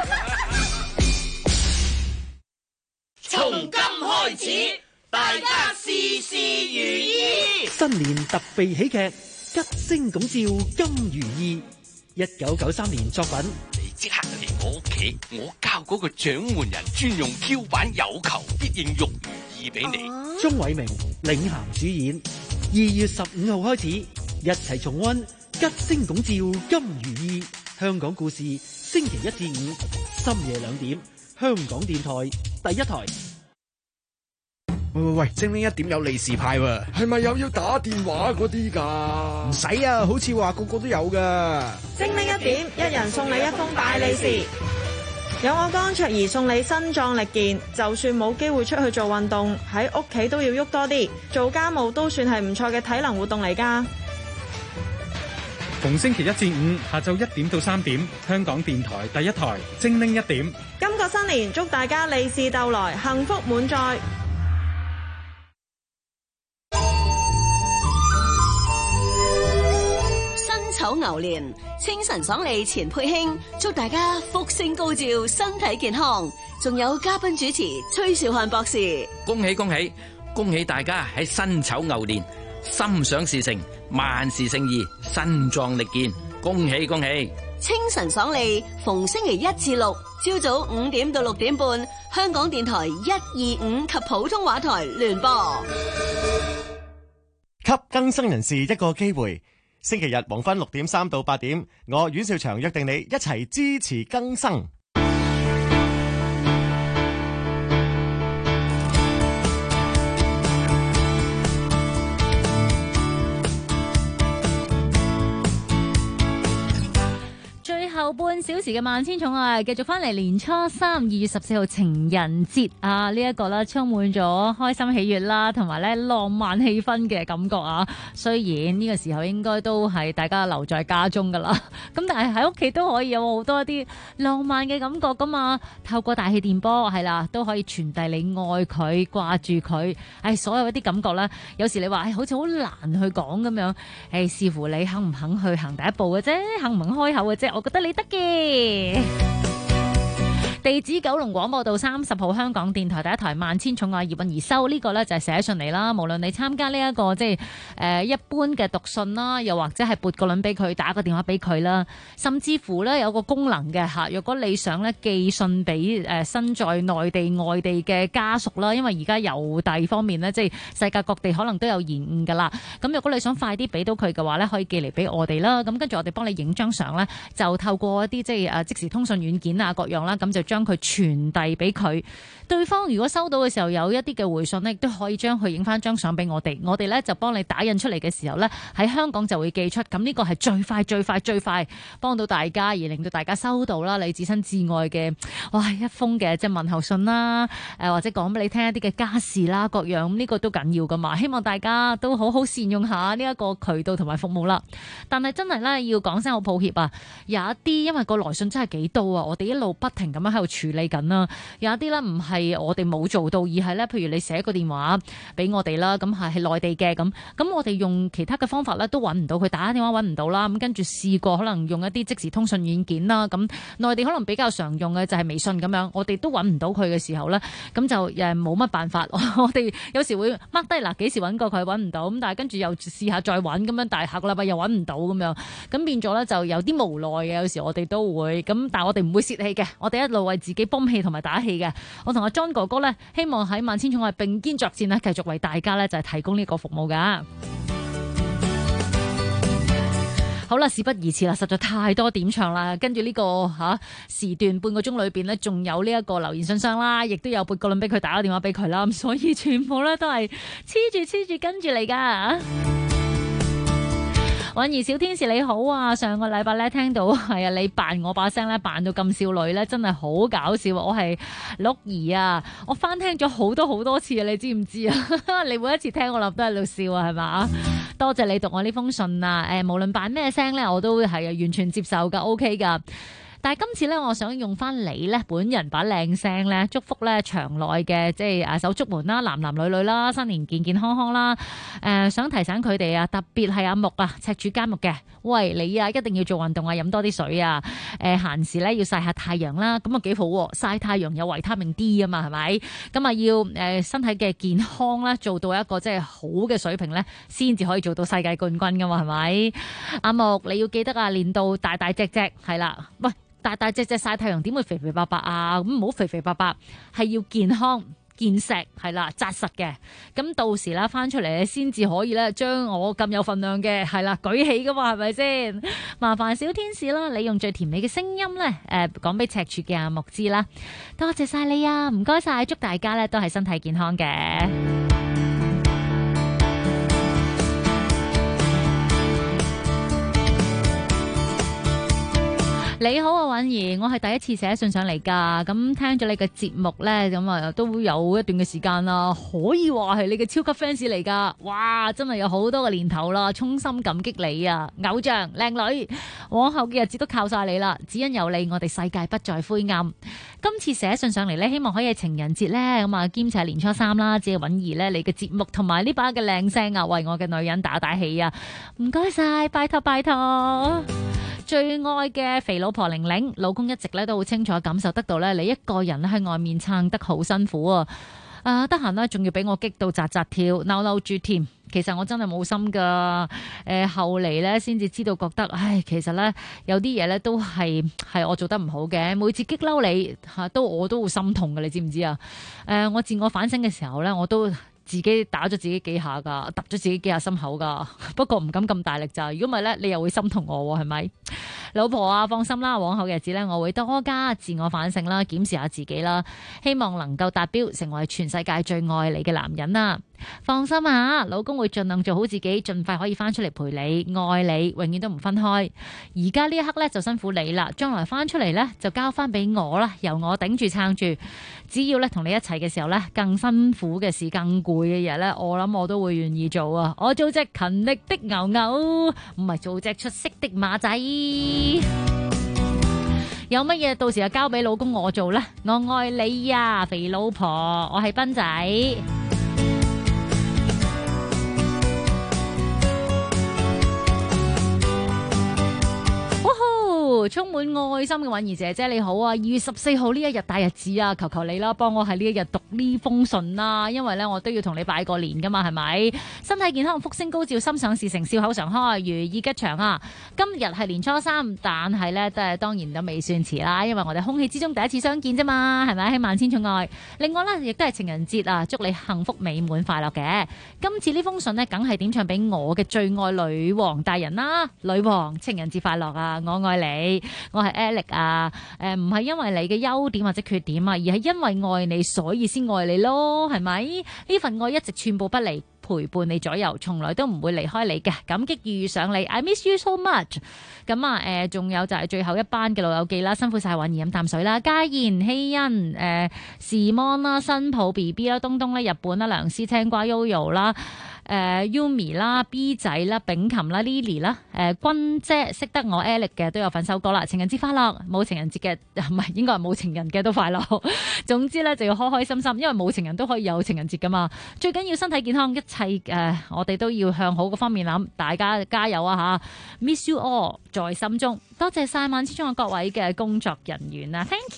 從今開始，大家事事如意。 新年特備喜劇，吉星拱照金如意。1993年作品。 你即刻嚟我屋企，我交嗰個獎門人專用 Q 版有求必應玉如意俾你。 鍾偉明領銜主演。2月15號開始，一齊重溫吉星拱照金如意。香港故事，星期一至五深夜2點，香港電台第一台。 喂，精靈1點有利是派喎，係咪又要打電話嗰啲㗎？唔使啊，好似話個個都有㗎。 精靈1點，一人送你1封大利是。有我江卓兒送你身壯力健，就算冇機會出去做運動，喺屋企都要喐多啲，做家務都算係唔錯嘅體能活動嚟㗎。 逢星期一至五下晝1點到3點，香港電台第一台精靈1點。 今個新年祝大家利是逗來，幸福滿載。 辛丑牛年，清晨爽利錢佩卿，祝大家福星高照，身體健康。仲有嘉賓主持崔兆漢博士， 恭喜恭喜恭喜大家喺辛丑牛年心想事成，萬事勝意，身壯力健，恭喜恭喜！ 清晨爽利，逢星期1至6，朝早5點到6點半，香港電台125及普通話台聯播。 給更生人士一個機會，星期日黃昏6點3到8點，我阮兆祥約定你一齊支持更生。 後半小時嘅萬千寵愛，繼續翻嚟年初3 2月14號情人節啊！呢一個啦，充滿咗開心喜悅啦，同埋咧浪漫氣氛嘅感覺啊！雖然呢個時候應該都係大家留在家中噶啦，咁但係喺屋企都可以有好多一啲浪漫嘅感覺噶嘛。透過大氣電波係啦，都可以傳遞你愛佢、掛住佢。所有一啲感覺咧，有時你話好似好難去講咁樣，視乎你肯唔肯去行第一步嘅啫，肯唔肯開口嘅啫。我覺得你得嘅。地址九龍廣播道30號，香港電台第一台萬千寵愛葉韻儀收呢個呢就係寫信嚟啦。無論你參加呢一個即係一般嘅讀信啦，又或者係撥個輪俾佢，打個電話俾佢啦，甚至乎呢有個功能嘅嚇。若果你想呢寄信俾身在內地外地嘅家屬啦，因為而家郵遞方面呢，即係世界各地可能都有延誤㗎啦。咁若果你想快啲俾到佢嘅話呢，可以寄嚟俾我哋啦。咁跟住我哋幫你影張相呢，就透過一啲即係即時通訊軟件啊各樣啦，咁就將佢傳遞俾佢。對方如果收到嘅時候有一啲嘅回信呢，亦都可以將佢影翻張相俾我哋。我哋呢就幫你打印出嚟嘅時候呢，喺香港就會寄出。咁呢個係最快最快最快幫到大家，而令到大家收到啦你至親至愛嘅一封嘅即係問候信啦，或者講俾你聽一啲嘅家事啦各樣。咁呢個都緊要噶嘛，希望大家都好好善用下呢一個渠道同埋服務啦。但係真係呢，要講聲好抱歉啊，有一啲因為個來信真係幾多啊，我哋一路不停咁樣喺度處理緊啦。有一啲呢唔係我哋冇做到，而係呢，譬如你寫個電話俾我哋啦，咁係內地嘅咁我哋用其他嘅方法呢都揾唔到佢，打電話揾唔到啦。咁跟住試過可能用一啲即時通訊軟件啦，咁內地可能比較常用嘅就係微信咁樣，我哋都揾唔到佢嘅時候呢，咁就冇乜辦法。我哋有時會 mark 低嗱幾時揾過佢揾唔到，咁但係跟住又試下再揾咁樣，但係下個禮拜又揾唔到咁樣，咁變咗呢就有啲無奈嘅。有時我哋都會咁，但係我哋唔會泄氣嘅，我哋一路為自己泵氣同埋打氣嘅。我同阿 John 哥哥呢，希望喺萬千寵愛並肩作戰呢，繼續為大家呢就係提供呢個服務噶。 好啦，事不宜遲啦，實在太多點唱啦。跟住呢個時段半個鐘裏邊呢，仲有呢一個留言信箱啦，亦都有撥個輪俾佢，打個電話俾佢啦。咁所以全部咧都係黐住跟住嚟噶。婉兒小天使你好啊！上個禮拜咧聽到係啊，你扮我把聲咧扮到咁少女咧，真係好搞笑。我係鹿兒啊，我翻聽咗好多次啊，你知唔知啊？你每一次聽我諗都喺度笑啊，係嘛？多謝你讀我呢封信啊！無論扮咩聲咧，我都係完全接受噶 ，OK 噶。但係今次咧，我想用翻你咧本人把靚聲咧，祝福咧場內嘅即係手足們啦，男男女女啦，新年健健康康啦。想提醒佢哋啊，特別係阿木啊，赤柱監木嘅，喂你啊，一定要做運動啊，飲多啲水啊。閒時咧要曬下太陽啦，咁啊幾好喎，曬太陽有維他命 D 啊嘛，係咪？咁啊要身體嘅健康啦，做到一個即係好嘅水平咧，先至可以做到世界冠軍噶嘛，係咪？阿木你要記得啊，練到大大隻隻係啦，喂。大大隻隻曬太陽點會肥肥白白啊？咁唔好肥肥白白，係要健康健碩係啦，紮實嘅。咁到時啦翻出嚟先至可以咧，將我咁有份量嘅係啦舉起噶嘛，係咪先？麻煩小天使啦，你用最甜美嘅聲音咧，講俾赤柱嘅阿木知啦。多謝晒你啊，唔該晒，祝大家咧都係身體健康嘅。你好啊，婉兒，我係第一次寫信上嚟㗎，咁聽咗你嘅節目呢，咁啊都有一段嘅時間啦，可以話係你嘅超級 fans 嚟㗎，哇，真係有好多個年頭啦，衷心感激你啊，偶像靚女，往後嘅日子都靠晒你啦，只因有你，我哋世界不再灰暗。今次寫信上嚟呢，希望可以情人節呢，咁啊兼且係年初三啦，只係婉兒呢，你嘅節目同埋呢把嘅靚聲啊，為我嘅女人打打氣啊，唔該晒，拜託拜託。最愛嘅肥老婆玲玲，老公一直咧都好清楚感受得到咧，你一個人喺外面撐得好辛苦啊！得閒咧仲要俾我激到扎扎跳，嬲嬲住添。其實我真係冇心噶，後嚟咧先至知道覺得，唉，其實咧有啲嘢咧都係我做得唔好嘅。每次激嬲你我都會心痛嘅，你知唔知啊？我自我反省嘅時候咧，我都自己打咗自己幾下噶，揼咗自己幾下心口噶，不過唔敢咁大力咋。如果唔係咧，你又會心痛我係咪？老婆啊，放心啦，往後嘅日子咧，我會多加自我反省啦，檢視下自己啦，希望能夠達標，成為全世界最愛你嘅男人啦。放心啊，老公會盡量做好自己，盡快可以翻出嚟陪你，愛你，永遠都唔分開。而家呢一刻咧就辛苦你啦，將來翻出嚟咧就交翻俾我啦，由我頂住撐住。只要咧同你一齊嘅時候咧，更辛苦嘅事、更攰嘅嘢咧，我諗我都會願意做啊！我做隻勤力的牛牛，唔係做隻出色的馬仔。有乜嘢到時就交俾老公我做啦，我愛你呀，肥老婆，我係斌仔。充滿愛心嘅婉兒姐姐你好啊！2月14號呢一日大日子啊，求求你啦，幫我喺呢一日讀呢封信啦，因為咧我都要同你拜個年噶嘛，係咪？身體健康，福星高照，心想事成，笑口常開，如意吉祥啊！今日係年初三，但係咧都係當然都未算遲啦，因為我哋空氣之中第一次相見啫嘛，係咪？喺萬千寵愛。另外咧，亦都係情人節啊，祝你幸福美滿快樂嘅。今次呢封信呢，梗係點唱俾我嘅最愛女王大人啦，女王情人節快樂啊！我愛你。我係 Alex 啊，唔係因為你嘅優點或者缺點啊，而係因為愛你所以先愛你咯，係咪？呢份愛一直寸步不離，陪伴你左右，從來都唔會離開你嘅。感激遇上你 ，I miss you so much。咁啊，仲有就係最後一班嘅老友記啦，辛苦晒，婉兒飲啖水啦，嘉賢、希欣、時芒啦、新抱 BB 啦、東東啦、日本啦、梁思、青瓜、Yoyo 啦。Yumi 啦、B 仔啦、炳琴啦、Lily 啦、君姐識得我 Alex 嘅都有份收歌啦。情人節快樂，冇情人節嘅唔係應該係冇情人嘅都快樂。總之咧就要開開心心，因為冇情人都可以有情人節噶嘛。最緊要身體健康，一切我哋都要向好嗰方面諗。大家加油啊吓 ！Miss you all 在心中，多謝晒萬千中嘅各位嘅工作人員啊 ，Thank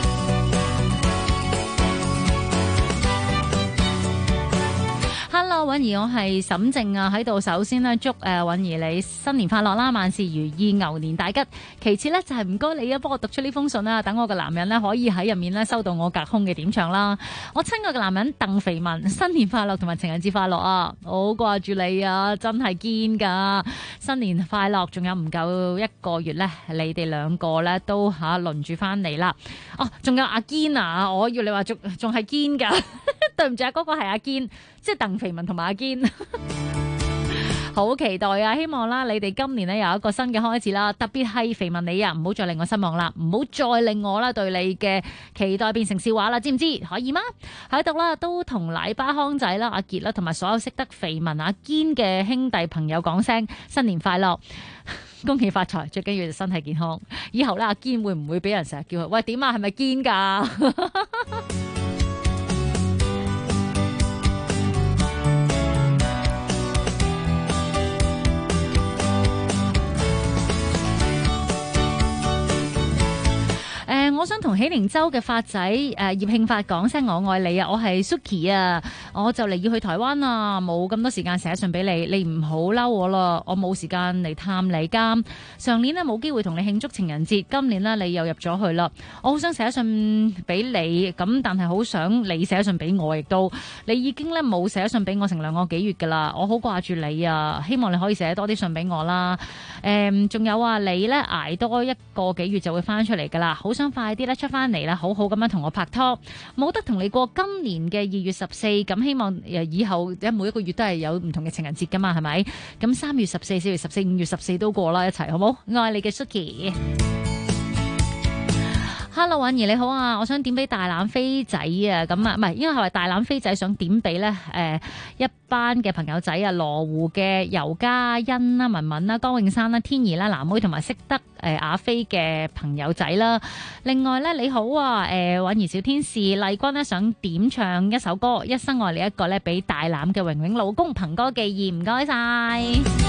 you。Hello， Hello， 允兒，我係沈靜啊，喺度首先呢，祝允兒你新年快樂啦，萬事如意，牛年大吉。其次呢，就係唔該你啊，幫我讀出呢封信啦，等我個男人呢，可以喺入面呢，收到我隔空嘅點唱啦。我親愛嘅男人鄧肥文，新年快樂同埋情人節快樂啊！好掛住你啊，真係堅㗎！新年快樂，仲有唔夠一個月呢，你哋兩個呢，都輪住翻嚟啦。哦，仲有阿堅啊，我要你話仲係堅㗎。對唔住啊，嗰個係阿堅，即係鄧肥文同埋阿堅，好期待啊！希望啦，你哋今年呢有一個新嘅開始啦，特別係肥文你啊，唔好再令我失望啦，唔好再令我啦對你嘅期待變成笑話啦，知唔知？可以嗎？喺度啦，都同奶巴康仔啦、阿傑啦，同埋所有識得肥文阿堅嘅兄弟朋友講聲新年快樂，恭喜發財，最緊要就身體健康。以後咧，阿堅會唔會俾人成日叫佢喂點啊？係咪堅㗎？我想同喜靈洲嘅發仔葉慶發講聲我愛你啊！我係 Suki 啊，我就嚟要去台灣啊，冇咁多時間寫信俾你，你唔好嬲我啦，我冇時間嚟探你㗎。上年呢冇機會同你慶祝情人節，今年呢你又入咗去啦，我好想寫信俾你，咁但係好想你寫信俾我，亦都你已經咧冇寫信俾我成2個幾月㗎啦，我好掛住你啊！希望你可以寫多啲信俾我啦。仲有啊，你咧捱多1個幾月就會翻出嚟㗎啦，好想快啲咧出翻嚟啦，好好咁樣同我拍拖，冇得同你過今年嘅2月14，咁希望以後每一個月都係有唔同嘅情人節噶嘛，係咪？咁3月14、4月14、5月14都過啦，一齊好冇？愛你嘅 Suki。Hello， 允兒你好啊，我想點俾大欖飛仔啊，咁啊唔係，應該係大欖飛仔想點俾咧一班嘅朋友仔啊，羅湖嘅尤嘉欣啦、文文啦、江永山啦、天兒啦、藍妹同埋識得阿飛嘅朋友仔啦。另外咧，你好啊，允兒小天使麗君呢想點唱一首歌《一生愛你一個》咧，俾大欖嘅榮榮老公憑歌寄意，唔該晒。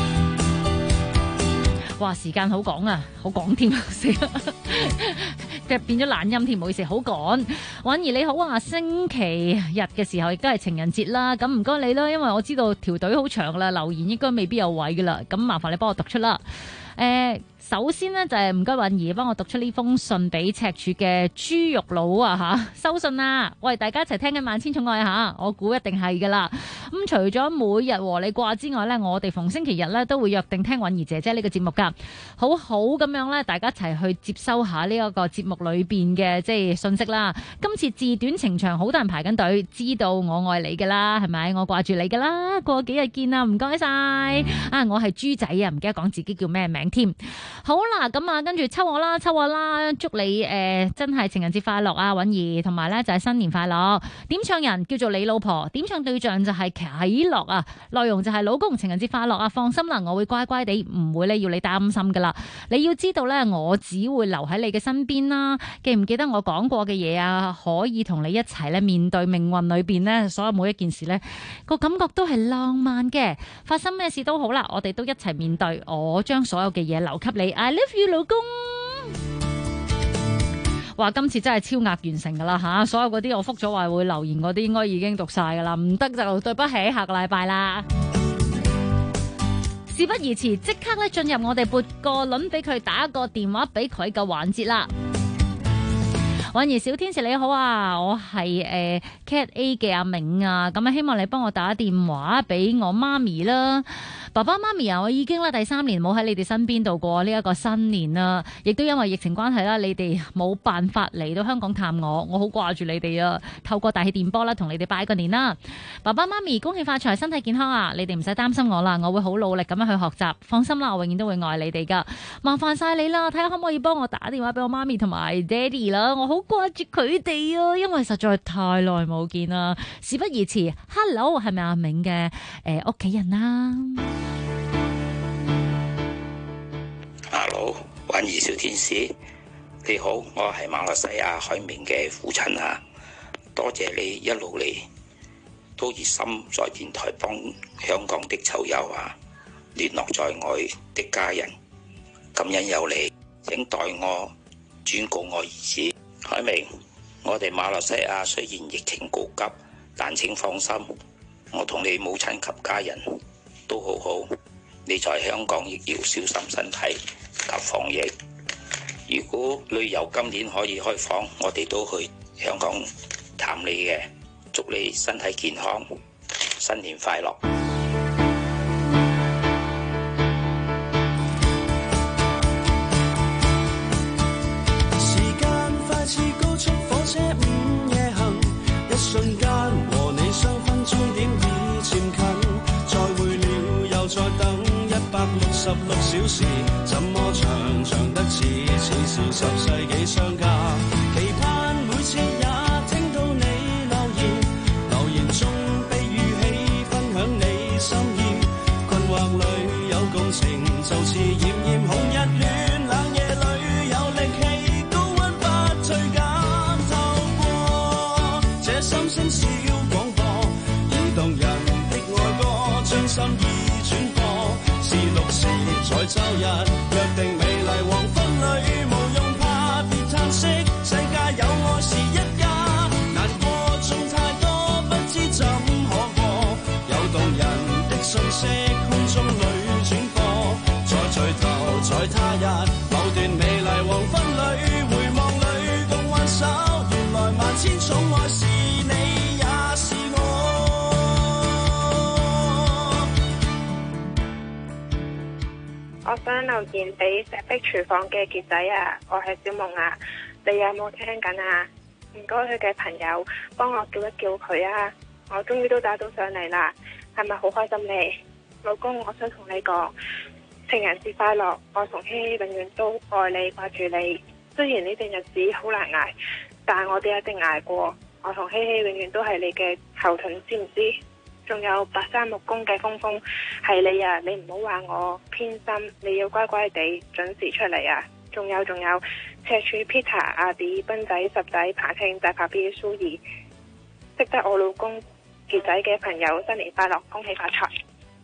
哇，時間好趕啊，好趕添，死啦！即係變咗懶音添，唔好意思，好趕。允兒你好啊，星期日嘅時候亦都係情人節啦，咁唔該你啦，因為我知道條隊好長啦，留言應該未必有位噶啦，咁麻煩你幫我讀出啦。首先呢，就係唔該允兒幫我讀出呢封信俾赤柱嘅豬肉佬啊吓，收信啊！喂，大家一齊聽緊萬千寵愛吓，我估一定係噶啦。咁除咗每日和你掛之外呢，我哋逢星期日呢都會約定聽允兒姐姐呢個節目噶，好好咁樣呢，大家一齊去接收下呢一個節目裏邊嘅即係信息啦。今次字短情長，好多人排緊隊，知道我愛你噶啦，係咪？我掛住你噶啦，過幾日見啊！唔該晒啊！我係豬仔啊，唔記得講自己叫咩名添。好啦，咁啊，跟住抽我啦，祝你真係情人節快樂啊，允兒，同埋咧就係新年快樂。點唱人叫做你老婆，點唱對象就係啟樂啊，內容就係老公情人節快樂啊，放心啦，我會乖乖地，唔會咧要你擔心噶啦。你要知道咧，我只會留喺你嘅身邊啦。記唔記得我講過嘅嘢啊？可以同你一齊咧面對命運裏邊咧所有每一件事咧，個感覺都係浪漫嘅。發生咩事都好啦，我哋都一齊面對。我將所有嘅嘢留給你。I love you， 老公。哇，今次真係超額完成噶啦吓，所有嗰啲我覆咗話會留言嗰啲，應該已經讀晒噶啦，唔得就對不起，下個禮拜啦。事不宜遲，即刻咧進入我哋撥個輪俾佢打個電話俾佢嘅環節啦。允兒小天使你好啊，我係Cat A 嘅阿明啊，咁啊希望你幫我打電話俾我媽咪啦。爸爸媽咪啊，我已經第3年冇喺你哋身邊度過呢一個新年啦，亦都因為疫情關係啦，你哋冇辦法嚟到香港探我，我好掛住你哋啊！透過大氣電波啦，同你哋拜個年啦。爸爸媽咪恭喜發財，身體健康啊！你哋唔使擔心我啦，我會好努力咁樣去學習，放心啦，我永遠都會愛你哋噶。麻煩晒你啦，睇下可唔可以幫我打電話俾我媽咪同埋爹哋啦，我好掛住佢哋啊，因為實在太耐冇見啦。事不宜遲 ，Hello 係咪阿明嘅屋企人啊 ？Hello， 允兒小天使，你好，我係馬來西亞海明嘅父親啊，多謝你一路嚟都熱心在電台幫香港的囚友啊聯絡在外的家人，感恩有你，請代我轉告我兒子海明，我哋馬來西亞雖然疫情告急，但請放心， 我同你母親及家人都好好。你在香港亦要小心身體及防疫。如果旅遊今年可以開放，我哋都去香港探你嘅。祝你身體健康，新年快樂！ 時間快似高速火車午夜行，一瞬間和你相分終點已漸近，再會了又再等166小時，怎麼長得似是10世紀相隔，期盼每次也聽到你留言中被語氣分享你心意，困惑裏有共情，就似炎炎紅日暖冷夜裏有力氣，高溫不退減，透過這心聲小廣播，移動人的愛歌將心意轉播，是6時在週日約定美麗黃昏裏，無用怕別嘆息，世界有愛是一家，難過仲太多不知怎可過，有動人的訊息空中裏轉播，再聚頭在他日某段美麗黃昏裏，回望裏共挽手，原來萬千寵愛是你也是我。 我想留言俾石壁廚房嘅傑仔啊，我係小夢啊，你有冇聽緊啊？唔該佢嘅朋友幫我叫一叫佢啊，我終於都打到上嚟啦，係咪好開心呢？老公，我想同你講情人節快樂，我同希希永遠都愛你掛住你，雖然呢段日子好難捱，但係我哋一定捱過，我同希希永遠都係你嘅後盾，知唔知？仲有白山木工嘅峰峰，係你啊！你唔好話我偏心，你要乖乖地準時出嚟啊！仲有赤柱 Peter、阿 D、斌仔、十仔、爬慶、大爬 B、蘇怡，識得我老公傑仔嘅朋友，新年快樂，恭喜發財！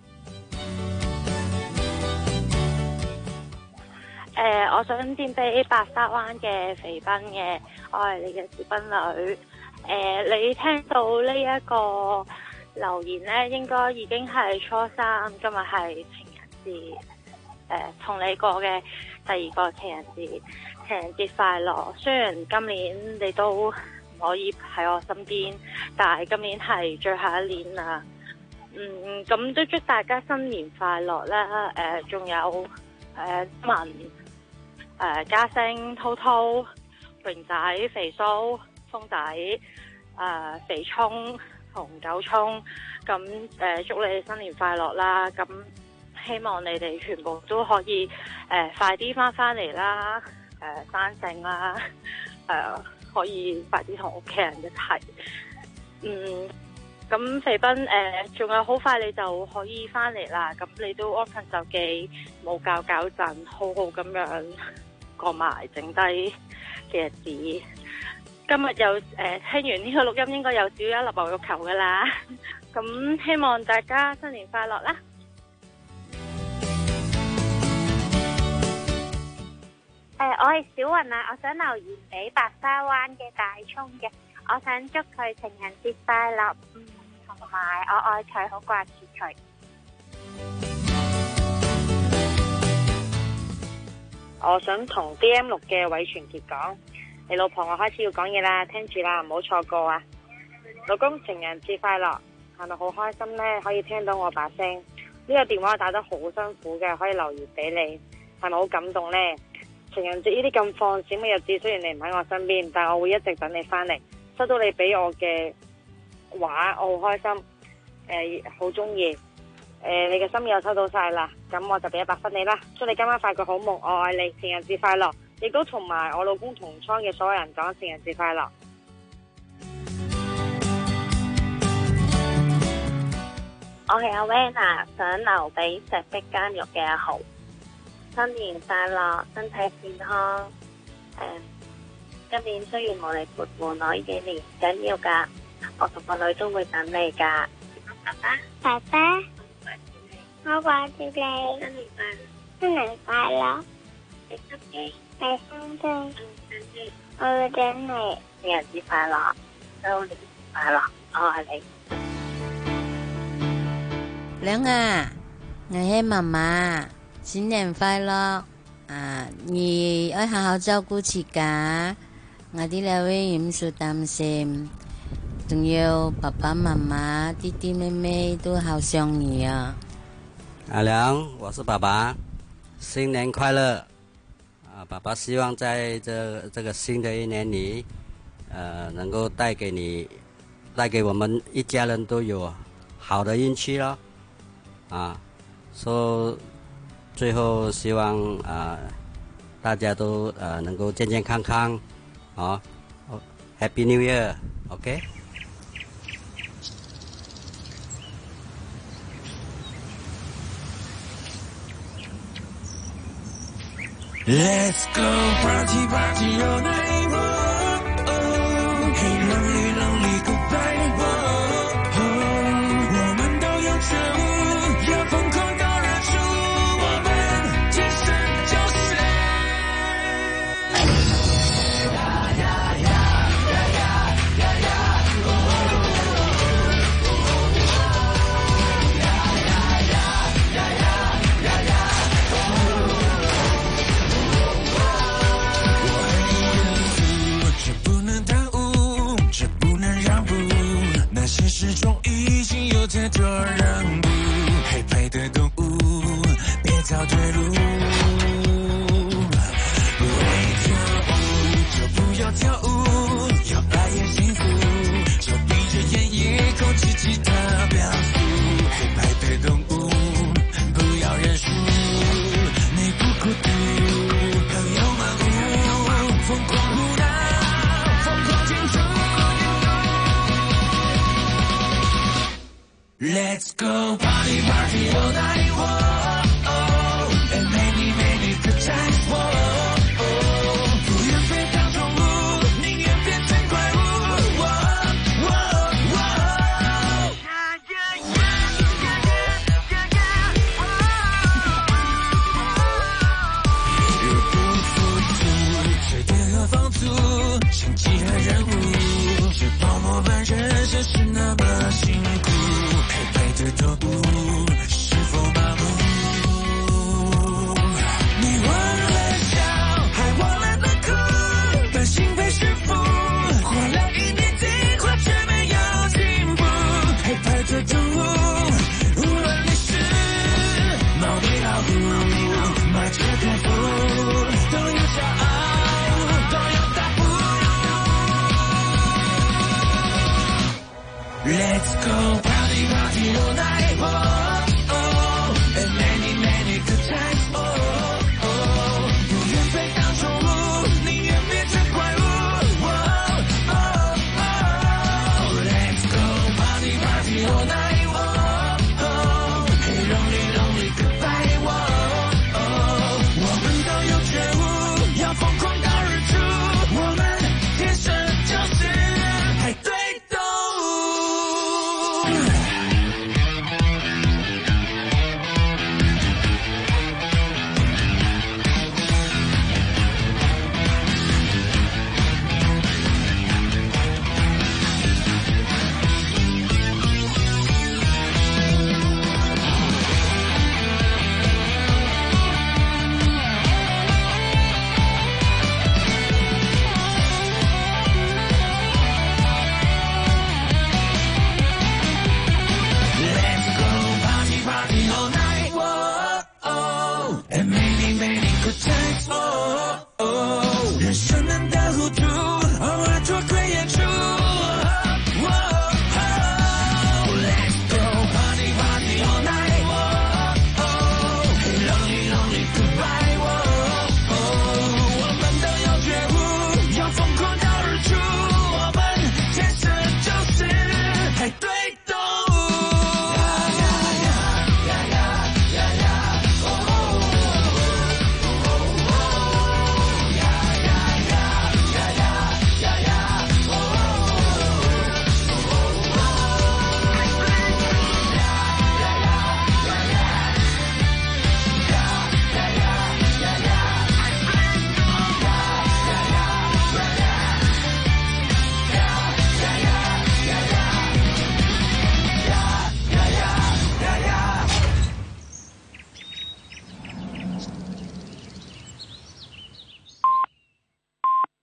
我想點俾白沙灣嘅肥斌嘅，我係你嘅小斌女。你聽到呢一個留言呢，應該已經係初3，今日係情人節，同你過嘅第2個情人節，情人節快樂。雖然今年你都唔可以喺我身邊，但係今年係最後一年啦。咁都祝大家新年快樂啦！仲有文、嘉星、滔滔、榮仔、肥蘇、風仔、肥聰同九聰，咁祝你哋新年快樂啦！咁希望你哋全部都可以快啲翻嚟啦，生性啦，可以快啲同屋企人一齊。咁肥斌仲有好快你就可以翻嚟啦，咁你都安分守己，冇搞震，好好咁樣過埋剩低嘅日子。今日又聽完呢個錄音，應該有少一粒牛肉球噶啦。咁希望大家新年快樂啦！ 我係小雲啊，我想留言俾白沙灣嘅大聰嘅，我想祝佢情人節快樂，同埋我愛佢，好掛住佢。 我想同 DM6 嘅韋傳傑講，你老婆我開始要講嘢啦，聽住啦，唔好錯過啊！老公情人節快樂，係咪好開心呢？可以聽到我把聲，呢個電話打得好辛苦嘅，可以留言俾你，係咪好感動呢？情人節呢啲咁放閃嘅日子，雖然你唔喺我身邊，但我會一直等你翻嚟。收到你俾我嘅話，我好開心，好中意。你嘅心意我收到晒啦，咁我就俾100分你啦。祝你今晚發個好夢，我愛你，情人節快樂！亦都同埋我老公同倉嘅所有人講情人節快樂。 我係阿 Vanna，想留俾石壁監獄嘅阿豪，新年快樂，身體健康。今年雖然冇你陪伴我呢幾年，唔緊要噶，我同個女都會等你噶。 爸爸，我掛住你，新年快樂，大聲啲，我會等你，情人節快樂，周年快樂，我愛你。 娘啊，我係媽媽，新年快樂啊！你要好好照顧自家，我哋兩位唔需擔心，仲有爸爸媽媽、弟弟妹妹都好想你啊！ 阿良，我是爸爸，新年快樂！啊，爸爸希望在這個新的一年裏，能夠帶給我們一家人都有好的運氣咯。啊，所以最後希望大家都能夠健健康康，啊 ，Happy New Year，OK？ Let's go party party all night long. Hey lonely lonely goodbye. 我们都有觉悟，要疯狂到日出，我们今生就是。始终已经有太多让步，黑白的动物，别找退路。不会跳舞就不要跳舞，要爱也幸福，就闭着眼也控制其他表述。黑白的动物，不要认输，你不孤独，朋友们疯狂胡闹，疯狂庆祝。Let's go party party all night.